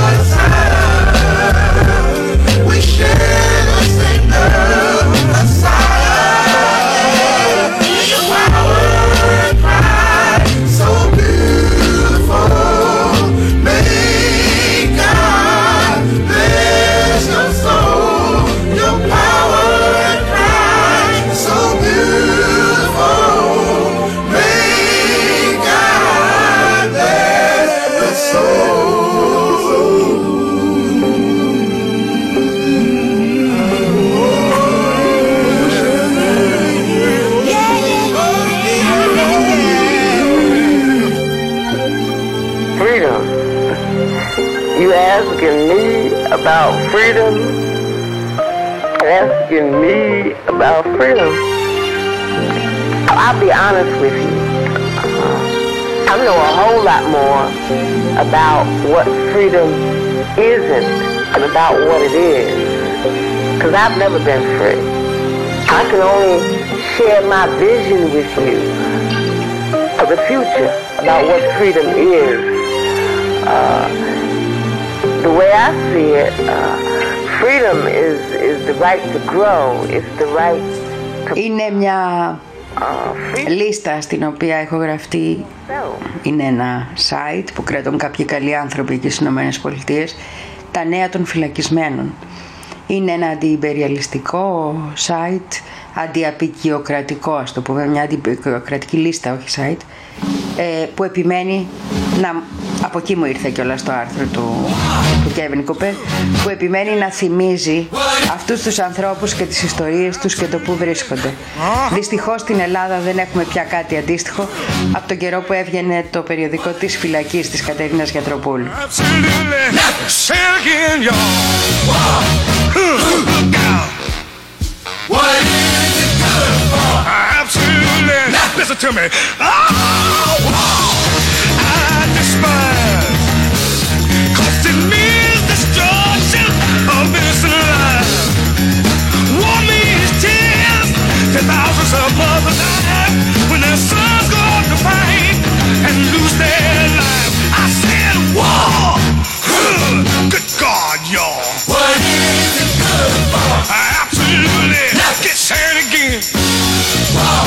side. We share the same love side. Your power and pride, so beautiful. May God bless your soul. Your power and pride, so beautiful. May God bless your soul. Freedom. You asking me about freedom? Asking me about freedom? I'll be honest with you. I know a whole lot more about what freedom isn't and about what it is. Because I've never been free. I can only share my vision with you of the future about what freedom is. Uh, the way I see it, uh, freedom is, is the right to grow. It's the right to... Είναι μια λίστα στην οποία έχω γραφτεί. Είναι ένα site που κρατούν κάποιοι καλοί άνθρωποι εκεί στις Ηνωμένες Πολιτείες, τα νέα των φυλακισμένων. Είναι ένα αντιυμπεριαλιστικό site, αντιαπικιοκρατικό, ας το πούμε, μια αντιαπικιοκρατική λίστα, όχι site, που επιμένει να... Από εκεί μου ήρθε κιόλας το άρθρο του, του Kevin Cooper, που επιμένει να θυμίζει αυτούς τους ανθρώπους και τις ιστορίες τους και το που βρίσκονται. Δυστυχώς στην Ελλάδα δεν έχουμε πια κάτι αντίστοιχο από τον καιρό που έβγαινε το περιοδικό της φυλακής της Κατερίνας Γιατροπούλου. Listen to me. Oh, I despise. Costing me destruction of innocent lives. War means tears to thousands of mothers die when their sons go out to fight and lose their lives. I said war. Good God, y'all. What is it good for? Absolutely. Get sad again. War.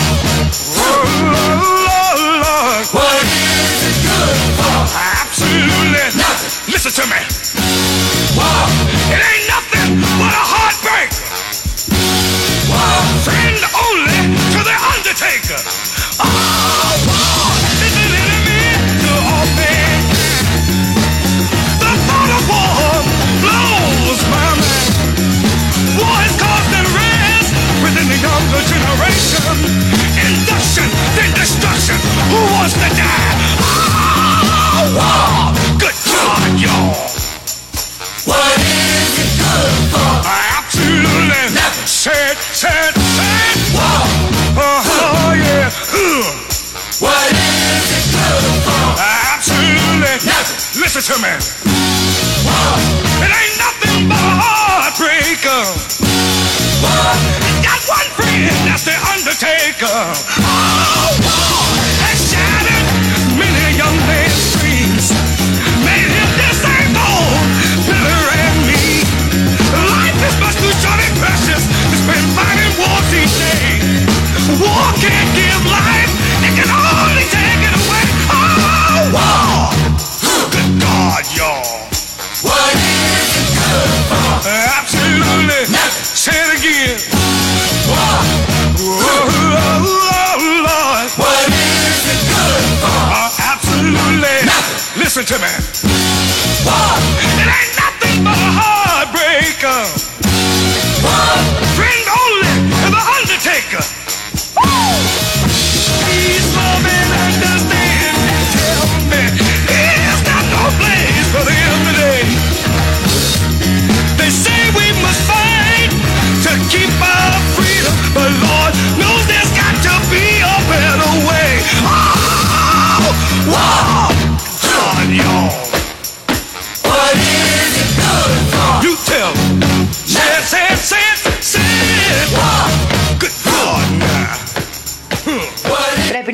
What is it good for? Absolutely nothing. Listen to me. Wow. It ain't nothing but a heartbreak. Wow. Friend only to the undertaker. Oh, wow. It's an enemy to all men. The thought of war blows my mind. War is causing rest within the younger generation. Induction, then destruction. Who wants to die? Oh, wow. Good God, y'all. What is it good for? Absolutely nothing. Said, said, said. Wow. Oh, yeah. Ugh. What is it good for? Absolutely nothing. Listen to me. Wow. It ain't nothing but a heartbreaker. Wow. Got one friend, that's the undertaker. Oh, wow. Has shattered many a young man's dreams. Made him disabled, Billy and me. Life is much too short and precious to spend fighting wars each day. War can't give life, it can only take it away. Oh, wow. Good God, y'all. What is it good for? Absolutely nothing. Say it again. Wow. Oh, Lord. What is it good for? Uh, absolutely nothing. Listen to me. Wow. It ain't nothing but a heartbreaker. Wow.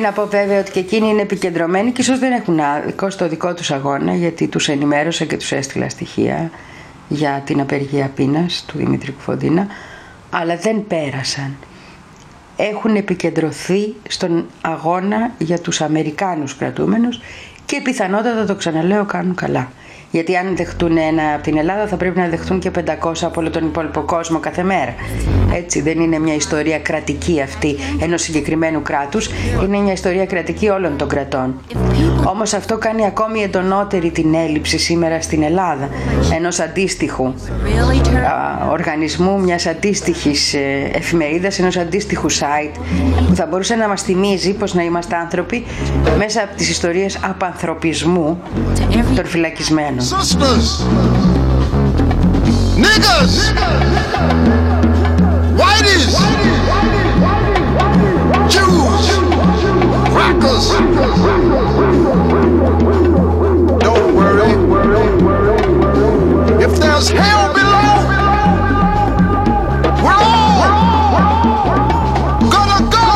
να πω βέβαια ότι και εκείνοι είναι επικεντρωμένοι και ίσως δεν έχουν άδικο στο δικό τους αγώνα, γιατί τους ενημέρωσα και τους έστειλα στοιχεία για την απεργία πείνας του Δημήτρη Κουφοντίνα, αλλά δεν πέρασαν. Έχουν επικεντρωθεί στον αγώνα για τους Αμερικάνους κρατούμενους και πιθανότατα, το ξαναλέω, κάνουν καλά. Γιατί αν δεχτούν ένα από την Ελλάδα θα πρέπει να δεχτούν και πεντακόσια από όλο τον υπόλοιπο κόσμο κάθε μέρα. Έτσι, δεν είναι μια ιστορία κρατική αυτή ενός συγκεκριμένου κράτους, είναι μια ιστορία κρατική όλων των κρατών. Όμως αυτό κάνει ακόμη εντονότερη την έλλειψη σήμερα στην Ελλάδα ενός αντίστοιχου α, οργανισμού, μιας αντίστοιχης ε, εφημερίδας, ενός αντίστοιχου site που θα μπορούσε να μας θυμίζει πως να είμαστε άνθρωποι μέσα από τις ιστορίες απανθρωπισμού των φυλακισμένων. Sisters, niggas, whiteys, Jews, crackers. Don't worry, if there's hell below, we're all gonna go.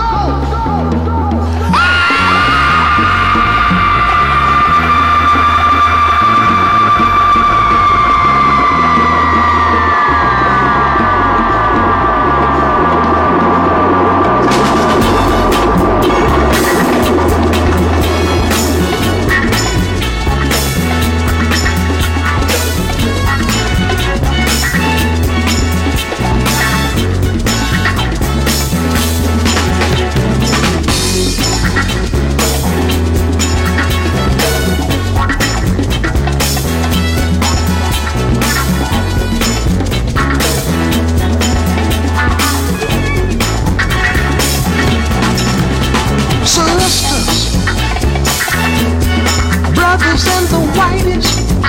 And the whiteys,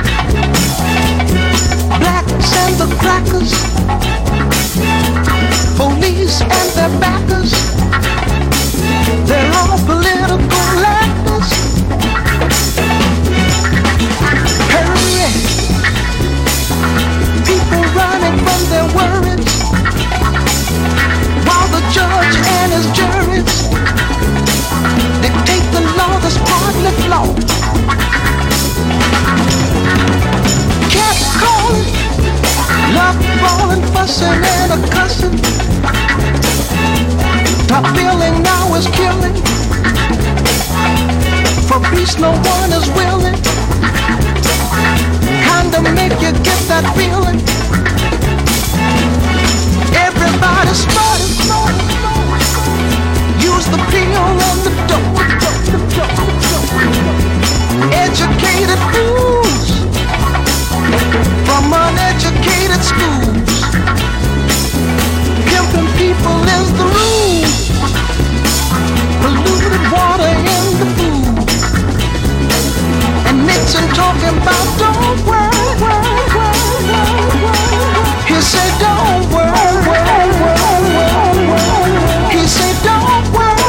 blacks and the crackers, police and their backers, they're all political actors. Hurry, people running from their worries, while the judge and his juries dictate the law that's partly flawed. Cat calling, love falling, fussing and a cussing. Top billing now is killing. For peace no one is willing. Kinda make you get that feeling. Everybody's starting. Use the pill and the dope. Educated fools from uneducated schools. Pimping people is the rule. Polluted water in the food. And Nixon talking about don't worry, worry, worry, worry. He said don't worry, worry, worry, worry. He said don't worry,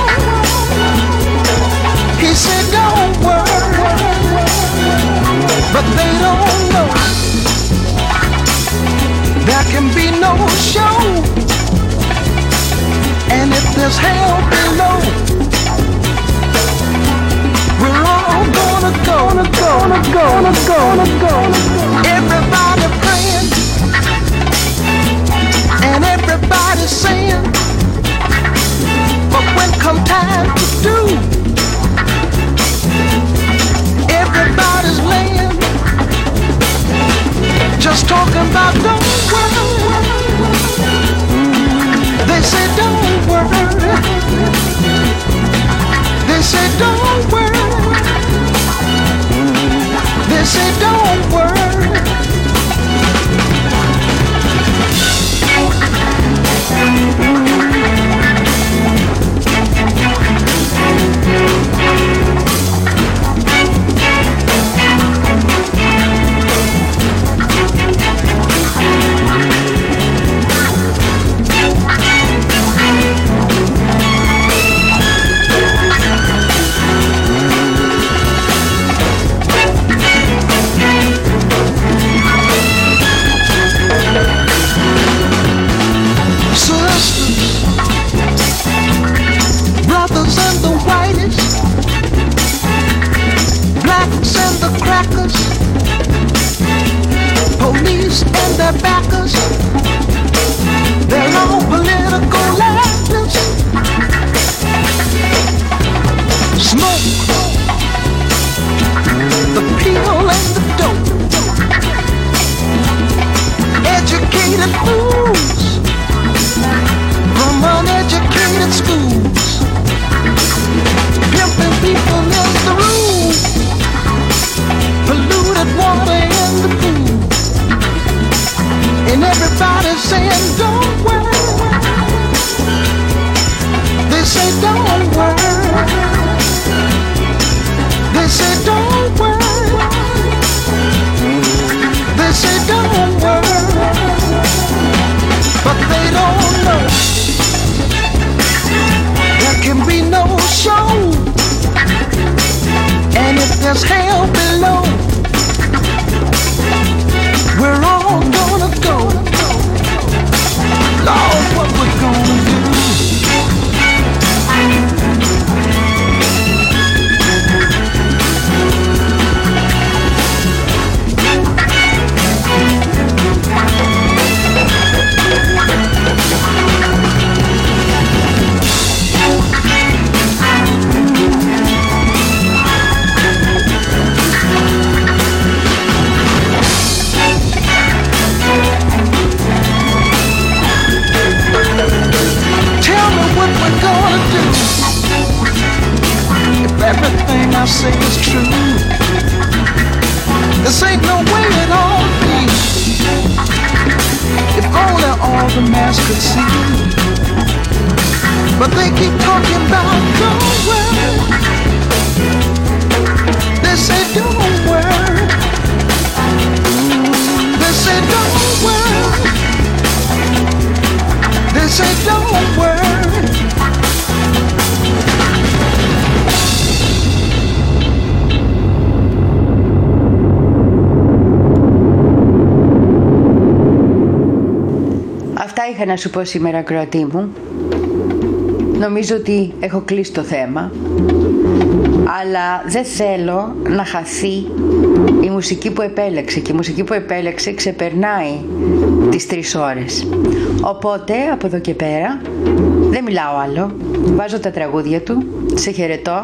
he said don't worry. But they don't know there can be no show. And if there's hell below, we're all gonna go, gonna go, gonna go, gonna go, gonna go. Everybody praying and everybody saying, but when come time to do, everybody's laying, just talking about don't worry. They say don't worry. They say don't worry. They say don't worry. They're all political legends. Smoke, the people and the dope. Educated fools from uneducated schools. Pimping people in the room. Polluted water in the pool. And everybody's saying don't worry. They say don't worry. They say don't worry. They say don't worry. But they don't know there can be no show. And if there's hell below, we're all gonna go. Lord, what we're gonna do? Everything I say is true. This ain't no way it all be. If only all the mass could see. But they keep talking about don't worry. They say don't worry. They say don't worry. They say don't worry. Αυτά είχα να σου πω σήμερα, ακροατή μου. Νομίζω ότι έχω κλείσει το θέμα, αλλά δεν θέλω να χαθεί η μουσική που επέλεξε, και η μουσική που επέλεξε ξεπερνάει τις τρεις ώρες. Οπότε από εδώ και πέρα δεν μιλάω άλλο, βάζω τα τραγούδια του, σε χαιρετώ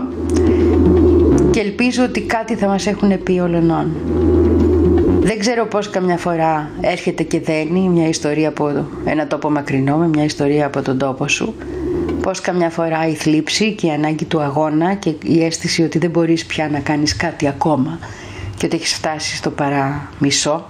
και ελπίζω ότι κάτι θα μας έχουν πει ολονών. Δεν ξέρω πώς καμιά φορά έρχεται και δένει μια ιστορία από ένα τόπο μακρινό με μια ιστορία από τον τόπο σου. Πώς καμιά φορά η θλίψη και η ανάγκη του αγώνα και η αίσθηση ότι δεν μπορείς πια να κάνεις κάτι ακόμα και ότι έχεις φτάσει στο παραμισό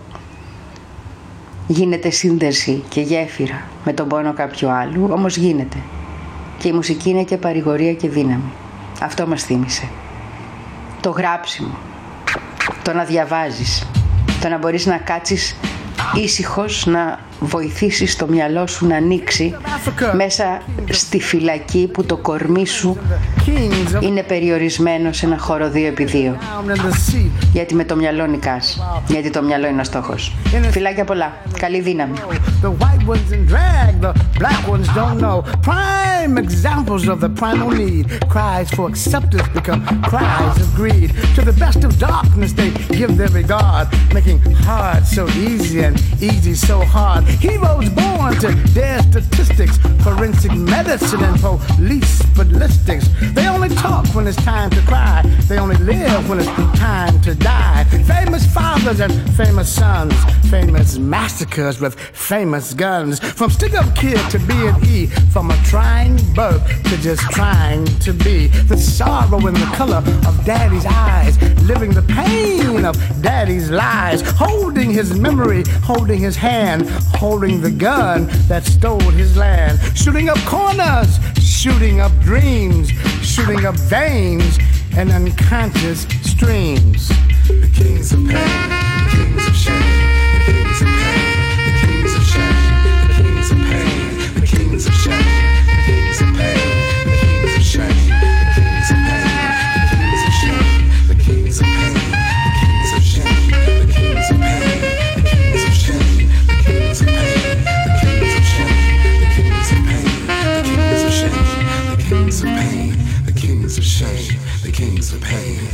γίνεται σύνδεση και γέφυρα με τον πόνο κάποιου άλλου, όμως γίνεται. Και η μουσική είναι και παρηγορία και δύναμη. Αυτό μας θύμισε. Το γράψιμο, το να διαβάζεις, το να μπορείς να κάτσεις ήσυχος, να βοηθήσεις το μυαλό σου να ανοίξει μέσα στη φυλακή που το κορμί σου είναι περιορισμένο σε ένα χώρο δύο επί δύο. Γιατί με το μυαλό νικάς, γιατί το μυαλό είναι ο στόχος. Φιλάκια πολλά, καλή δύναμη. The white ones in drag, the black ones don't know. Prime examples of the primal need. Cries for acceptance become cries of greed. To the best of darkness they give their regard, making hard so easy and easy so hard. Heroes born to dare statistics, forensic medicine and police ballistics. They only talk when it's time to cry. They only live when it's time to die. Famous fathers and famous sons, famous massacres with famous guns. From stick-up kid to B and E, from a trying birth to just trying to be. The sorrow in the color of daddy's eyes, living the pain of daddy's lies. Holding his memory, holding his hand, holding the gun that stole his land. Shooting up corners, shooting up dreams, shooting up veins and unconscious streams. The kings of pain, the kings of shame, the kings of pain, the kings of shame, the kings of pain, the kings of shame, the kings of pain, the kings of shame, the kings of pain, the kings of shame, the kings of pain, the kings of shame, the kings of pain, the kings of shame, the kings of pain, the kings of shame, the kings of pain, the kings of shame, the kings of pain, the kings of shame, the kings of pain.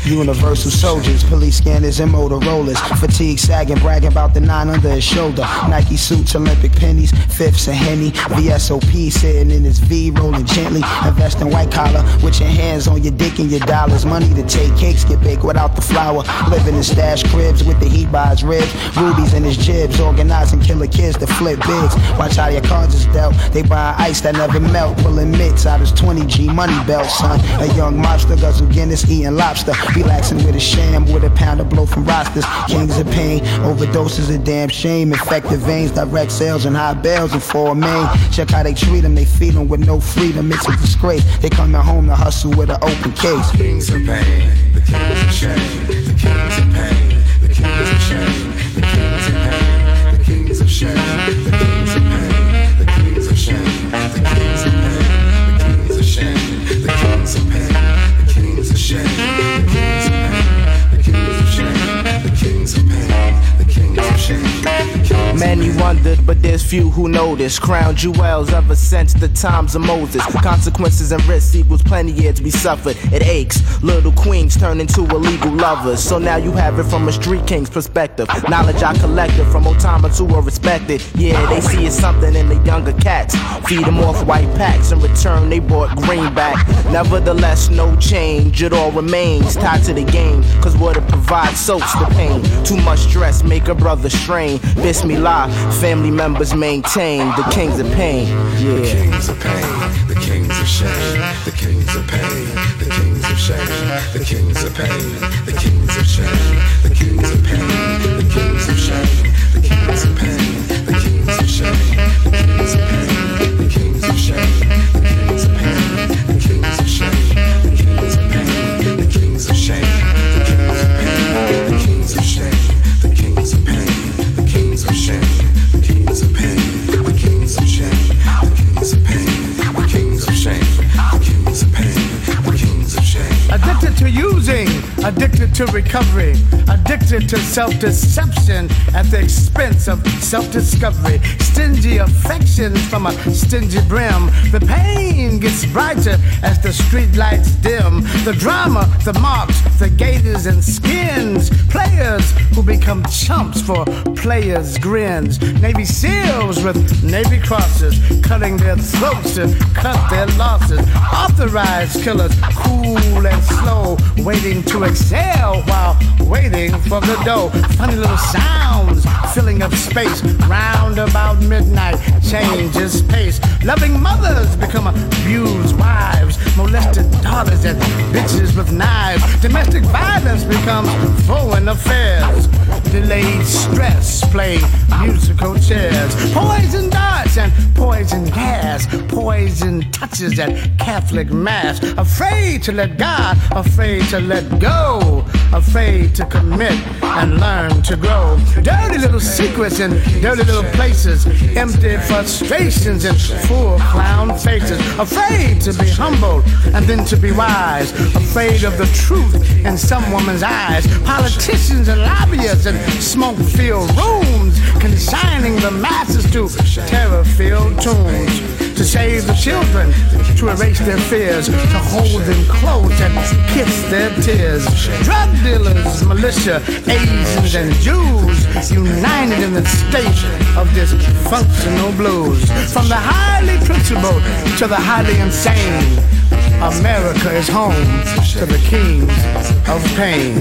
Universal soldiers, police scanners and Motorola's. Fatigue sagging, bragging about the nine under his shoulder. Nike suits, Olympic pennies, fifths and Henny. V S O P sitting in his V, rolling gently. Invest in white collar with your hands on your dick and your dollars. Money to take cakes, get baked without the flour. Living in stash cribs with the heat by his ribs. Rubies in his jibs, organizing killer kids to flip bigs. Watch how your cards is dealt. They buy ice that never melt. Pulling mitts out his twenty G money belt, son. A young mobster, guzzle Guinness, eating lobster. Relaxing with a sham, with a pound of blow from rosters. Kings of pain, overdoses of damn shame. Infected veins, direct sales and high bells and four main. Check how they treat them, they feed them with no freedom. It's a disgrace. They coming home to hustle with an open case. Kings of pain, the kings of shame, the kings of pain, the kings of shame, the kings of pain, the kings of shame, the kings of pain, the kings of shame, the kings of pain, the kings of shame, the kings of pain, the kings of shame, the kings of pain, the kings of shame, the kings of pain, the kings of shame. Many wondered, but there's few who notice. Crown jewels ever since the times of Moses. Consequences and risks equals plenty years we suffered. It aches. Little queens turn into illegal lovers. So now you have it from a street king's perspective. Knowledge I collected from old timers who are respected. Yeah, they see it's something in the younger cats. Feed them off white packs. In return, they bought greenback. Nevertheless, no change. It all remains tied to the game. Cause what it provides soaks the pain. Too much stress make a brother strain. Bismillah, family members maintain the kings of pain. Yeah. The kings of pain, the kings of shame, the kings of pain, the kings of shame, the kings of pain, the kings of shame, the kings of pain, the kings of shame, the kings of pain, the kings of shame, the kings of pain, the kings of shame, the kings of pain, the kings of shame, the kings of pain, the kings of shame, the kings of pain, the kings of shame, the kings of pain, the kings of shame, the kings of pain, the kings of shame, the kings of pain, the kings of shame, the kings of pain, the kings of shame. Addicted to using, addicted to recovery, addicted to self-deception at the expense of self-discovery. Stingy affections from a stingy brim. The pain gets brighter as the street lights dim. The drama, the marks, the gaiters and skins. Players who become chumps for players' grins. Navy SEALs with Navy crosses, cutting their throats to cut their losses. Authorized killers, cool and slow, waiting to exhale while waiting for the dough. Funny little sounds filling up space. Round about midnight, changes pace. Loving mothers become abused wives. Molested daughters and bitches with knives. Domestic violence becomes foreign affairs. Delayed stress playing musical chairs. Poison darts and poison gas. Poison touches at Catholic Mass. Afraid to let God, afraid to let go. Afraid to commit and learn to grow. Dirty little secrets in dirty little places. Empty frustrations and full clown faces. Afraid to be humble and then to be wise. Afraid of the truth in some woman's eyes. Politicians and lobbyists in smoke-filled rooms, consigning the masses to terror-filled tombs. To save the children, to erase their fears, to hold them close and kiss their tears. Drug dealers, militia, Asians and Jews, united in the state of this functional blues. From the highly principled to the highly insane, America is home to the kings of pain.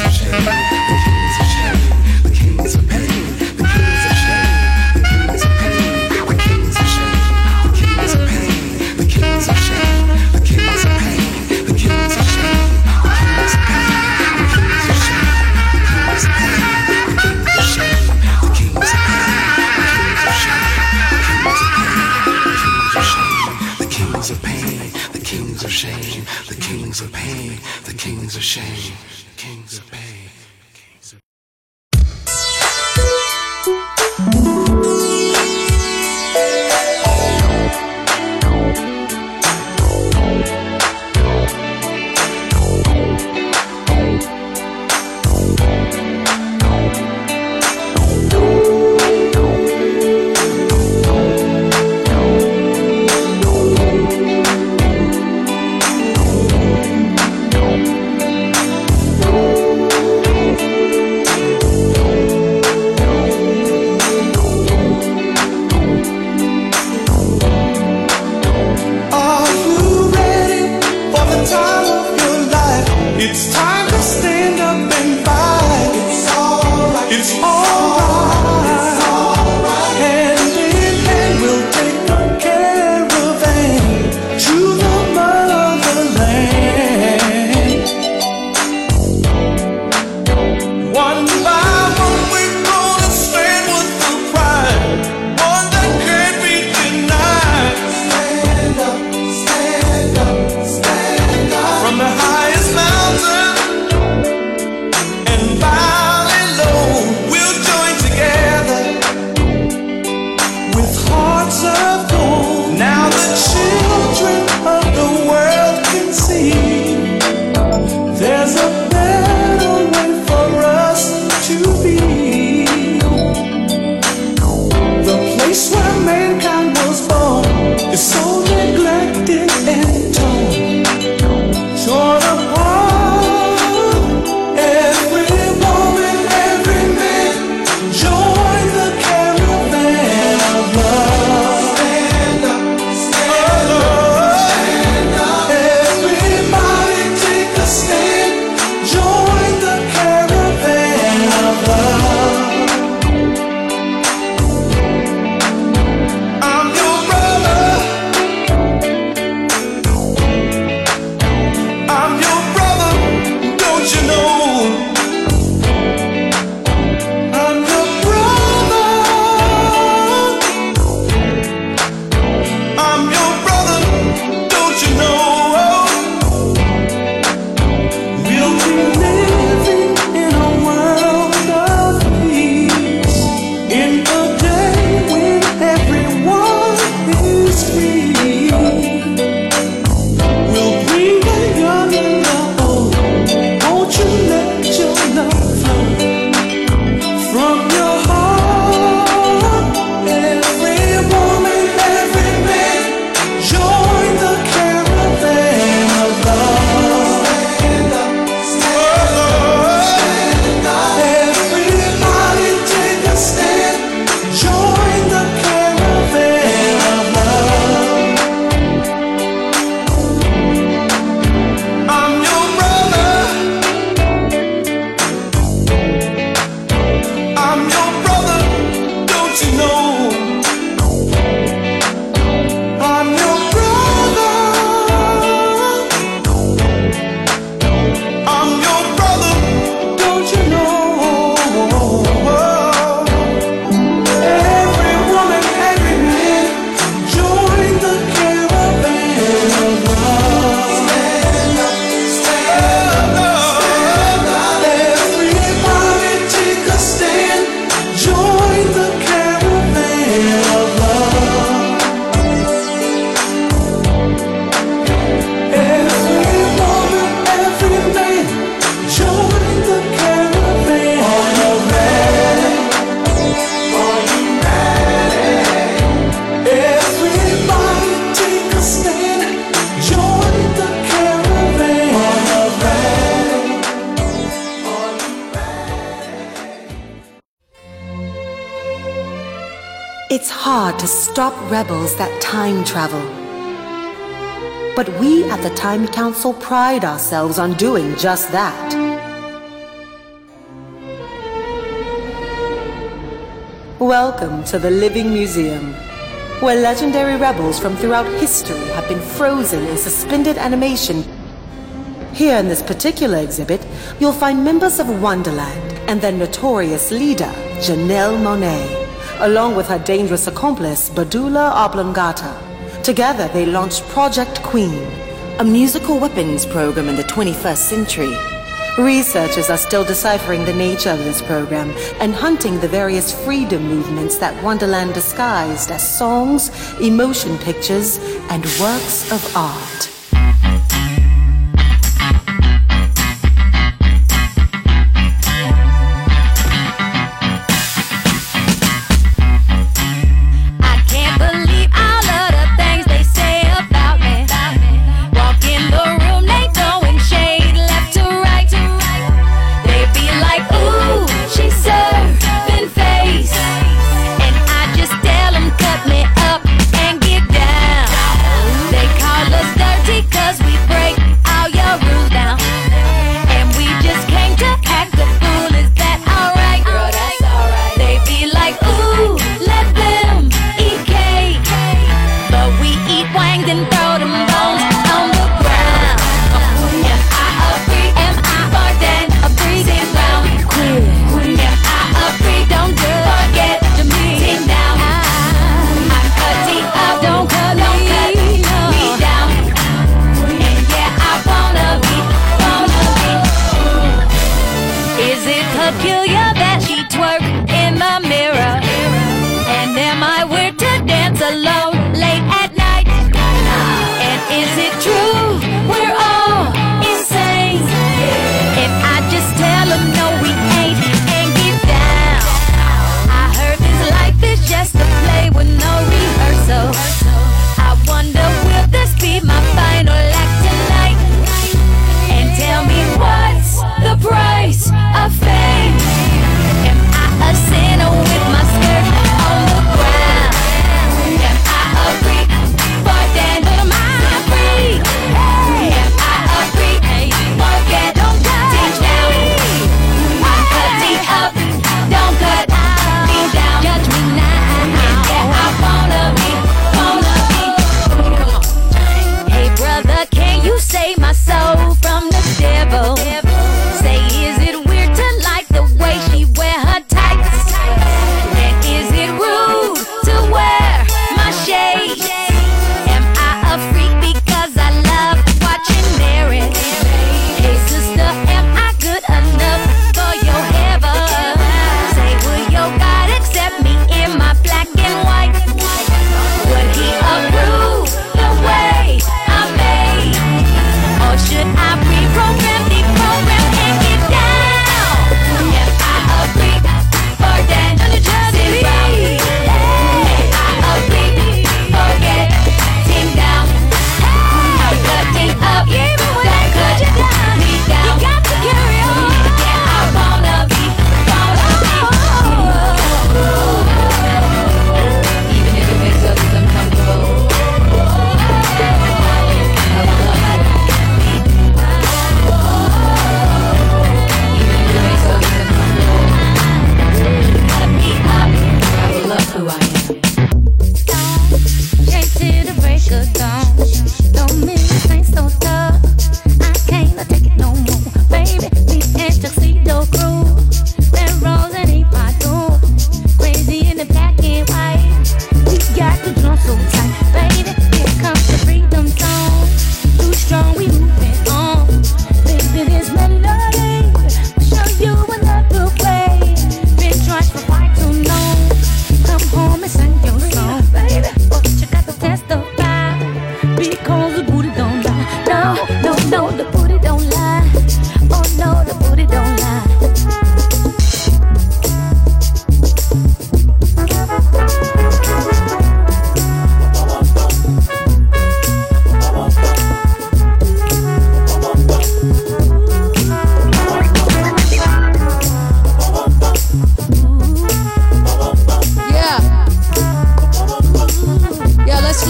The kings of pain. Shame, kings of pain. Kings of It's hard to stop rebels that time travel. But we at the Time Council pride ourselves on doing just that. Welcome to the Living Museum, where legendary rebels from throughout history have been frozen in suspended animation. Here in this particular exhibit, you'll find members of Wonderland and their notorious leader, Janelle Monáe, along with her dangerous accomplice, Badula Oblongata. Together, they launched Project Queen, a musical weapons program in the twenty-first century. Researchers are still deciphering the nature of this program and hunting the various freedom movements that Wonderland disguised as songs, emotion pictures, and works of art.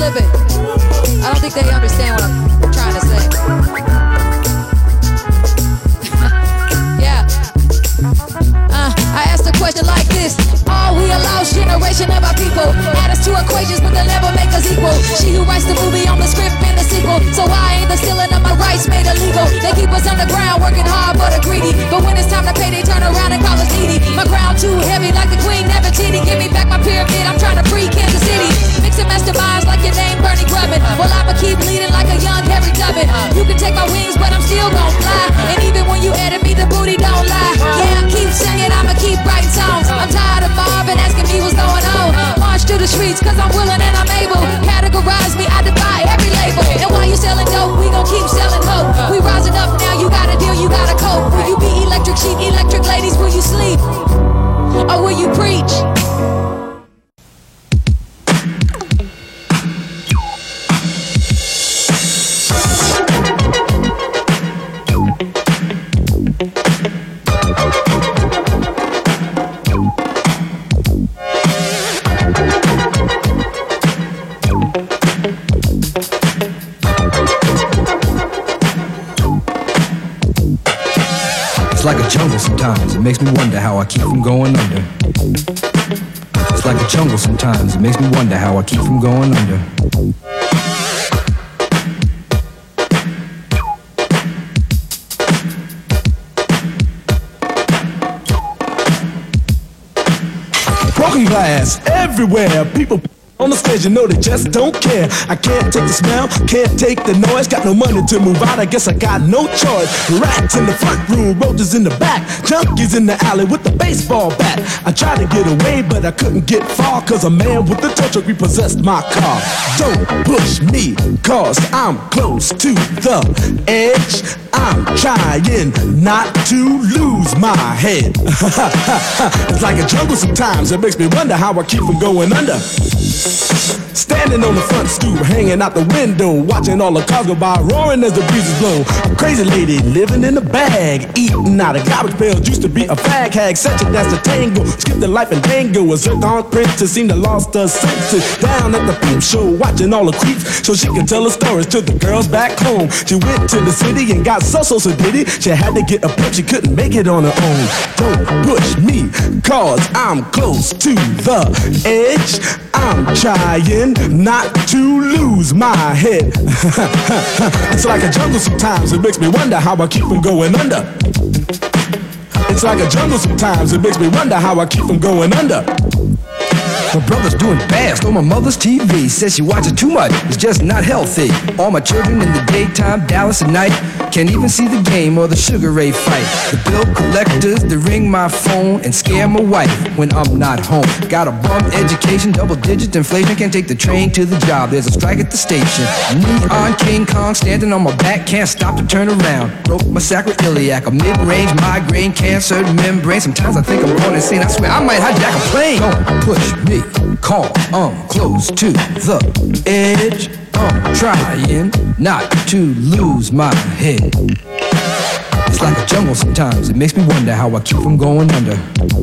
slipping. I don't think they understand what I'm trying to say. Yeah. Uh, I asked a question like this. Are we a lost generation of our people? Add us to equations, but they'll never make us equal. She who writes the movie on the script and the sequel. So why ain't the stealing of my rights made illegal? They keep us underground, working hard but are greedy. But when it's time to pay, they turn around and call us needy. My crown too heavy like the Queen Nefertiti. Give me back my pyramid, I'm trying to free Kansas City. Mixing masterminds like your name Bernie Grubbin. Well, I'ma keep leading like a young Harry Dubbin. You can take my wings, but I'm still gon' fly. And even when you edit me, the booty don't lie. Yeah, I'm keep singing, I'ma keep writing songs. I'm tired of Marvin asking me what's going on. March to the streets cause I'm willing and I'm able. Categorize me, I defy every label. And while you selling dope, we gon' keep selling hope. We rising up now, you gotta deal, you gotta cope. Will you be electric sheep, electric ladies, will you sleep? Or will you preach? It's like a jungle sometimes, it makes me wonder how I keep from going under. It's like a jungle sometimes, it makes me wonder how I keep from going under. Broken glass everywhere, people on the stage, you know they just don't care. I can't take the smell, can't take the noise. Got no money to move out, I guess I got no choice. Rats in the front room, roaches in the back, junkies in the alley with the baseball bat. I tried to get away, but I couldn't get far, cause a man with a tow truck repossessed my car. Don't push me, cause I'm close to the edge. I'm trying not to lose my head. It's like a jungle sometimes, it makes me wonder how I keep from going under. Standing on the front stoop, hanging out the window, watching all the cars go by, roaring as the breezes blow. A crazy lady living in a bag, eating out of garbage pails, used to be a fag hag, such a dance to tango, skip the life and tango. A zircon princess seemed to lost her senses, down at the peep show, watching all the creeps, so she can tell her stories to the girls back home. She went to the city and got so so so did it. She had to get a pimp, she couldn't make it on her own. Don't push me, cause I'm close to the edge. I'm trying not to lose my head. It's like a jungle sometimes, it makes me wonder how I keep from going under. It's like a jungle sometimes, it makes me wonder how I keep from going under. My brother's doing bad, stole my mother's T V. Says she watches too much, it's just not healthy. All my children in the daytime, Dallas at night. Can't even see the game or the Sugar Ray fight. The bill collectors, they ring my phone and scare my wife when I'm not home. Got a bum education, double digit inflation. Can't take the train to the job, there's a strike at the station. Neon King Kong standing on my back, can't stop to turn around. Broke my sacroiliac, a mid-range migraine, cancer membrane. Sometimes I think I'm going insane, I swear I might hijack a plane. Don't push me, call, I'm close to the edge. I'm trying not to lose my head. It's like a jungle sometimes, it makes me wonder how I keep from going under.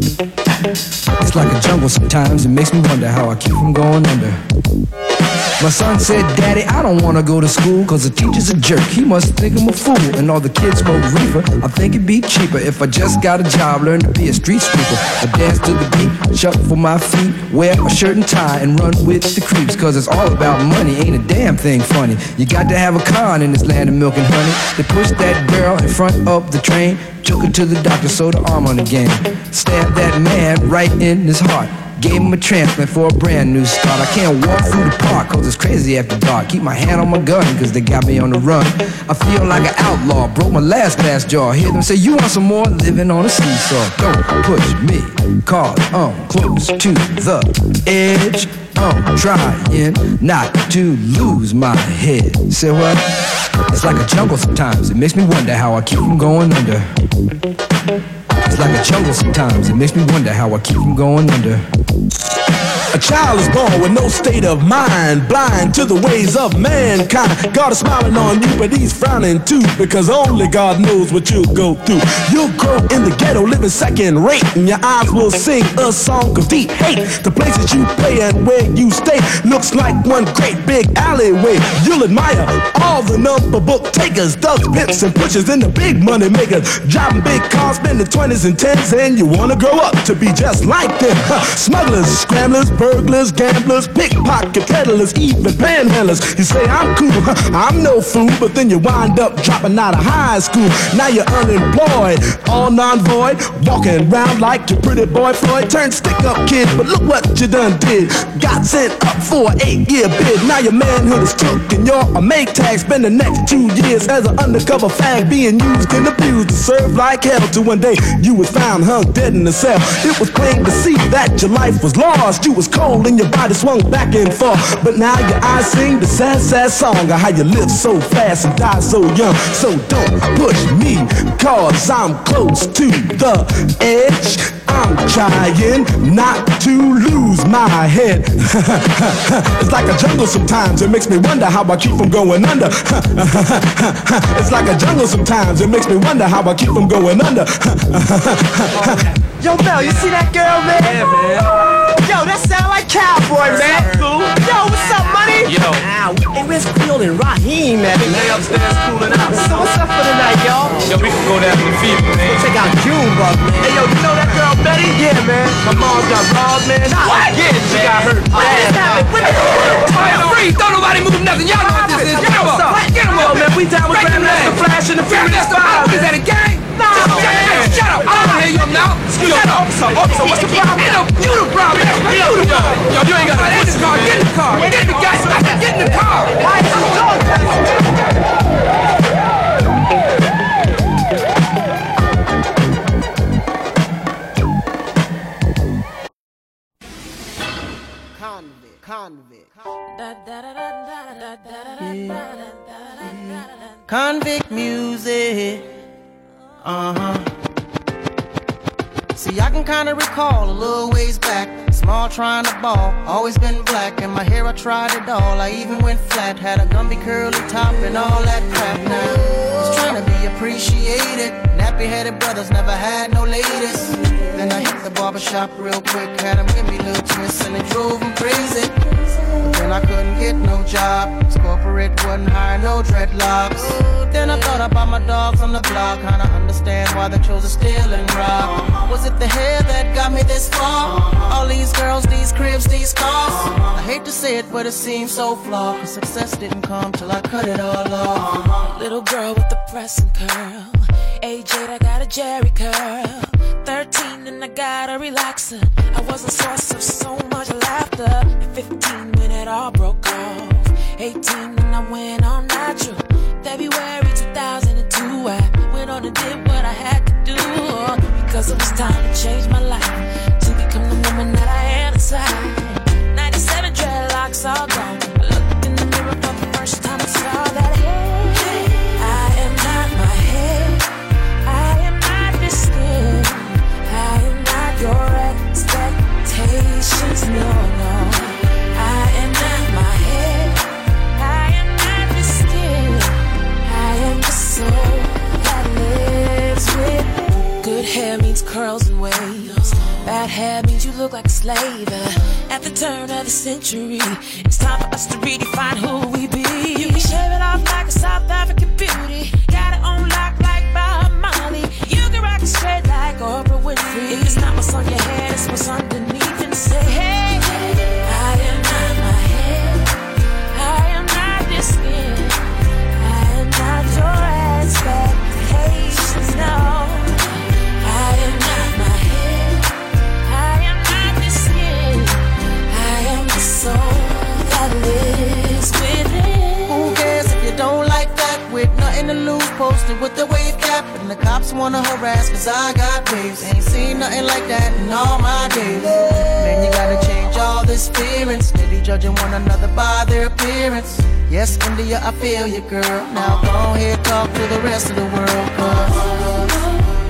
It's like a jungle sometimes, it makes me wonder how I keep from going under. My son said, Daddy, I don't wanna go to school, cause the teacher's a jerk, he must think I'm a fool. And all the kids smoke reefer, I think it'd be cheaper if I just got a job, learn to be a street sweeper. I dance to the beat, shuffle my feet, wear a shirt and tie, and run with the creeps. Cause it's all about money, ain't a damn thing funny. You got to have a con in this land of milk and honey. They pushed that girl in front of the train, took her to the doctor, sewed her arm on again. Stabbed that man right in his heart, gave him a transplant for a brand new start. I can't walk through the park cause it's crazy after dark. Keep my hand on my gun cause they got me on the run. I feel like an outlaw, broke my last glass jaw. Hear them say, you want some more? Living on a seesaw. Don't push me, cause I'm close to the edge. I'm trying not to lose my head. Say what? It's like a jungle sometimes, it makes me wonder how I keep from going under. It's like a jungle sometimes, it makes me wonder how I keep from going under. A child is born with no state of mind, blind to the ways of mankind. God is smiling on you, but he's frowning too, because only God knows what you'll go through. You'll grow in the ghetto, living second rate, and your eyes will sing a song of deep hate. The places you play and where you stay looks like one great big alleyway. You'll admire all the number book takers, thugs, pimps, and pushers, and the big money makers, driving big cars, spending twenties and tens, and you wanna grow up to be just like them. Huh. Smugglers, scramblers, burglars, gamblers, pickpocket peddlers, even panhandlers. You say I'm cool, huh, I'm no fool, but then you wind up dropping out of high school. Now you're unemployed, all non-void, walking around like your pretty boy Floyd. Turned stick-up kid, but look what you done did. Got sent up for an eight-year bid. Now your manhood is took and you're a make tag. Spend the next two years as an undercover fag, being used and abused to serve like hell. Till one day you was found hung dead in the cell. It was plain to see that your life was lost. You was cold and your body swung back and forth. But now your eyes sing the sad, sad song of how you live so fast and die so young. So don't push me, cause I'm close to the edge. I'm trying not to lose my head. It's like a jungle sometimes, it makes me wonder how I keep from going under. It's like a jungle sometimes, it makes me wonder how I keep from going under. Yo, Mel, you see that girl, man? Yeah, man. Yo, that sound like Cowboy, man. Cool. Yo, what's up, money? Yo. Ow. Hey, where's Quill and Raheem, man? They upstairs cooling out. So what's up for the night, y'all? Yo, we can go down to the fever, man. Check out Junebug, man. Hey, yo, you know that girl Betty? Yeah, man. My mom got robbed, man. What? Yeah, she got hurt. What bad, happened? What happened? Free! Don't nobody move nothing. Y'all know what this is. Get him up. Get him up. Yo, man, we down with Grandmaster Flash and the Furious Five. What is that, a gang? No, man. Shut up. I don't want to hear you up now. Excuse me, officer. Officer, what's the problem? You the problem. You the problem. Yo, you ain't got to get in the car. Get in the car. Get in the gas. Get in the car. Why is he doing that? Convict, convict. Convict music. Uh-huh. See, I can kinda recall a little ways back. Small trying to ball, always been black. And my hair, I tried it all, I even went flat. Had a Gumby curly top and all that crap now. Was trying to be appreciated. Nappy-headed brothers never had no ladies. Then I hit the barbershop real quick. Had them give me little twists and it drove them crazy. But then I couldn't get no job. Cause corporate wasn't hiring no dreadlocks. Then I thought about my dogs on the block. Kinda understand why they chose to steal and rob. Was it the hair that got me this far? All these girls, these cribs, these cars. I hate to say it, but it seems so flawed. Cause success didn't come till I cut it all off. Little girl with the pressing curl. Age eight, I got a Jerry curl. Thirteen and I got a relaxer. I was a source of so much laughter. At fifteen when it all broke off. Eighteen when I went on natural. February two thousand two, I went on and did what I had to do. Because it was time to change my life, to become the woman that I am inside. Ninety-seven dreadlocks all gone. I looked in the mirror for the first time and saw that hey, I am not my head, I am not this skin, I am not your expectations, no, no. I am not my head, I am not this skin, I am the soul that lives with. Good hair means curls and waves. Bad hair means you look like a slave. At the turn of the century, it's time for us to redefine who we be. You can shave it off like a South African beauty. Got it on lock like Bob Marley. You can rock it straight like Oprah Winfrey. If it's not what's on your head, it's what's underneath. And say, hey, I am not my head, I am not this skin, I am not your expectations, no. I am not my head, I am not this skin, I am the soul that lives within. Who cares if you don't like that? With nothing to lose, posted with the wave cap. And the cops wanna harass cause I got waves. Ain't seen nothing like that in all my days. Man, you gotta change all this fearing. Steady judging one another by their appearance. Yes, India, I feel you, girl. Now go ahead, talk to the rest of the world, cause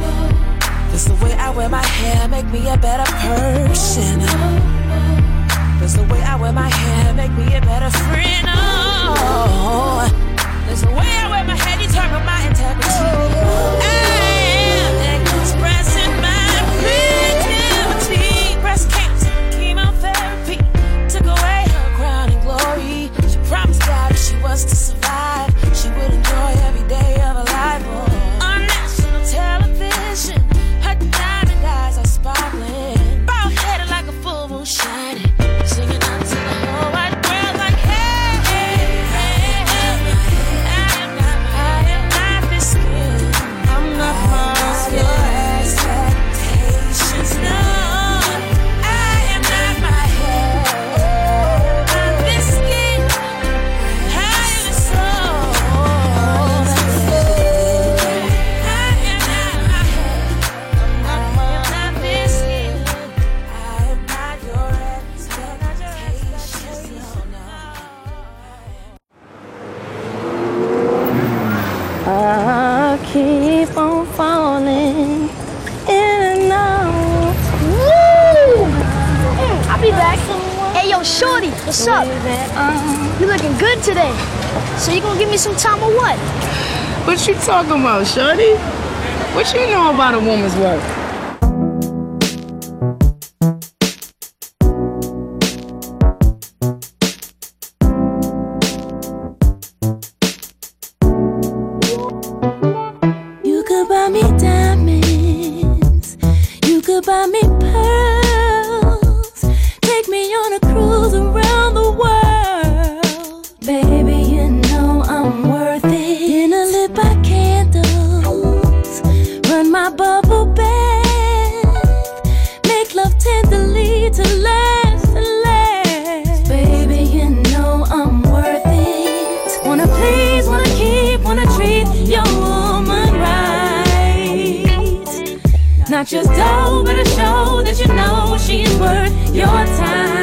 it's the way I wear my hair, make me a better person. Does the way I wear my hair make me a better friend? Oh, there's the way I wear my hair determine my integrity. I am expressing my creativity. Breast cancer, chemotherapy took away her crown and glory. She promised God if she was to survive, she would enjoy every day of her life. Oh, on national television, her diamond eyes are sparkling, bald headed like a full moon shining, singing out to the whole wide world like, hey, hey, hey, hey, I am not, I am not this good. I'm not my your expectations, no. I am not my head. I'm this skin, higher than soul. I am not my head. I am not this skin. I am not your expectations, no, no. I keep on falling in and out. Woo! Mm, I'll be back. Hey, yo, shorty, what's up? You looking good today. So you gonna give me some time or what? What you talking about, shorty? What you know about a woman's work? You could buy me diamonds, you could buy me pearls, take me on a cruise around the world. Baby, you know I'm worth it. Dinner lit by candles, run my bubble bath, make love tenderly to last and last. Baby, you know I'm worth it. Wanna please, wanna keep, wanna treat your woman right. Not just dough, but a show that you know she's worth your time.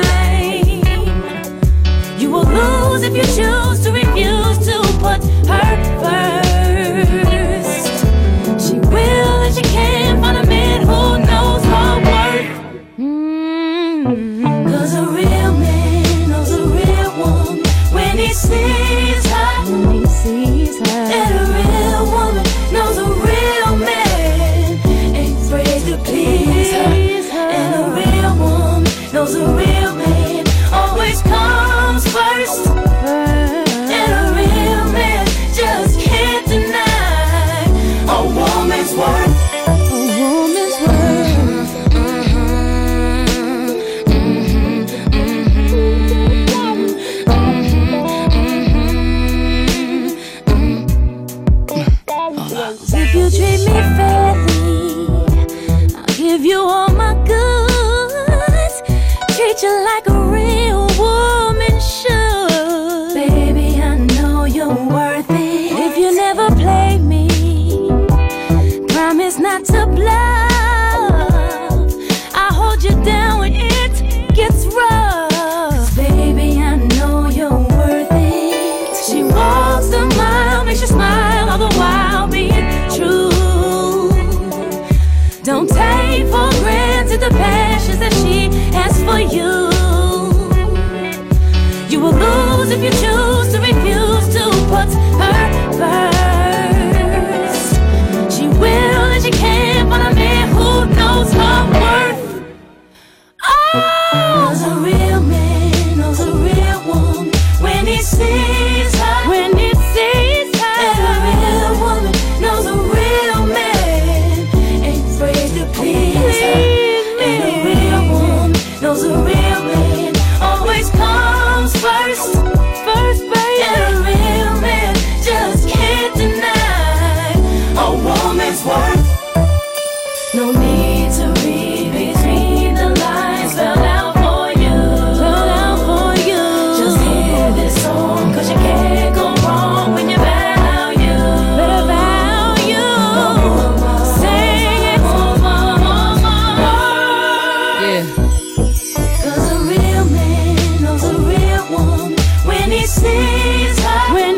You will lose if you choose to refuse to put her first. She will and she can find a man who knows her worth. Mm-hmm. Cause a real man knows a real woman when he sees her. When he sees her. And a real woman knows a real man ain't afraid to please her. And a real woman knows a real man always comes first. And a real man just can't deny a woman's worth. A woman's worth. If you treat me fairly, I'll give you all my goods. Treat you like a real woman should. Baby, I know you're worth it. If you never play me, promise not to bluff. I hold you down when it gets rough. 'Cause baby, I know you're worth it. She walks the mile, makes you smile, all the while being true. Don't take for granted the passions that she has for you. You will lose if you choose to refuse to put her first. She will and she can find a man who knows her worth. Oh, 'cause a real man knows a real woman when he sees her. When he sees her. And a real woman knows a real man ain't afraid to please her. And a real woman knows a real man always comes first. First, baby. And a real man just can't deny a woman's worth. No need to read between the lines, spelled out for you. Spelled out for you. Just hear this song, 'cause you can't go wrong when you value. Better value. Sing it. Yeah. 'Cause a real man knows a real woman when he sees her. When